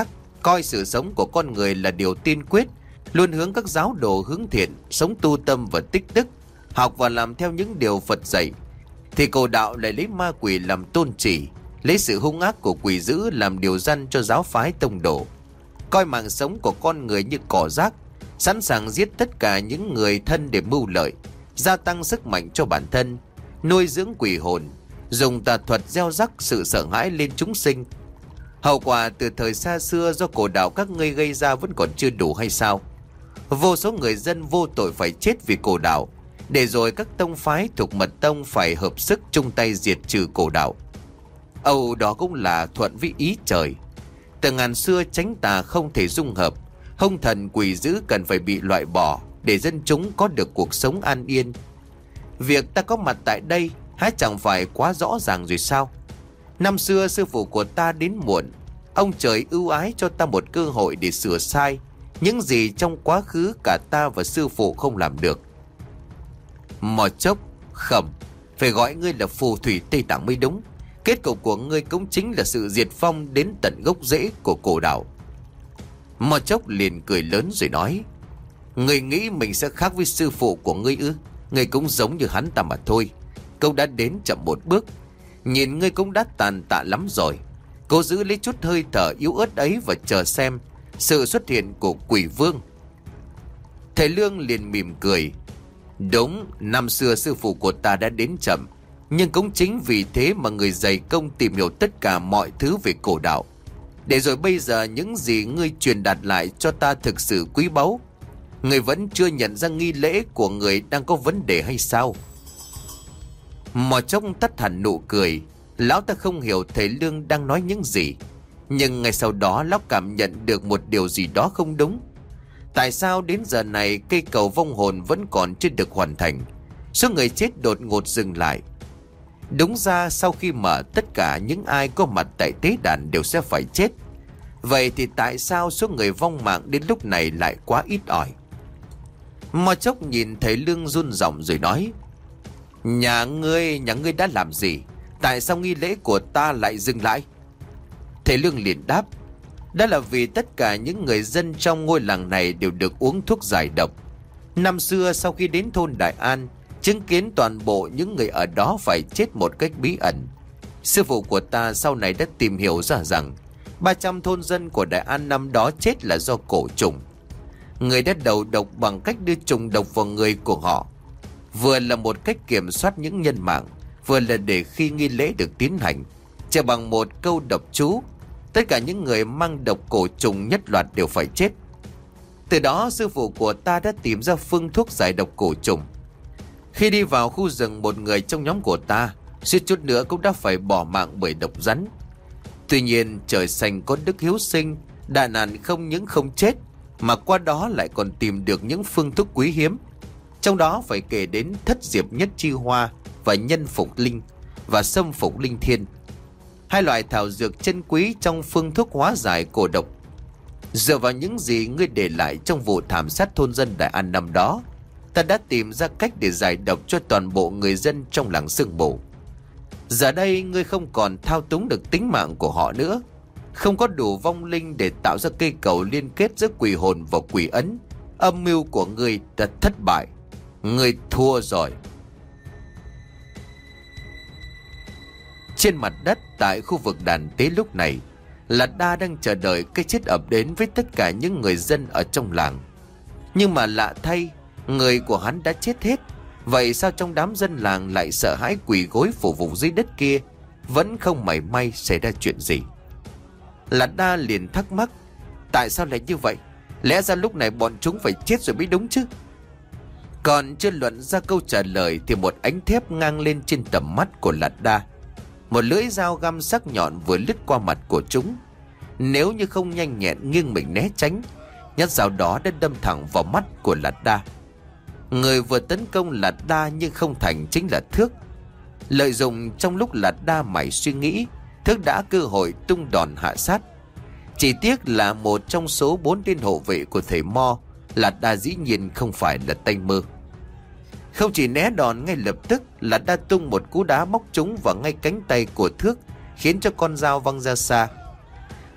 coi sự sống của con người là điều tiên quyết, luôn hướng các giáo đồ hướng thiện, sống tu tâm và tích đức, học và làm theo những điều Phật dạy, thì Cổ Đạo lại lấy ma quỷ làm tôn chỉ, lấy sự hung ác của quỷ dữ làm điều răn cho giáo phái tông đồ, coi mạng sống của con người như cỏ rác, sẵn sàng giết tất cả những người thân để mưu lợi, gia tăng sức mạnh cho bản thân, nuôi dưỡng quỷ hồn, dùng tà thuật gieo rắc sự sợ hãi lên chúng sinh. Hậu quả từ thời xa xưa do Cổ Đạo các ngươi gây ra vẫn còn chưa đủ hay sao? Vô số người dân vô tội phải chết vì Cổ Đạo, để rồi các tông phái thuộc Mật Tông phải hợp sức chung tay diệt trừ Cổ Đạo. Âu đó cũng là thuận với ý trời. Từ ngàn xưa chánh tà không thể dung hợp, hung thần quỷ dữ cần phải bị loại bỏ để dân chúng có được cuộc sống an yên. Việc ta có mặt tại đây há chẳng phải quá rõ ràng rồi sao? Năm xưa sư phụ của ta đến muộn, ông trời ưu ái cho ta một cơ hội để sửa sai những gì trong quá khứ cả ta và sư phụ không làm được. Mò Chốc, Khẩm, phải gọi ngươi là phù thủy Tây Tạng mới đúng. Kết cục của ngươi cũng chính là sự diệt vong đến tận gốc rễ của Cổ Đạo. Mò Chốc liền cười lớn rồi nói: Ngươi nghĩ mình sẽ khác với sư phụ của ngươi ư? Ngươi cũng giống như hắn ta mà thôi. Câu đã đến chậm một bước. Nhìn ngươi cũng đã tàn tạ lắm rồi. Cố giữ lấy chút hơi thở yếu ớt ấy và chờ xem sự xuất hiện của quỷ vương. Thầy Lương liền mỉm cười: Đúng, năm xưa sư phụ của ta đã đến chậm, nhưng cũng chính vì thế mà người dày công tìm hiểu tất cả mọi thứ về Cổ Đạo. Để rồi bây giờ những gì ngươi truyền đạt lại cho ta thực sự quý báu. Ngươi vẫn chưa nhận ra nghi lễ của người đang có vấn đề hay sao? Mò Chốc tắt hẳn nụ cười. Lão ta không hiểu thầy Lương đang nói những gì, nhưng ngay sau đó lão cảm nhận được một điều gì đó không đúng. Tại sao đến giờ này cây cầu vong hồn vẫn còn chưa được hoàn thành? Số người chết đột ngột dừng lại. Đúng ra sau khi mở, tất cả những ai có mặt tại tế đàn đều sẽ phải chết. Vậy thì tại sao số người vong mạng đến lúc này lại quá ít ỏi? Mò Chốc nhìn thầy Lương run giọng rồi nói: Nhà ngươi đã làm gì? Tại sao nghi lễ của ta lại dừng lại? Thầy Lương liền đáp: Đó là vì tất cả những người dân trong ngôi làng này đều được uống thuốc giải độc. Năm xưa sau khi đến thôn Đại An, chứng kiến toàn bộ những người ở đó phải chết một cách bí ẩn, sư phụ của ta sau này đã tìm hiểu ra rằng 300 thôn dân của Đại An năm đó chết là do cổ trùng. Người đã đầu độc bằng cách đưa trùng độc vào người của họ, vừa là một cách kiểm soát những nhân mạng, vừa là để khi nghi lễ được tiến hành, chỉ bằng một câu độc chú, tất cả những người mang độc cổ trùng nhất loạt đều phải chết. Từ đó sư phụ của ta đã tìm ra phương thuốc giải độc cổ trùng. Khi đi vào khu rừng, một người trong nhóm của ta suýt chút nữa cũng đã phải bỏ mạng bởi độc rắn. Tuy nhiên trời xanh có đức hiếu sinh, đại nạn không những không chết mà qua đó lại còn tìm được những phương thuốc quý hiếm. Trong đó phải kể đến thất diệp nhất chi hoa và nhân phục linh và sâm phục linh thiên, hai loại thảo dược chân quý trong phương thuốc hóa giải cổ độc. Dựa vào những gì ngươi để lại trong vụ thảm sát thôn dân Đại An năm đó, ta đã tìm ra cách để giải độc cho toàn bộ người dân trong làng Sương Mù. Giờ đây ngươi không còn thao túng được tính mạng của họ nữa, không có đủ vong linh để tạo ra cây cầu liên kết giữa quỷ hồn và quỷ ấn. Âm mưu của ngươi đã thất bại. Ngươi thua rồi. Trên mặt đất tại khu vực đàn tế lúc này, Lạt Đa đang chờ đợi cái chết ập đến với tất cả những người dân ở trong làng. Nhưng mà lạ thay, người của hắn đã chết hết. Vậy sao trong đám dân làng lại sợ hãi quỳ gối phủ vùng dưới đất kia, vẫn không mảy may xảy ra chuyện gì? Lạt Đa liền thắc mắc, tại sao lại như vậy? Lẽ ra lúc này bọn chúng phải chết rồi mới đúng chứ? Còn chưa luận ra câu trả lời thì một ánh thép ngang lên trên tầm mắt của Lạt Đa. Một lưỡi dao găm sắc nhọn vừa lướt qua mặt của chúng. Nếu như không nhanh nhẹn nghiêng mình né tránh, nhát dao đó đã đâm thẳng vào mắt của Lạt Đa. Người vừa tấn công Lạt Đa nhưng không thành chính là Thước. Lợi dụng trong lúc Lạt Đa mải suy nghĩ, Thước đã cơ hội tung đòn hạ sát. Chỉ tiếc là một trong số 4 tên hộ vệ của thầy Mo, Lạt Đa dĩ nhiên không phải là tay mơ. Không chỉ né đòn ngay lập tức, Lạt Đa tung một cú đá móc trúng vào ngay cánh tay của Thước, khiến cho con dao văng ra xa.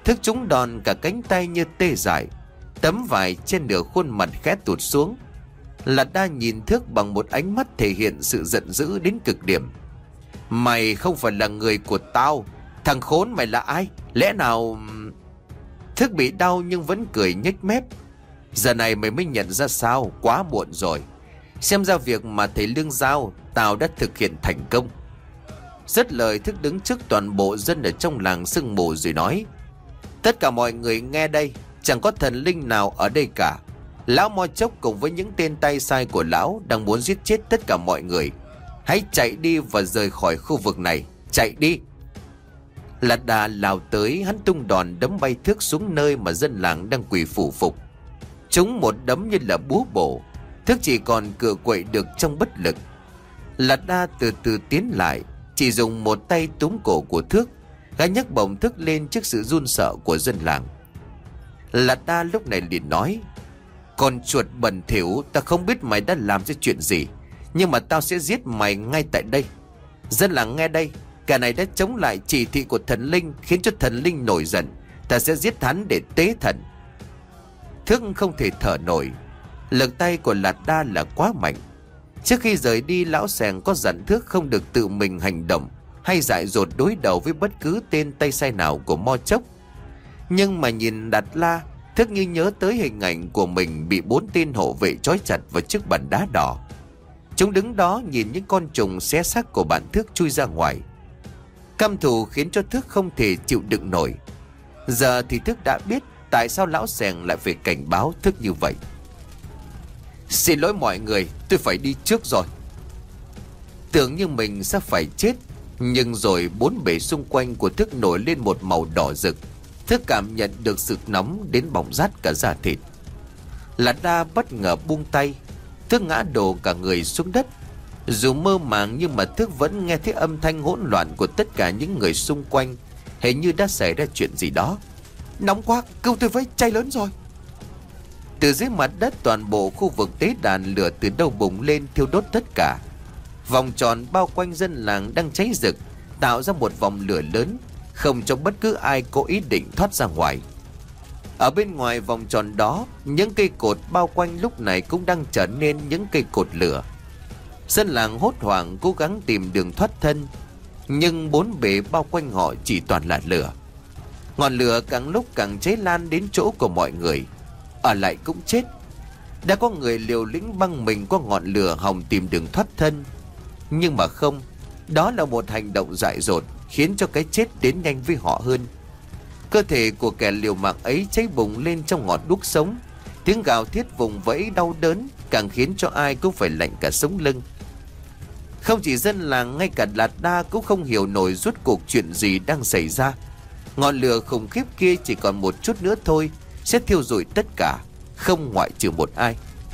Thức trúng đòn, cả cánh tay như tê dại, tấm vải trên nửa khuôn mặt khẽ tụt xuống. Lạt Đa nhìn Thước bằng một ánh mắt thể hiện sự giận dữ đến cực điểm. Mày không phải là người của tao. Thằng khốn, mày là ai? Lẽ nào... Thước bị đau nhưng vẫn cười nhếch mép. Giờ này mày mới nhận ra sao? Quá muộn rồi. Xem ra việc mà thầy Lương giao tao đã thực hiện thành công. Dứt lời, Thước đứng trước toàn bộ dân ở trong làng sương mù rồi nói: tất cả mọi người nghe đây, chẳng có thần linh nào ở đây cả. Lão Mo Chốc cùng với những tên tay sai của lão đang muốn giết chết tất cả mọi người. Hãy chạy đi và rời khỏi khu vực này. Chạy đi. Lạt Đà lao tới, hắn tung đòn đấm bay Thước xuống nơi mà dân làng đang quỳ phủ phục. Chúng một đấm như là búa bổ, Thước chỉ còn cựa quậy được trong bất lực. Lạt Đa từ từ tiến lại, chỉ dùng một tay túm cổ của Thước. Gã nhấc bổng Thước lên trước sự run sợ của dân làng. Lạt Đa lúc này liền nói: con chuột bẩn thỉu, ta không biết mày đã làm ra chuyện gì, nhưng mà tao sẽ giết mày ngay tại đây. Dân làng nghe đây, kẻ này đã chống lại chỉ thị của thần linh, khiến cho thần linh nổi giận. Ta sẽ giết hắn để tế thần. Thước không thể thở nổi. Lực tay của Lạt Đa là quá mạnh. Trước khi rời đi, lão Sẻng có dặn Thước không được tự mình hành động hay dại dột đối đầu với bất cứ tên tay sai nào của Mo Chốc. Nhưng mà nhìn Đạt La, Thước như nhớ tới hình ảnh của mình bị 4 tên hộ vệ trói chặt vào chiếc bàn đá đỏ. Chúng đứng đó nhìn những con trùng xé xác của bạn Thước chui ra ngoài. Căm thù khiến cho Thước không thể chịu đựng nổi. Giờ thì Thước đã biết tại sao lão Sẻng lại phải cảnh báo Thước như vậy. Xin lỗi mọi người, tôi phải đi trước rồi. Tưởng như mình sắp phải chết, nhưng rồi 4 bề xung quanh của Thước nổi lên một màu đỏ rực. Thước cảm nhận được sự nóng đến bỏng rát cả da thịt. Lạt Đa bất ngờ buông tay, Thước ngã đổ cả người xuống đất. Dù mơ màng nhưng mà Thước vẫn nghe thấy âm thanh hỗn loạn của tất cả những người xung quanh. Hình như đã xảy ra chuyện gì đó. Nóng quá, cứu tôi với, cháy lớn rồi. Từ dưới mặt đất, toàn bộ khu vực tế đàn lửa từ đâu bùng lên thiêu đốt tất cả. Vòng tròn bao quanh dân làng đang cháy rực, tạo ra một vòng lửa lớn, không cho bất cứ ai có ý định thoát ra ngoài. Ở bên ngoài vòng tròn đó, những cây cột bao quanh lúc này cũng đang trở nên những cây cột lửa. Dân làng hốt hoảng cố gắng tìm đường thoát thân, nhưng 4 bề bao quanh họ chỉ toàn là lửa. Ngọn lửa càng lúc càng cháy lan đến chỗ của mọi người. Ở lại cũng chết. Đã có người liều lĩnh băng mình qua ngọn lửa hòng tìm đường thoát thân, nhưng mà không. Đó là một hành động dại dột, khiến cho cái chết đến nhanh với họ hơn. Cơ thể của kẻ liều mạng ấy cháy bùng lên trong ngọn đuốc sống. Tiếng gào thiết vùng vẫy đau đớn càng khiến cho ai cũng phải lạnh cả sống lưng. Không chỉ dân làng, ngay cả Lạt Đa cũng không hiểu nổi rốt cuộc chuyện gì đang xảy ra. Ngọn lửa khủng khiếp kia chỉ còn một chút nữa thôi sẽ thiêu rụi tất cả, không ngoại trừ một ai.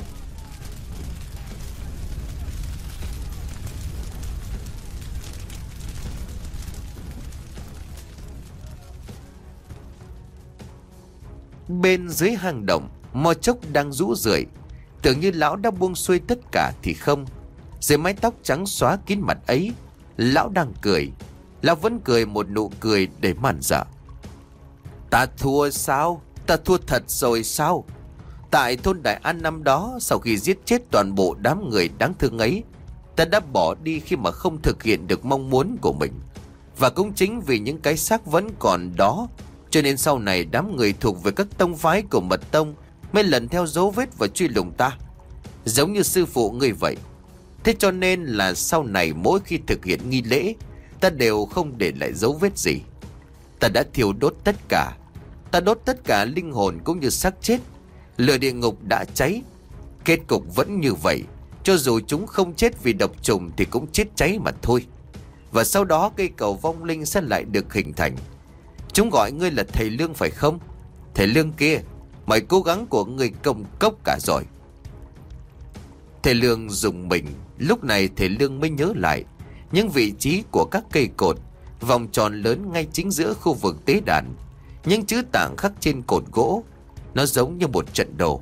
Bên dưới hang động, Mo Chốc đang rũ rượi. Tưởng như lão đã buông xuôi tất cả thì không. Dưới mái tóc trắng xóa kín mặt ấy, lão đang cười. Lão vẫn cười một nụ cười để màn dạ. Ta thua sao? Ta thua thật rồi sao? Tại thôn Đại An năm đó, sau khi giết chết toàn bộ đám người đáng thương ấy, ta đã bỏ đi khi mà không thực hiện được mong muốn của mình. Và cũng chính vì những cái xác vẫn còn đó, cho nên sau này đám người thuộc về các tông phái của Mật Tông mới lần theo dấu vết và truy lùng ta, giống như sư phụ ngươi vậy. Thế cho nên là sau này mỗi khi thực hiện nghi lễ, ta đều không để lại dấu vết gì. Ta đã thiêu đốt tất cả. Ta đốt tất cả linh hồn cũng như xác chết. Lửa địa ngục đã cháy. Kết cục vẫn như vậy. Cho dù chúng không chết vì độc trùng thì cũng chết cháy mà thôi. Và sau đó cây cầu vong linh sẽ lại được hình thành. Chúng gọi ngươi là thầy Lương phải không? Thầy Lương kia, mọi cố gắng của ngươi công cốc cả rồi. Thầy Lương rùng mình. Lúc này thầy Lương mới nhớ lại những vị trí của các cây cột, vòng tròn lớn ngay chính giữa khu vực tế đàn. Những chữ tạng khắc trên cột gỗ, nó giống như một trận đồ.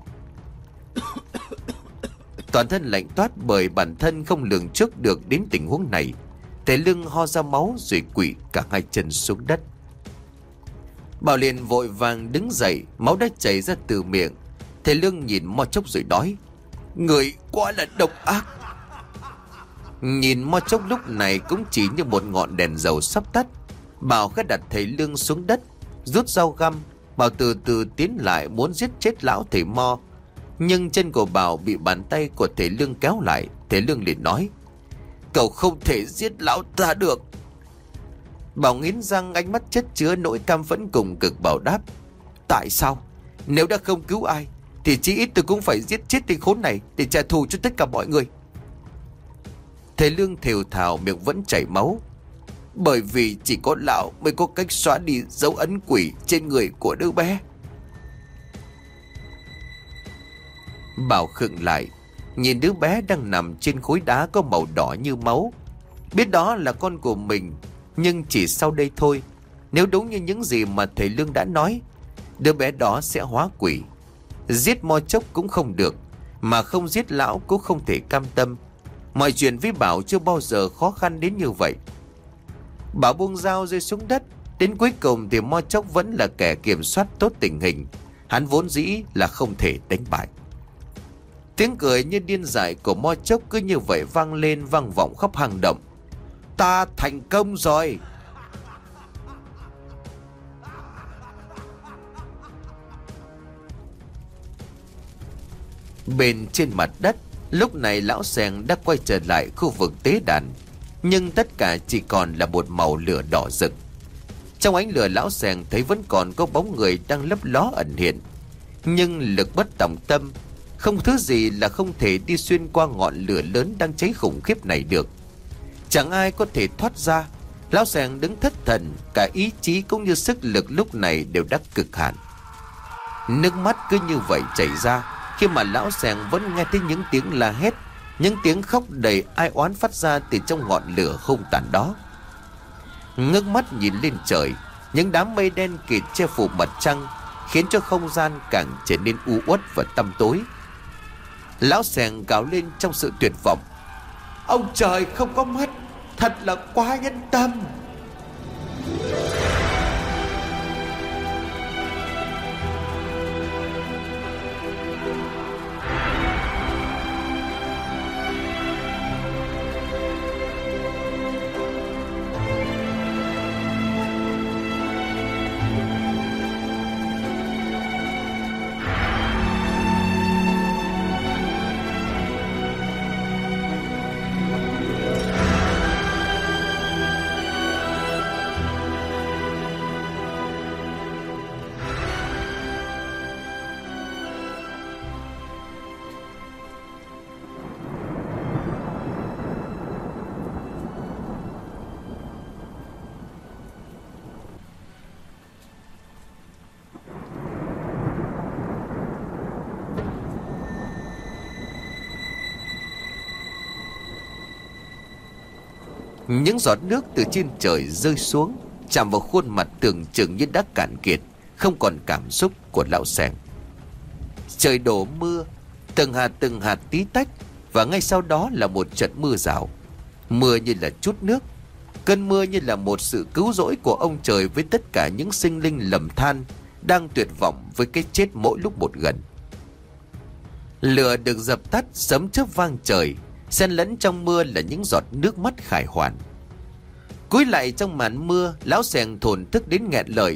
Toàn thân lạnh toát bởi bản thân không lường trước được đến tình huống này. Thầy Lương ho ra máu rồi quỵ cả hai chân xuống đất. Bảo liền vội vàng đứng dậy, máu đã chảy ra từ miệng. Thầy Lương nhìn Mo Chốc rồi nói: Người quá là độc ác. Nhìn Mo Chốc lúc này cũng chỉ như một ngọn đèn dầu sắp tắt. Bảo khẽ đặt thầy Lương xuống đất, rút dao găm. Bảo từ từ tiến lại muốn giết chết lão thầy Mo, nhưng chân của Bảo bị bàn tay của thầy Lương kéo lại. Thầy Lương liền nói: Cậu không thể giết lão ta được. Bảo nghiến răng, ánh mắt chất chứa nỗi cam phẫn cùng cực. Bảo đáp: Tại sao? Nếu đã không cứu ai thì chí ít tôi cũng phải giết chết tên khốn này để trả thù cho tất cả mọi người. Thầy Lương thều thào, miệng vẫn chảy máu. Bởi vì chỉ có lão mới có cách xóa đi dấu ấn quỷ trên người của đứa bé. Bảo khựng lại, nhìn đứa bé đang nằm trên khối đá có màu đỏ như máu. Biết đó là con của mình, nhưng chỉ sau đây thôi. Nếu đúng như những gì mà thầy Lương đã nói, đứa bé đó sẽ hóa quỷ. Giết Mo Chốc cũng không được, mà không giết lão cũng không thể cam tâm. Mọi chuyện với Bảo chưa bao giờ khó khăn đến như vậy. Bảo buông dao rơi xuống đất. Đến cuối cùng thì Mo Chốc vẫn là kẻ kiểm soát tốt tình hình. Hắn vốn dĩ là không thể đánh bại. Tiếng cười như điên dại của Mo Chốc cứ như vậy vang lên, vang vọng khắp hang động. Ta thành công rồi. Bên trên mặt đất, lúc này lão Seng đã quay trở lại khu vực tế đàn, nhưng tất cả chỉ còn là một màu lửa đỏ rực. Trong ánh lửa, lão Seng thấy vẫn còn có bóng người đang lấp ló ẩn hiện, nhưng lực bất tòng tâm, không thứ gì là không thể đi xuyên qua ngọn lửa lớn đang cháy khủng khiếp này được. Chẳng ai có thể thoát ra. Lão Seng đứng thất thần, cả ý chí cũng như sức lực lúc này đều đã cực hạn. Nước mắt cứ như vậy chảy ra khi mà lão Seng vẫn nghe thấy những tiếng la hét, những tiếng khóc đầy ai oán phát ra từ trong ngọn lửa hung tàn đó. Ngước mắt nhìn lên trời, những đám mây đen kịt che phủ mặt trăng, khiến cho không gian càng trở nên u uất và tăm tối. Lão Seng gào lên trong sự tuyệt vọng: Ông trời không có mắt, thật là quá nhân tâm. Những giọt nước từ trên trời rơi xuống, chạm vào khuôn mặt tưởng chừng như đã cạn kiệt, không còn cảm xúc của lão Seng. Trời đổ mưa, từng hạt tí tách, và ngay sau đó là một trận mưa rào. Mưa như là chút nước. Cơn mưa như là một sự cứu rỗi của ông trời với tất cả những sinh linh lầm than đang tuyệt vọng với cái chết mỗi lúc một gần. Lửa được dập tắt, sấm chớp vang trời, xen lẫn trong mưa là những giọt nước mắt khải hoàn. Cúi lại trong màn mưa, lão Seng thổn thức đến nghẹn lời: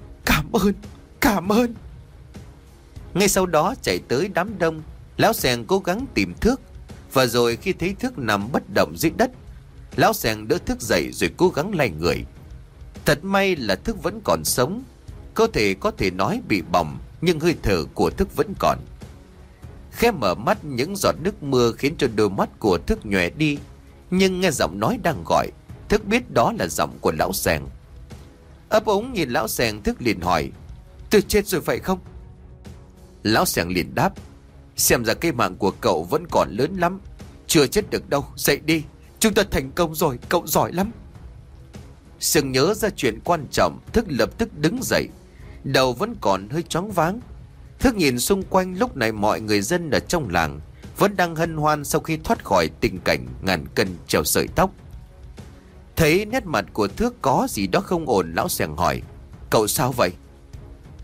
Cảm ơn. Ngay sau đó chạy tới đám đông, lão Seng cố gắng tìm Thước, và rồi khi thấy Thước nằm bất động dưới đất, lão Seng đỡ Thước dậy rồi cố gắng lay người. Thật may là Thước vẫn còn sống, có thể nói bị bỏng, nhưng hơi thở của Thước vẫn còn. Khẽ mở mắt, những giọt nước mưa khiến cho đôi mắt của Thước nhòe đi, nhưng nghe giọng nói đang gọi, Thước biết đó là giọng của lão Seng. Ấp úng nhìn lão Seng, Thước liền hỏi: Tôi chết rồi phải không? Lão Seng liền đáp: Xem ra cái mạng của cậu vẫn còn lớn lắm, chưa chết được đâu, dậy đi, chúng ta thành công rồi, cậu giỏi lắm. Sừng nhớ ra chuyện quan trọng, Thước lập tức đứng dậy, đầu vẫn còn hơi choáng váng. Thước nhìn xung quanh, lúc này mọi người dân ở trong làng vẫn đang hân hoan sau khi thoát khỏi tình cảnh ngàn cân treo sợi tóc. Thấy nét mặt của Thước có gì đó không ổn, lão Seng hỏi: Cậu sao vậy?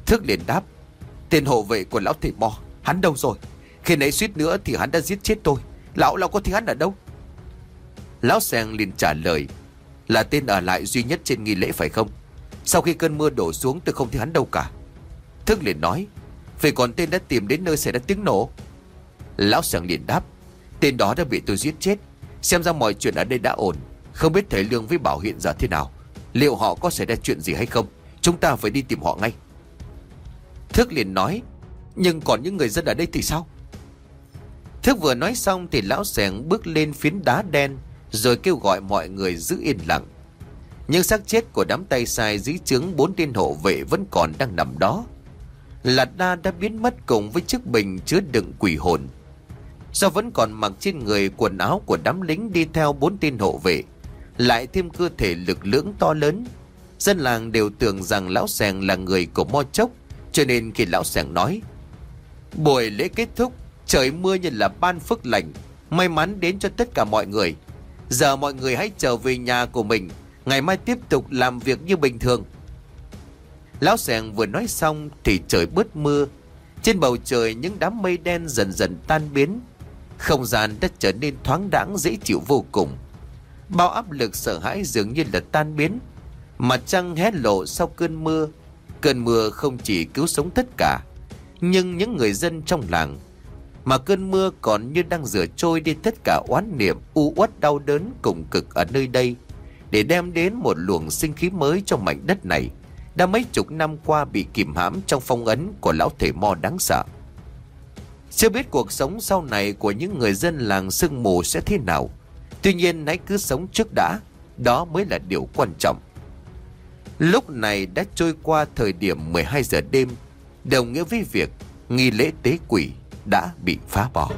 Thức liền đáp: Tên hộ vệ của lão thầy Mo, hắn đâu rồi? Khi nãy suýt nữa thì hắn đã giết chết tôi. Lão có thấy hắn ở đâu? Lão Seng liền trả lời: Là tên ở lại duy nhất trên nghi lễ phải không? Sau khi cơn mưa đổ xuống tôi không thấy hắn đâu cả. Thức liền nói: Vậy còn tên đã tìm đến nơi xảy ra tiếng nổ? Lão Seng liền đáp: Tên đó đã bị tôi giết chết. Xem ra mọi chuyện ở đây đã ổn. Không biết thầy Lương với Bảo hiện giờ thế nào, liệu họ có xảy ra chuyện gì hay không? Chúng ta phải đi tìm họ ngay. Thức liền nói: Nhưng còn những người dân ở đây thì sao? Thức vừa nói xong thì lão Seng bước lên phiến đá đen, rồi kêu gọi mọi người giữ yên lặng. Nhưng xác chết của đám tay sai dưới trướng 4 tên hộ vệ vẫn còn đang nằm đó. Lạt đa đã biến mất cùng với chiếc bình chứa đựng quỷ hồn. Do vẫn còn mặc trên người quần áo của đám lính đi theo 4 tên hộ vệ, lại thêm cơ thể lực lưỡng to lớn, dân làng đều tưởng rằng lão Seng là người của Mo Chốc. Cho nên khi lão Seng nói: Buổi lễ kết thúc, trời mưa như là ban phước lành, may mắn đến cho tất cả mọi người. Giờ mọi người hãy trở về nhà của mình, ngày mai tiếp tục làm việc như bình thường. Lão Seng vừa nói xong thì trời bớt mưa. Trên bầu trời những đám mây đen dần dần tan biến. Không gian đã trở nên thoáng đãng dễ chịu vô cùng. Bao áp lực sợ hãi dường như là tan biến. Mặt trăng hé lộ sau cơn mưa. Cơn mưa không chỉ cứu sống tất cả, nhưng những người dân trong làng, mà cơn mưa còn như đang rửa trôi đi tất cả oán niệm, u uất đau đớn cùng cực ở nơi đây, để đem đến một luồng sinh khí mới cho mảnh đất này đã mấy chục năm qua bị kìm hãm trong phong ấn của lão thầy Mo đáng sợ. Chưa biết cuộc sống sau này của những người dân làng Sương Mù sẽ thế nào, tuy nhiên hãy cứ sống trước đã, đó mới là điều quan trọng. Lúc này đã trôi qua thời điểm 12 giờ đêm, đồng nghĩa với việc nghi lễ tế quỷ đã bị phá bỏ.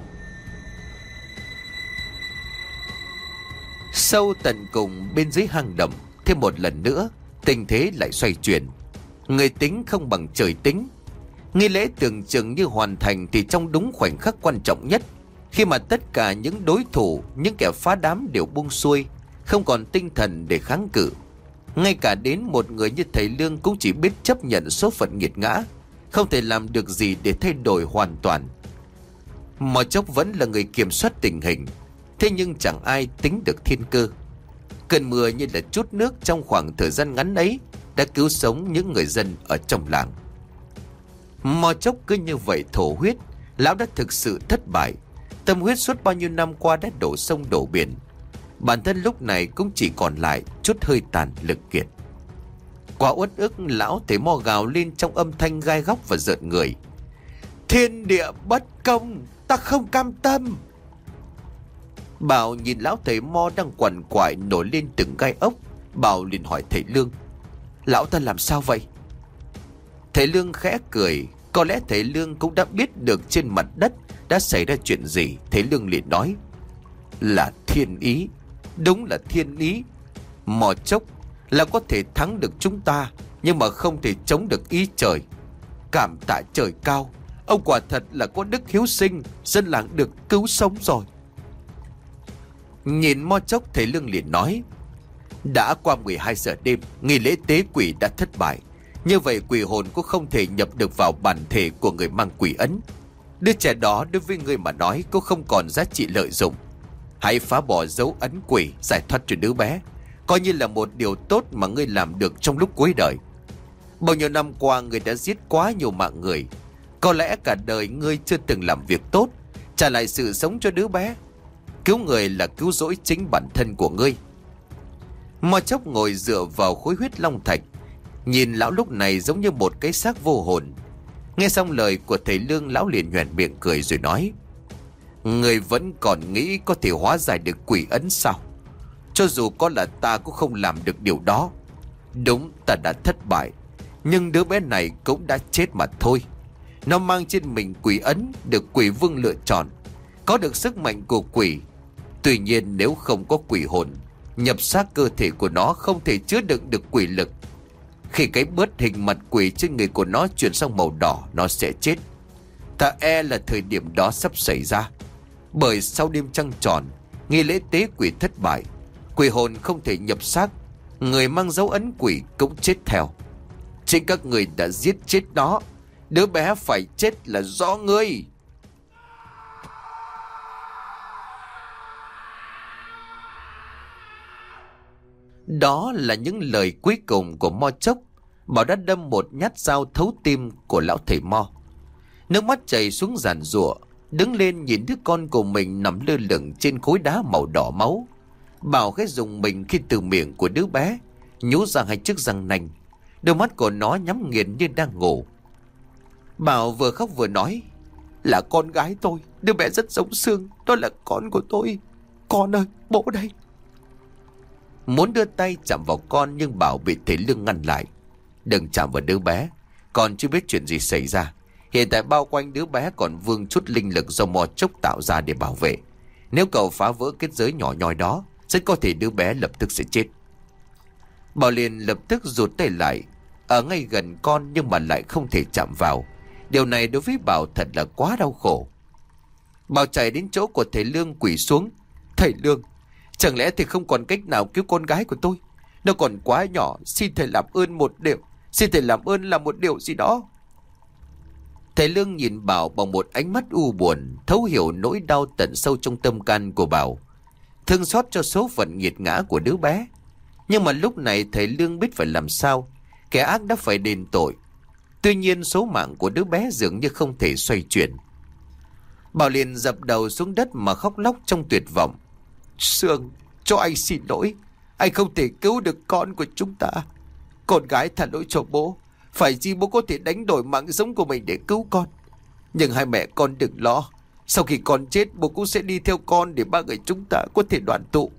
Sâu tận cùng bên dưới hang động, thêm một lần nữa tình thế lại xoay chuyển. Người tính không bằng trời tính. Nghi lễ tưởng chừng như hoàn thành thì trong đúng khoảnh khắc quan trọng nhất, khi mà tất cả những đối thủ, những kẻ phá đám đều buông xuôi, không còn tinh thần để kháng cự. Ngay cả đến một người như thầy Lương cũng chỉ biết chấp nhận số phận nghiệt ngã, không thể làm được gì để thay đổi hoàn toàn. Mò Chốc vẫn là người kiểm soát tình hình, thế nhưng chẳng ai tính được thiên cơ. Cơn mưa như là chút nước trong khoảng thời gian ngắn ấy đã cứu sống những người dân ở trong làng. Mò Chốc cứ như vậy thổ huyết, lão đã thực sự thất bại. Tâm huyết suốt bao nhiêu năm qua đã đổ sông đổ biển. Bản thân lúc này cũng chỉ còn lại chút hơi tàn lực kiệt. Quá uất ức, lão thấy Mo gào lên trong âm thanh gai góc và rợn người: Thiên địa bất công, ta không cam tâm. Bảo nhìn lão thầy Mo đang quằn quại nổi lên từng gai ốc. Bảo liền hỏi thầy Lương: Lão ta làm sao vậy? Thầy Lương khẽ cười. Có lẽ thầy Lương cũng đã biết được trên mặt đất đã xảy ra chuyện gì. Thầy Lương liền nói: Là thiên ý. Đúng là thiên ý. Mò Chốc là có thể thắng được chúng ta, nhưng mà không thể chống được ý trời. Cảm tạ trời cao, ông quả thật là có đức hiếu sinh, dân làng được cứu sống rồi. Nhìn Mo Chốc, thầy Lương liền nói: Đã qua 12 giờ đêm, nghi lễ tế quỷ đã thất bại. Như vậy quỷ hồn cũng không thể nhập được vào bản thể của người mang quỷ ấn. Đứa trẻ đó đối với người mà nói cũng không còn giá trị lợi dụng. Hãy phá bỏ dấu ấn quỷ, giải thoát cho đứa bé, coi như là một điều tốt mà ngươi làm được trong lúc cuối đời. Bao nhiêu năm qua ngươi đã giết quá nhiều mạng người, có lẽ cả đời ngươi chưa từng làm việc tốt, trả lại sự sống cho đứa bé. Cứu người là cứu rỗi chính bản thân của ngươi. Mo Chốc ngồi dựa vào khối huyết long thạch, nhìn lão lúc này giống như một cái xác vô hồn. Nghe xong lời của thầy Lương, lão liền nhoẻn miệng cười rồi nói: Người vẫn còn nghĩ có thể hóa giải được quỷ ấn sao? Cho dù có là ta cũng không làm được điều đó. Đúng, ta đã thất bại, nhưng đứa bé này cũng đã chết mà thôi. Nó mang trên mình quỷ ấn được quỷ vương lựa chọn, có được sức mạnh của quỷ. Tuy nhiên nếu không có quỷ hồn, nhập xác cơ thể của nó không thể chứa đựng được quỷ lực. Khi cái bớt hình mặt quỷ trên người của nó chuyển sang màu đỏ, nó sẽ chết. Ta e là thời điểm đó sắp xảy ra. Bởi sau đêm trăng tròn, nghi lễ tế quỷ thất bại, quỷ hồn không thể nhập xác, người mang dấu ấn quỷ cũng chết theo. Chính các người đã giết chết nó. Đứa bé phải chết là do ngươi. Đó là những lời cuối cùng của Mo Chốc. Bảo đã đâm một nhát dao thấu tim của lão thầy Mo. Nước mắt chảy xuống giàn giụa, đứng lên nhìn đứa con của mình nằm lơ lửng trên khối đá màu đỏ máu. Bảo khẽ dùng mình khi từ miệng của đứa bé nhú ra hai chiếc răng nanh. Đôi mắt của nó nhắm nghiền như đang ngủ. Bảo vừa khóc vừa nói: là con gái tôi, đứa bé rất giống xương, đó là con của tôi. Con ơi, bố đây. Muốn đưa tay chạm vào con nhưng Bảo bị thầy Lương ngăn lại. Đừng chạm vào đứa bé, con chưa biết chuyện gì xảy ra. Hiện tại bao quanh đứa bé còn vương chút linh lực do Mo Chốc tạo ra để bảo vệ. Nếu cậu phá vỡ kết giới nhỏ nhoi đó, rất có thể đứa bé lập tức sẽ chết. Bảo liền lập tức rụt tay lại, ở ngay gần con nhưng mà lại không thể chạm vào. Điều này đối với Bảo thật là quá đau khổ. Bảo chạy đến chỗ của thầy Lương quỳ xuống: thầy Lương, chẳng lẽ thầy không còn cách nào cứu con gái của tôi? Nó còn quá nhỏ, xin thầy làm ơn một điều. Xin thầy làm ơn làm một điều gì đó. Thầy Lương nhìn Bảo bằng một ánh mắt u buồn, thấu hiểu nỗi đau tận sâu trong tâm can của Bảo, thương xót cho số phận nghiệt ngã của đứa bé. Nhưng mà lúc này thầy Lương biết phải làm sao. Kẻ ác đã phải đền tội. Tuy nhiên số mạng của đứa bé dường như không thể xoay chuyển. Bảo liền dập đầu xuống đất mà khóc lóc trong tuyệt vọng: Sương, cho anh xin lỗi. Anh không thể cứu được con của chúng ta. Con gái thả lỗi cho bố. Phải chi bố có thể đánh đổi mạng sống của mình để cứu con. Nhưng hai mẹ con đừng lo. Sau khi con chết, bố cũng sẽ đi theo con để ba người chúng ta có thể đoàn tụ.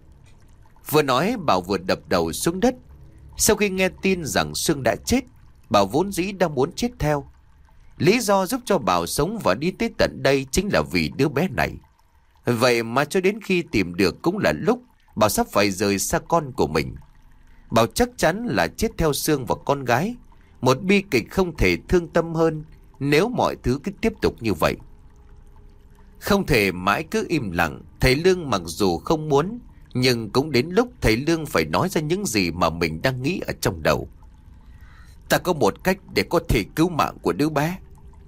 Vừa nói Bảo vừa đập đầu xuống đất. Sau khi nghe tin rằng Sương đã chết, Bảo vốn dĩ đang muốn chết theo. Lý do giúp cho Bảo sống và đi tới tận đây chính là vì đứa bé này. Vậy mà cho đến khi tìm được cũng là lúc Bảo sắp phải rời xa con của mình. Bảo chắc chắn là chết theo Sương và con gái. Một bi kịch không thể thương tâm hơn nếu mọi thứ cứ tiếp tục như vậy. Không thể mãi cứ im lặng. Thầy Lương mặc dù không muốn, nhưng cũng đến lúc thầy Lương phải nói ra những gì mà mình đang nghĩ ở trong đầu. Ta có một cách để có thể cứu mạng của đứa bé.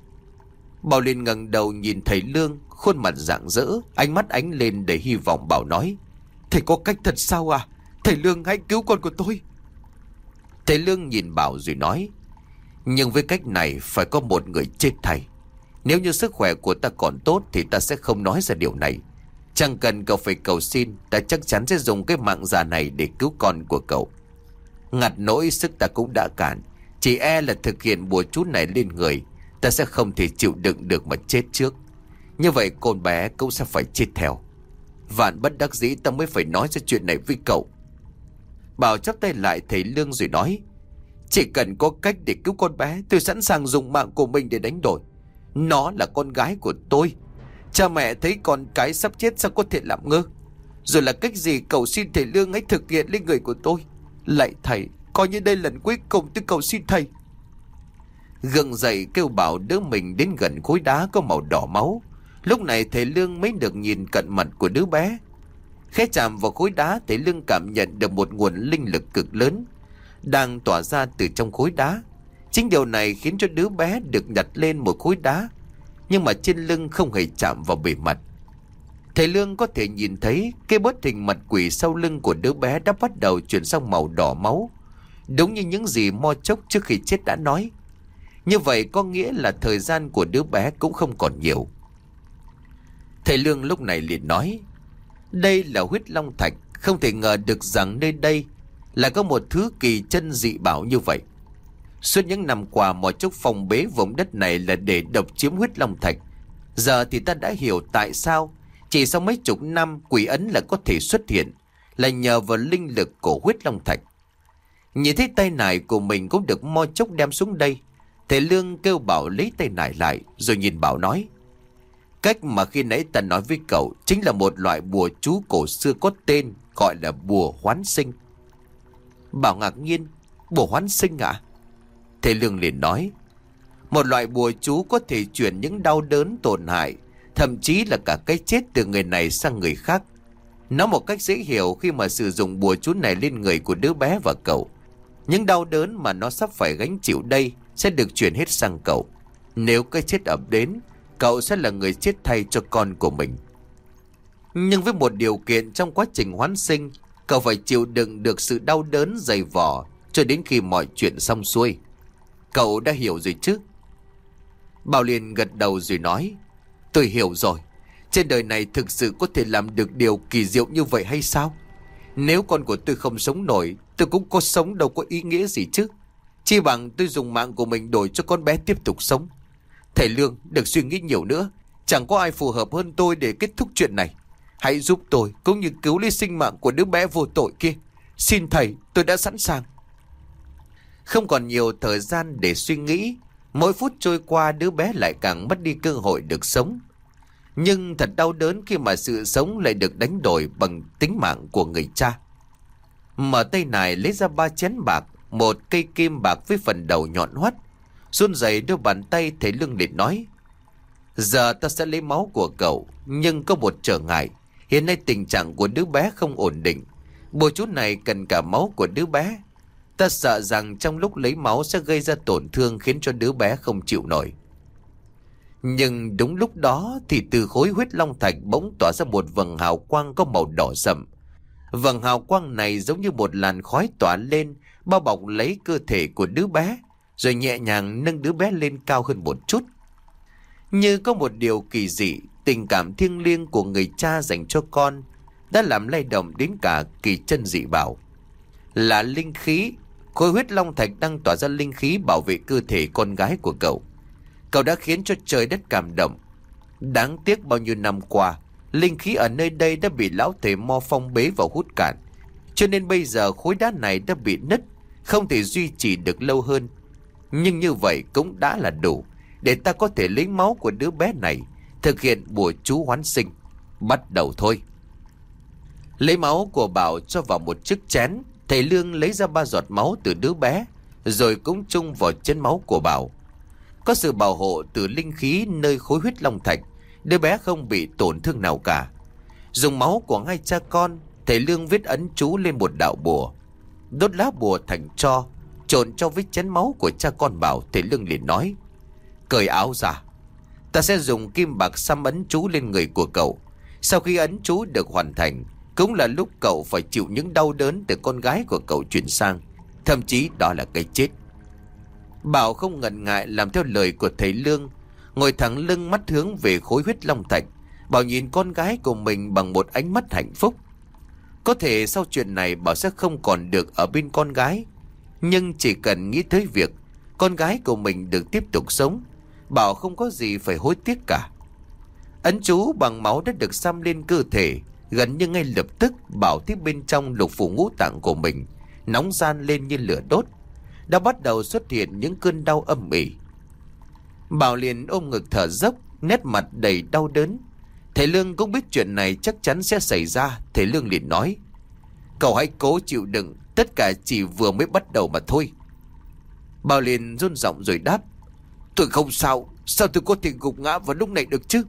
Bảo liền ngẩng đầu nhìn thầy Lương, khuôn mặt rạng rỡ, ánh mắt ánh lên để hy vọng. Bảo nói: thầy có cách thật sao à? Thầy Lương hãy cứu con của tôi. Thầy Lương nhìn Bảo rồi nói: nhưng với cách này phải có một người chết thay. Nếu như sức khỏe của ta còn tốt thì ta sẽ không nói ra điều này. Chẳng cần cậu phải cầu xin, ta chắc chắn sẽ dùng cái mạng già này để cứu con của cậu. Ngặt nỗi sức ta cũng đã cạn, chỉ e là thực hiện bùa chú này lên người, ta sẽ không thể chịu đựng được mà chết trước. Như vậy con bé cũng sẽ phải chết theo. Vạn bất đắc dĩ ta mới phải nói ra chuyện này với cậu. Bảo chắp tay lại thầy Lương rồi nói: chỉ cần có cách để cứu con bé, tôi sẵn sàng dùng mạng của mình để đánh đổi. Nó là con gái của tôi. Cha mẹ thấy con cái sắp chết sao có thể làm ngơ. Rồi là cách gì cầu xin thầy Lương hãy thực hiện lên người của tôi. Lạy thầy, coi như đây lần cuối cùng tôi cầu xin thầy. Gượng dậy kêu Bảo đỡ mình đến gần khối đá có màu đỏ máu. Lúc này thầy Lương mới được nhìn cận mặt của đứa bé. Khẽ chạm vào khối đá, thầy Lương cảm nhận được một nguồn linh lực cực lớn đang tỏa ra từ trong khối đá. Chính điều này khiến cho đứa bé được nhặt lên một khối đá, nhưng mà trên lưng không hề chạm vào bề mặt. Thầy Lương có thể nhìn thấy cái bớt hình mặt quỷ sau lưng của đứa bé đã bắt đầu chuyển sang màu đỏ máu, đúng như những gì Mo Chốc trước khi chết đã nói. Như vậy có nghĩa là thời gian của đứa bé cũng không còn nhiều. Thầy Lương lúc này liền nói: đây là huyết long thạch, không thể ngờ được rằng nơi đây là có một thứ kỳ chân dị bảo như vậy. Suốt những năm qua Mo Chốc phong bế vùng đất này là để độc chiếm huyết long thạch. Giờ thì ta đã hiểu tại sao chỉ sau mấy chục năm quỷ ấn là có thể xuất hiện, là nhờ vào linh lực của huyết long thạch. Nhìn thấy tay nải của mình cũng được Mo Chốc đem xuống đây, thầy Lương kêu Bảo lấy tay nải lại, rồi nhìn Bảo nói: cách mà khi nãy ta nói với cậu chính là một loại bùa chú cổ xưa có tên gọi là bùa hoán sinh. Bảo ngạc nhiên: bùa hoán sinh à? Thầy Lương liền nói: một loại bùa chú có thể chuyển những đau đớn tổn hại, thậm chí là cả cái chết từ người này sang người khác. Nó một cách dễ hiểu, khi mà sử dụng bùa chú này lên người của đứa bé và cậu, Những đau đớn mà nó sắp phải gánh chịu đây sẽ được chuyển hết sang cậu. Nếu cái chết ập đến, cậu sẽ là người chết thay cho con của mình. Nhưng với một điều kiện trong quá trình hoán sinh, cậu phải chịu đựng được sự đau đớn dày vò cho đến khi mọi chuyện xong xuôi. Cậu đã hiểu rồi chứ? Bảo Liên gật đầu rồi nói, tôi hiểu rồi. Trên đời này thực sự có thể làm được điều kỳ diệu như vậy hay sao? Nếu con của tôi không sống nổi, tôi cũng có sống đâu có ý nghĩa gì chứ. Chi bằng tôi dùng mạng của mình đổi cho con bé tiếp tục sống. Thầy Lương, đừng suy nghĩ nhiều nữa. Chẳng có ai phù hợp hơn tôi để kết thúc chuyện này. Hãy giúp tôi cũng như cứu lấy sinh mạng của đứa bé vô tội kia. Xin thầy, tôi đã sẵn sàng. Không còn nhiều thời gian để suy nghĩ. Mỗi phút trôi qua, đứa bé lại càng mất đi cơ hội được sống. Nhưng thật đau đớn khi mà sự sống lại được đánh đổi bằng tính mạng của người cha. Mở tay nải lấy ra 3 chén bạc, một cây kim bạc với phần đầu nhọn hoắt. Run rẩy đôi bàn tay, thầy Lương liền nói, giờ ta sẽ lấy máu của cậu, nhưng có một trở ngại. Hiện nay tình trạng của đứa bé không ổn định. Bùa chú này cần cả máu của đứa bé. Ta sợ rằng trong lúc lấy máu sẽ gây ra tổn thương khiến cho đứa bé không chịu nổi. Nhưng đúng lúc đó thì từ khối huyết long thạch bỗng tỏa ra một vầng hào quang có màu đỏ sậm. Vầng hào quang này giống như một làn khói tỏa lên, bao bọc lấy cơ thể của đứa bé, rồi nhẹ nhàng nâng đứa bé lên cao hơn một chút. Như có một điều kỳ dị, tình cảm thiêng liêng của người cha dành cho con đã làm lay động đến cả Kỳ Chân dị bảo. Là linh khí, khối huyết long thạch đang tỏa ra linh khí bảo vệ cơ thể con gái của cậu. Cậu đã khiến cho trời đất cảm động. Đáng tiếc bao nhiêu năm qua, linh khí ở nơi đây đã bị lão thầy Mo phong bế và hút cạn, cho nên bây giờ khối đá này đã bị nứt, không thể duy trì được lâu hơn. Nhưng như vậy cũng đã là đủ để ta có thể lấy máu của đứa bé này, thực hiện bùa chú hoán sinh. Bắt đầu thôi. Lấy máu của Bảo cho vào một chiếc chén. Thầy Lương lấy ra 3 giọt máu từ đứa bé, rồi cũng chung vào chén máu của Bảo. Có sự bảo hộ từ linh khí nơi khối huyết long thạch, đứa bé không bị tổn thương nào cả. Dùng máu của hai cha con, thầy Lương viết ấn chú lên một đạo bùa, đốt lá bùa thành tro, trộn cho với chén máu của cha con Bảo. Thầy Lương liền nói, cởi áo ra, ta sẽ dùng kim bạc xăm ấn chú lên người của cậu. Sau khi ấn chú được hoàn thành, cũng là lúc cậu phải chịu những đau đớn từ con gái của cậu chuyển sang, thậm chí đó là cái chết. Bảo không ngần ngại làm theo lời của thầy Lương, ngồi thẳng lưng, mắt hướng về khối huyết long thạch. Bảo nhìn con gái của mình bằng một ánh mắt hạnh phúc. Có thể sau chuyện này Bảo sẽ không còn được ở bên con gái, nhưng chỉ cần nghĩ tới việc con gái của mình được tiếp tục sống, Bảo không có gì phải hối tiếc cả. Ấn chú bằng máu đã được xăm lên cơ thể. Gần như ngay lập tức, Bảo thấy bên trong lục phủ ngũ tạng của mình nóng ran lên như lửa đốt, đã bắt đầu xuất hiện những cơn đau âm ỉ. Bảo liền ôm ngực thở dốc, nét mặt đầy đau đớn. Thầy Lương cũng biết chuyện này chắc chắn sẽ xảy ra. Thầy Lương liền nói, cậu hãy cố chịu đựng, tất cả chỉ vừa mới bắt đầu mà thôi. Bảo liền run giọng rồi đáp, tôi không sao, sao tôi có thể gục ngã vào lúc này được chứ?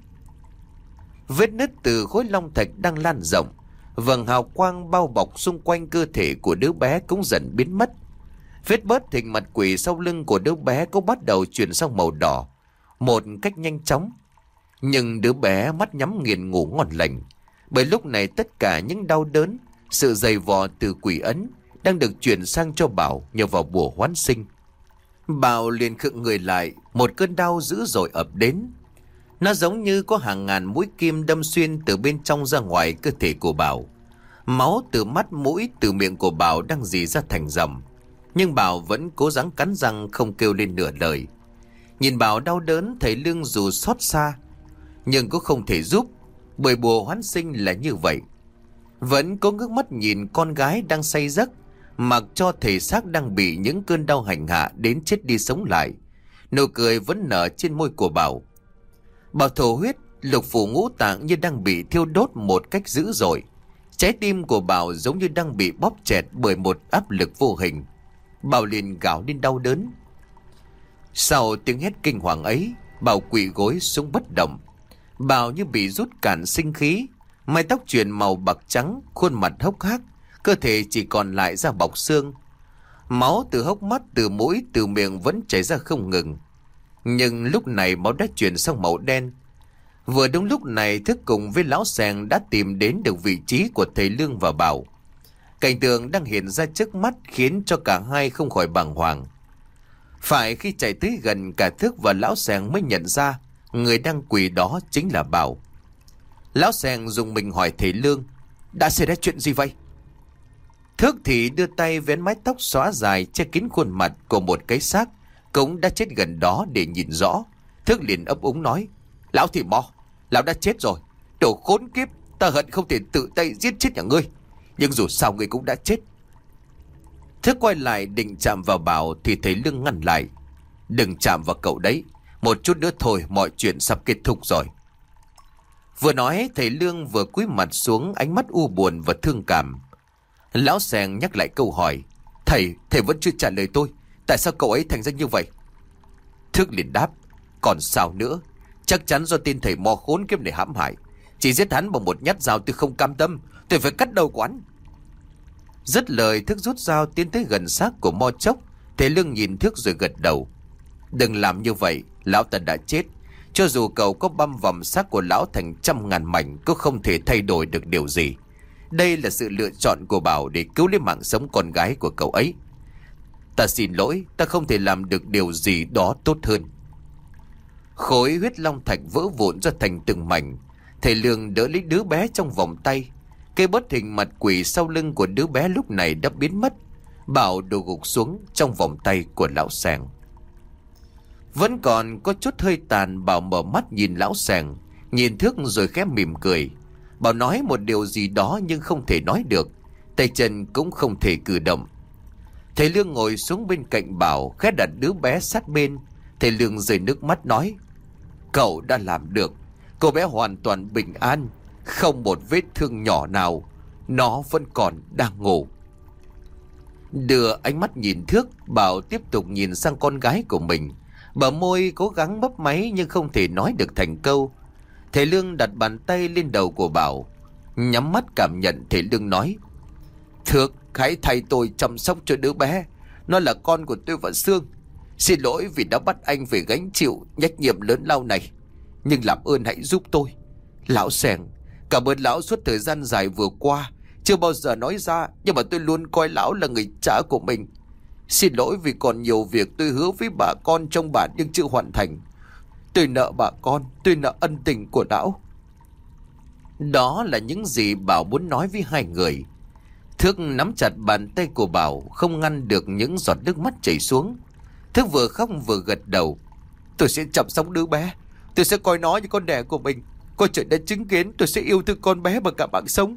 Vết nứt từ khối long thạch đang lan rộng, vầng hào quang bao bọc xung quanh cơ thể của đứa bé cũng dần biến mất. Vết bớt hình mặt quỷ sau lưng của đứa bé cũng bắt đầu chuyển sang màu đỏ một cách nhanh chóng. Nhưng đứa bé mắt nhắm nghiền ngủ ngon lành, bởi lúc này tất cả những đau đớn, sự dày vò từ quỷ ấn đang được chuyển sang cho Bảo nhờ vào bùa hoán sinh. Bảo liền khựng người lại, một cơn đau dữ dội ập đến. Nó giống như có hàng ngàn mũi kim đâm xuyên từ bên trong ra ngoài cơ thể của Bảo. Máu từ mắt, mũi, từ miệng của Bảo đang rỉ ra thành dòng. Nhưng Bảo vẫn cố gắng cắn răng không kêu lên nửa lời. Nhìn Bảo đau đớn, thầy Lương dù xót xa nhưng cũng không thể giúp, bởi bùa hoán sinh là như vậy. Vẫn có ngước mắt nhìn con gái đang say giấc, mặc cho thể xác đang bị những cơn đau hành hạ đến chết đi sống lại. Nụ cười vẫn nở trên môi của Bảo. Bảo thổ huyết, lục phủ ngũ tạng như đang bị thiêu đốt một cách dữ dội. Trái tim của Bảo giống như đang bị bóp chẹt bởi một áp lực vô hình. Bảo liền gào lên đau đớn. Sau tiếng hét kinh hoàng ấy, Bảo quỵ gối xuống bất động. Bảo như bị rút cạn sinh khí, mái tóc chuyển màu bạc trắng, khuôn mặt hốc hác, cơ thể chỉ còn lại da bọc xương. Máu từ hốc mắt, từ mũi, từ miệng vẫn chảy ra không ngừng. Nhưng lúc này máu đã chuyển sang màu đen. Vừa đúng lúc này Thức cùng với lão Seng đã tìm đến được vị trí của thầy Lương và Bảo. Cảnh tượng đang hiện ra trước mắt khiến cho cả hai không khỏi bàng hoàng. Phải khi chạy tới gần, cả Thức và lão Seng mới nhận ra người đang quỳ đó chính là Bảo. Lão Seng dùng mình hỏi thầy Lương: đã xảy ra chuyện gì vậy? Thức thì đưa tay vén mái tóc xóa dài che kín khuôn mặt của một cái xác cũng đã chết gần đó để nhìn rõ. Thức liền ấp úng nói: lão thì mò, lão đã chết rồi. Đồ khốn kiếp, ta hận không thể tự tay giết chết nhà ngươi, nhưng dù sao ngươi cũng đã chết. Thức quay lại định chạm vào Bảo thì thầy Lương ngăn lại: đừng chạm vào cậu đấy, một chút nữa thôi mọi chuyện sắp kết thúc rồi. Vừa nói thầy Lương vừa cúi mặt xuống, ánh mắt u buồn và thương cảm. Lão Seng nhắc lại câu hỏi: thầy vẫn chưa trả lời tôi, tại sao cậu ấy thành ra như vậy? Thức liền đáp: còn sao nữa, chắc chắn do tên thầy mò khốn kiếp này hãm hại. Chỉ giết hắn bằng một nhát dao tôi không cam tâm, tôi phải cắt đầu của hắn. Dứt lời, Thức rút dao tiến tới gần xác của Mo Chốc. Thầy Lương nhìn Thức rồi gật đầu: đừng làm như vậy, lão ta đã chết. Cho dù cậu có băm vằm xác của lão thành trăm ngàn mảnh cũng không thể thay đổi được điều gì. Đây là sự lựa chọn của Bảo để cứu lấy mạng sống con gái của cậu ấy. Ta xin lỗi, ta không thể làm được điều gì đó tốt hơn. Khối huyết long thạch vỡ vụn ra thành từng mảnh. Thầy Lương đỡ lấy đứa bé trong vòng tay. Cây bớt hình mặt quỷ sau lưng của đứa bé lúc này đã biến mất. Bảo đổ gục xuống trong vòng tay của lão Seng. Vẫn còn có chút hơi tàn, Bảo mở mắt nhìn lão Seng, nhìn Thức rồi khẽ mỉm cười. Bảo nói một điều gì đó nhưng không thể nói được, tay chân cũng không thể cử động. Thầy Lương ngồi xuống bên cạnh Bảo, khẽ đặt đứa bé sát bên. Thầy Lương rơi nước mắt nói: cậu đã làm được, cô bé hoàn toàn bình an, không một vết thương nhỏ nào, nó vẫn còn đang ngủ. Đưa ánh mắt nhìn Thước, Bảo tiếp tục nhìn sang con gái của mình. Bờ môi cố gắng mấp máy nhưng không thể nói được thành câu. Thầy Lương đặt bàn tay lên đầu của Bảo, nhắm mắt cảm nhận. Thầy Lương nói: Thước, hãy thay tôi chăm sóc cho đứa bé, nó là con của tôi và Sương. Xin lỗi vì đã bắt anh phải gánh chịu trách nhiệm lớn lao này, nhưng làm ơn hãy giúp tôi. Lão Seng, cảm ơn lão suốt thời gian dài vừa qua. Chưa bao giờ nói ra, nhưng mà tôi luôn coi lão là người cha của mình. Xin lỗi vì còn nhiều việc tôi hứa với bà con trong bản nhưng chưa hoàn thành. Tôi nợ bà con, tôi nợ ân tình của lão. Đó là những gì Bảo muốn nói với hai người. Thước nắm chặt bàn tay của Bảo, không ngăn được những giọt nước mắt chảy xuống. Thước vừa khóc vừa gật đầu: tôi sẽ chăm sóc đứa bé, tôi sẽ coi nó như con đẻ của mình. Coi trời đã chứng kiến, tôi sẽ yêu thương con bé bằng cả mạng sống.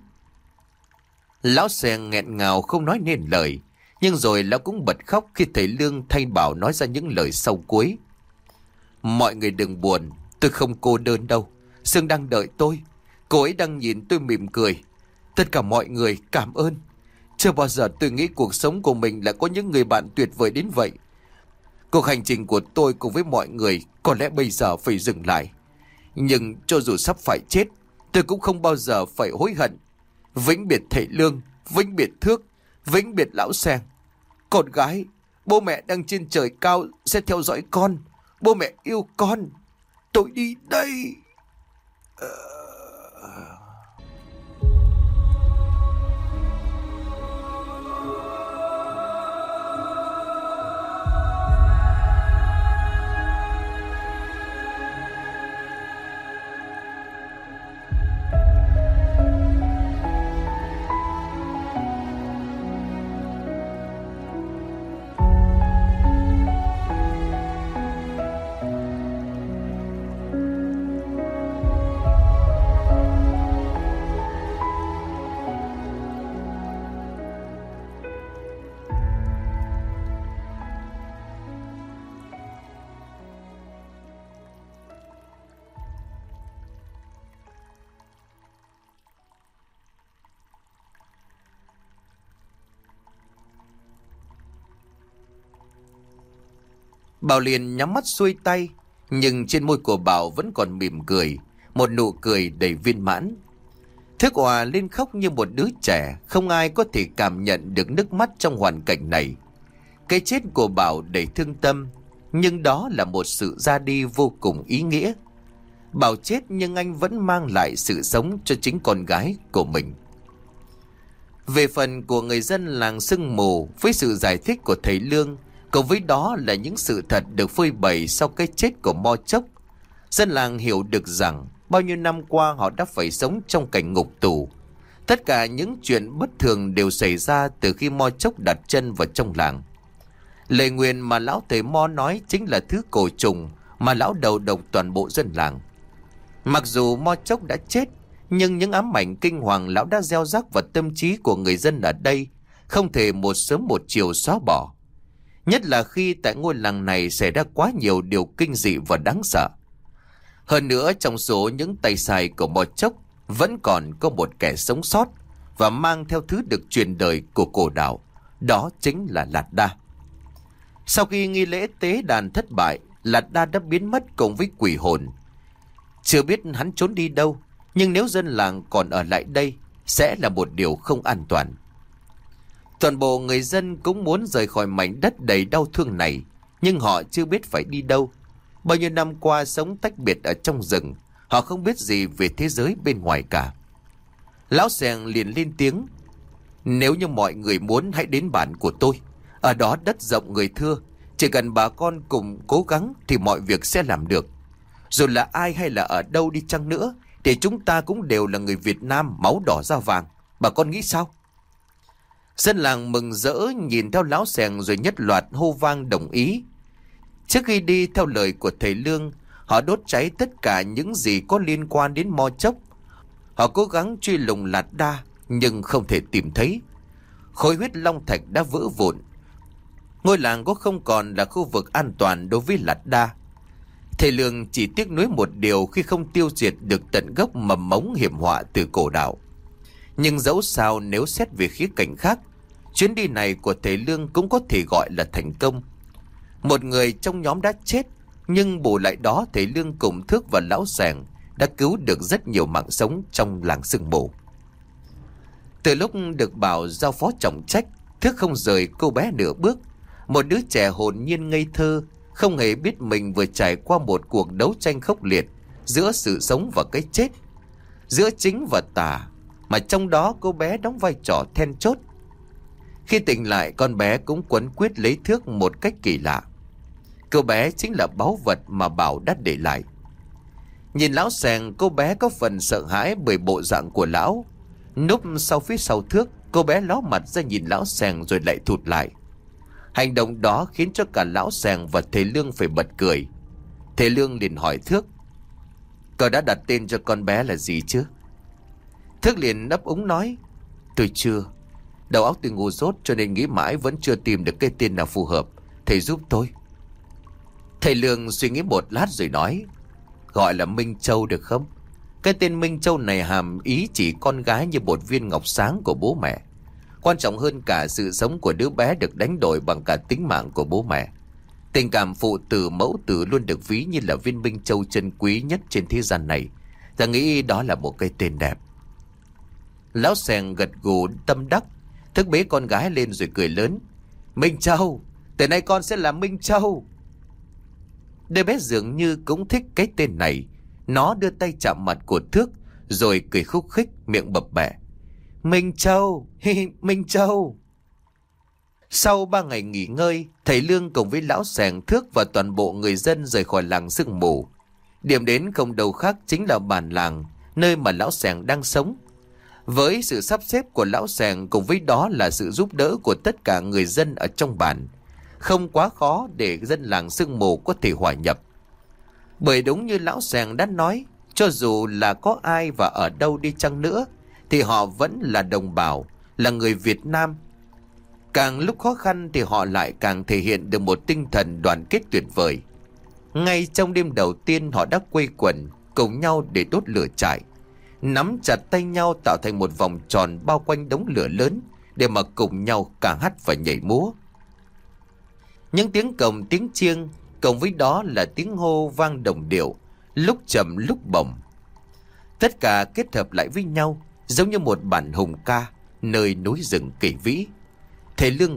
Lão Seng nghẹn ngào không nói nên lời, nhưng rồi lão cũng bật khóc khi thầy Lương thay Bảo nói ra những lời sau cuối: mọi người đừng buồn, tôi không cô đơn đâu. Sương đang đợi tôi, cô ấy đang nhìn tôi mỉm cười. Tất cả mọi người cảm ơn. Chưa bao giờ tôi nghĩ cuộc sống của mình lại có những người bạn tuyệt vời đến vậy. Cuộc hành trình của tôi cùng với mọi người có lẽ bây giờ phải dừng lại, nhưng cho dù sắp phải chết, tôi cũng không bao giờ phải hối hận. Vĩnh biệt thầy Lương, vĩnh biệt Thước, vĩnh biệt lão Seng. Con gái, bố mẹ đang trên trời cao sẽ theo dõi con. Bố mẹ yêu con. Tôi đi đây. Bảo liền nhắm mắt xuôi tay, nhưng trên môi của Bảo vẫn còn mỉm cười, một nụ cười đầy viên mãn. Thức òa lên khóc như một đứa trẻ, không ai có thể cảm nhận được nước mắt trong hoàn cảnh này. Cái chết của Bảo đầy thương tâm, nhưng đó là một sự ra đi vô cùng ý nghĩa. Bảo chết nhưng anh vẫn mang lại sự sống cho chính con gái của mình. Về phần của người dân làng Sương Mù, với sự giải thích của thầy Lương, cùng với đó là những sự thật được phơi bày sau cái chết của Mo Chốc, dân làng hiểu được rằng bao nhiêu năm qua họ đã phải sống trong cảnh ngục tù. Tất cả những chuyện bất thường đều xảy ra từ khi Mo Chốc đặt chân vào trong làng. Lời nguyền mà lão thầy Mo nói chính là thứ cổ trùng mà lão đầu độc toàn bộ dân làng. Mặc dù Mo Chốc đã chết, nhưng những ám ảnh kinh hoàng lão đã gieo rắc vào tâm trí của người dân ở đây không thể một sớm một chiều xóa bỏ. Nhất là khi tại ngôi làng này xảy ra quá nhiều điều kinh dị và đáng sợ. Hơn nữa, trong số những tay sai của Mo Chốc vẫn còn có một kẻ sống sót và mang theo thứ được truyền đời của cổ đạo, đó chính là Lạt Đa. Sau khi nghi lễ tế đàn thất bại, Lạt Đa đã biến mất cùng với quỷ hồn. Chưa biết hắn trốn đi đâu, nhưng nếu dân làng còn ở lại đây sẽ là một điều không an toàn. Toàn bộ người dân cũng muốn rời khỏi mảnh đất đầy đau thương này, nhưng họ chưa biết phải đi đâu. Bao nhiêu năm qua sống tách biệt ở trong rừng, họ không biết gì về thế giới bên ngoài cả. Lão Sèng liền lên tiếng: "Nếu như mọi người muốn, hãy đến bản của tôi. Ở đó đất rộng người thưa, chỉ cần bà con cùng cố gắng thì mọi việc sẽ làm được. Dù là ai hay là ở đâu đi chăng nữa thì chúng ta cũng đều là người Việt Nam máu đỏ da vàng. Bà con nghĩ sao?" Dân làng mừng rỡ nhìn theo lão Sèng rồi nhất loạt hô vang đồng ý. Trước khi đi, theo lời của thầy Lương, họ đốt cháy tất cả những gì có liên quan đến Mo Chốc. Họ cố gắng truy lùng Lạt Đa nhưng không thể tìm thấy. Khối huyết long thạch đã vỡ vụn. Ngôi làng cũng không còn là khu vực an toàn đối với Lạt Đa. Thầy Lương chỉ tiếc nuối một điều khi không tiêu diệt được tận gốc mầm mống hiểm họa từ cổ đạo. Nhưng dẫu sao, nếu xét về khía cạnh khác, chuyến đi này của thầy Lương cũng có thể gọi là thành công. Một người trong nhóm đã chết, nhưng bù lại đó thầy Lương cùng Thước và lão Sèng đã cứu được rất nhiều mạng sống trong làng Sương Mù. Từ lúc được Bảo giao phó trọng trách, Thước không rời cô bé nửa bước. Một đứa trẻ hồn nhiên ngây thơ, không hề biết mình vừa trải qua một cuộc đấu tranh khốc liệt giữa sự sống và cái chết, giữa chính và tà, mà trong đó cô bé đóng vai trò then chốt. Khi tỉnh lại, con bé cũng quấn quýt lấy Thước một cách kỳ lạ. Cô bé chính là báu vật mà Bảo đã để lại. Nhìn lão Sèng, cô bé có phần sợ hãi bởi bộ dạng của lão. Núp sau phía sau Thước, cô bé ló mặt ra nhìn lão Sèng rồi lại thụt lại. Hành động đó khiến cho cả lão Sèng và thầy Lương phải bật cười. Thầy Lương liền hỏi Thước: "Cậu đã đặt tên cho con bé là gì chứ?" Thước liền ấp úng nói: "Tôi chưa. Đầu óc tôi ngu dốt cho nên nghĩ mãi vẫn chưa tìm được cái tên nào phù hợp. Thầy giúp tôi." Thầy Lương suy nghĩ một lát rồi nói: "Gọi là Minh Châu được không? Cái tên Minh Châu này hàm ý chỉ con gái như một viên ngọc sáng của bố mẹ. Quan trọng hơn cả, sự sống của đứa bé được đánh đổi bằng cả tính mạng của bố mẹ. Tình cảm phụ tử mẫu tử luôn được ví như là viên Minh Châu chân quý nhất trên thế gian này. Ta nghĩ đó là một cái tên đẹp." Lão Sèng gật gù tâm đắc. Thức bế con gái lên rồi cười lớn: "Minh Châu, từ nay con sẽ là Minh Châu." Đứa bé dường như cũng thích cái tên này. Nó đưa tay chạm mặt của Thước rồi cười khúc khích, miệng bập bẹ: "Minh Châu, Minh Châu." Sau 3 ngày nghỉ ngơi, thầy Lương cùng với lão Sèng, Thước và toàn bộ người dân rời khỏi làng Sương Mù. Điểm đến không đâu khác chính là bản làng, nơi mà lão Sèng đang sống. Với sự sắp xếp của lão Sèng cùng với đó là sự giúp đỡ của tất cả người dân ở trong bản, không quá khó để dân làng Sương Mù có thể hòa nhập. Bởi đúng như lão Sèng đã nói, cho dù là có ai và ở đâu đi chăng nữa thì họ vẫn là đồng bào, là người Việt Nam. Càng lúc khó khăn thì họ lại càng thể hiện được một tinh thần đoàn kết tuyệt vời. Ngay trong đêm đầu tiên, họ đã quây quần cùng nhau để đốt lửa trại, nắm chặt tay nhau tạo thành một vòng tròn bao quanh đống lửa lớn để mà cùng nhau ca hát và nhảy múa. Những tiếng cồng, tiếng chiêng cộng với đó là tiếng hô vang đồng điệu, lúc trầm lúc bổng. Tất cả kết hợp lại với nhau giống như một bản hùng ca nơi núi rừng kỳ vĩ. Thầy Lương gọi: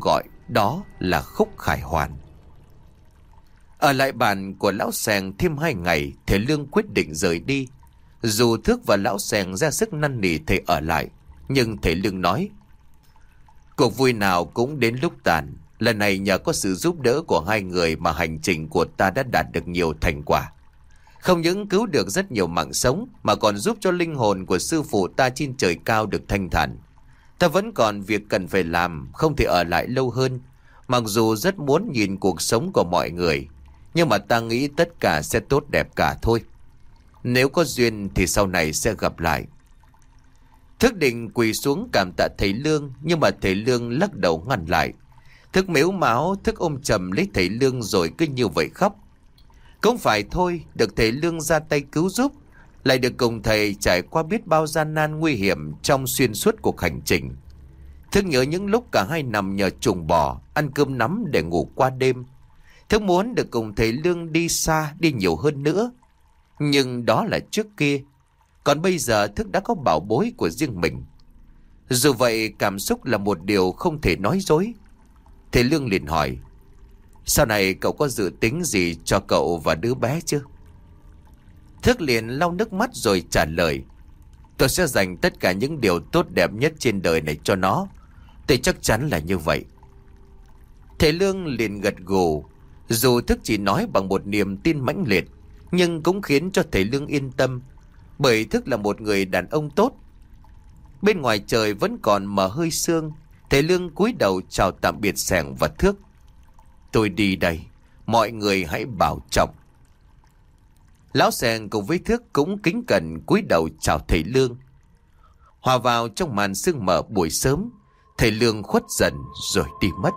đó là Khúc Khải Hoàn. Ở lại bàn của lão Sèng thêm 2 ngày, thầy Lương quyết định rời đi. Dù Thước và lão Sèng ra sức năn nỉ thầy ở lại, nhưng thầy Lương nói: cuộc vui nào cũng đến lúc tàn. Lần này nhờ có sự giúp đỡ của 2 người mà hành trình của ta đã đạt được nhiều thành quả. Không những cứu được rất nhiều mạng sống, mà còn giúp cho linh hồn của sư phụ ta trên trời cao được thanh thản. Ta vẫn còn việc cần phải làm, không thể ở lại lâu hơn. Mặc dù rất muốn nhìn cuộc sống của mọi người, nhưng mà ta nghĩ tất cả sẽ tốt đẹp cả thôi. Nếu có duyên thì sau này sẽ gặp lại. Thức định quỳ xuống cảm tạ thầy Lương, nhưng mà thầy Lương lắc đầu ngăn lại. Thức mếu máo, Thức ôm chầm lấy thầy Lương rồi cứ như vậy khóc. Cũng phải thôi, được thầy Lương ra tay cứu giúp, lại được cùng thầy trải qua biết bao gian nan nguy hiểm trong xuyên suốt cuộc hành trình. Thức nhớ những lúc cả hai nằm nhờ chuồng bò, ăn cơm nắm để ngủ qua đêm. Thức muốn được cùng thầy Lương đi xa, đi nhiều hơn nữa. Nhưng đó là trước kia. Còn bây giờ Thức đã có bảo bối của riêng mình. Dù vậy, cảm xúc là một điều không thể nói dối. Thầy Lương liền hỏi: sau này cậu có dự tính gì cho cậu và đứa bé chứ? Thức liền lau nước mắt rồi trả lời: tôi sẽ dành tất cả những điều tốt đẹp nhất trên đời này cho nó. Tôi chắc chắn là như vậy. Thầy Lương liền gật gù. Dù Thức chỉ nói bằng một niềm tin mãnh liệt, nhưng cũng khiến cho thầy Lương yên tâm, bởi Thức là một người đàn ông tốt. Bên ngoài trời vẫn còn mờ hơi sương. Thầy Lương cúi đầu chào tạm biệt Sèng và Thước. tôi đi đây, mọi người hãy bảo trọng. Lão Sèng cùng với Thước cũng kính cẩn cúi đầu chào thầy Lương. Hòa vào trong màn sương mờ buổi sớm, thầy Lương khuất dần rồi đi mất.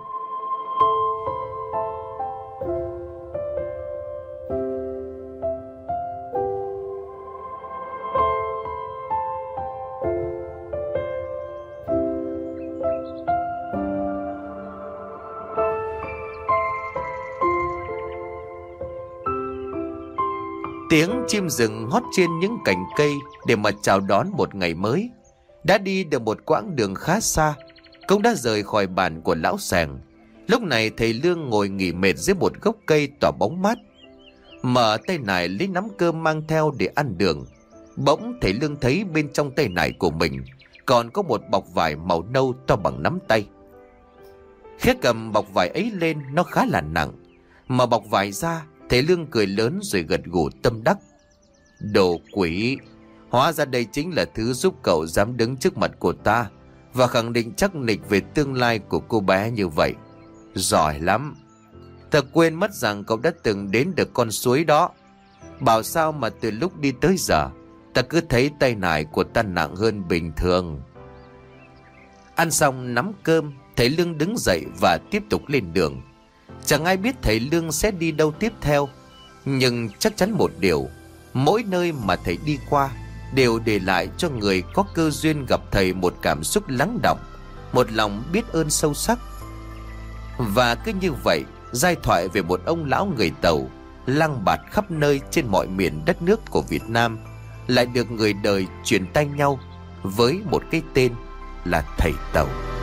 Tiếng chim rừng hót trên những cành cây để mà chào đón một ngày mới. Đã đi được một quãng đường khá xa, cũng đã rời khỏi bản của lão Sèng. Lúc này thầy Lương ngồi nghỉ mệt dưới một gốc cây tỏa bóng mát, mở tay nải lấy nắm cơm mang theo để ăn đường. Bỗng thầy Lương thấy bên trong tay nải của mình còn có một bọc vải màu nâu to bằng nắm tay. Khẽ cầm bọc vải ấy lên, nó khá là nặng. Mở bọc vải ra, thầy Lương cười lớn rồi gật gù tâm đắc. Đồ quỷ, hóa ra đây chính là thứ giúp cậu dám đứng trước mặt của ta và khẳng định chắc nịch về tương lai của cô bé như vậy. Giỏi lắm. Ta quên mất rằng cậu đã từng đến được con suối đó. Bảo sao mà từ lúc đi tới giờ ta cứ thấy tay nải của ta nặng hơn bình thường. Ăn xong nắm cơm, thầy Lương đứng dậy và tiếp tục lên đường. Chẳng ai biết thầy Lương sẽ đi đâu tiếp theo, nhưng chắc chắn một điều: mỗi nơi mà thầy đi qua đều để lại cho người có cơ duyên gặp thầy một cảm xúc lắng đọng, một lòng biết ơn sâu sắc. Và cứ như vậy, giai thoại về một ông lão người Tàu lang bạt khắp nơi trên mọi miền đất nước của Việt Nam lại được người đời truyền tay nhau với một cái tên là thầy Tàu.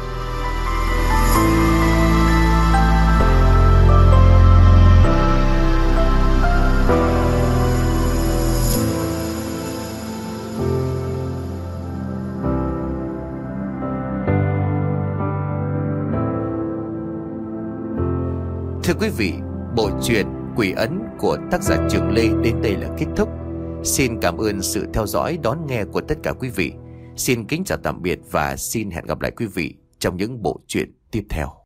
Thưa quý vị, bộ truyện Quỷ Ấn của tác giả Trường Lê đến đây là kết thúc. Xin cảm ơn sự theo dõi đón nghe của tất cả quý vị. Xin kính chào tạm biệt và xin hẹn gặp lại quý vị trong những bộ truyện tiếp theo.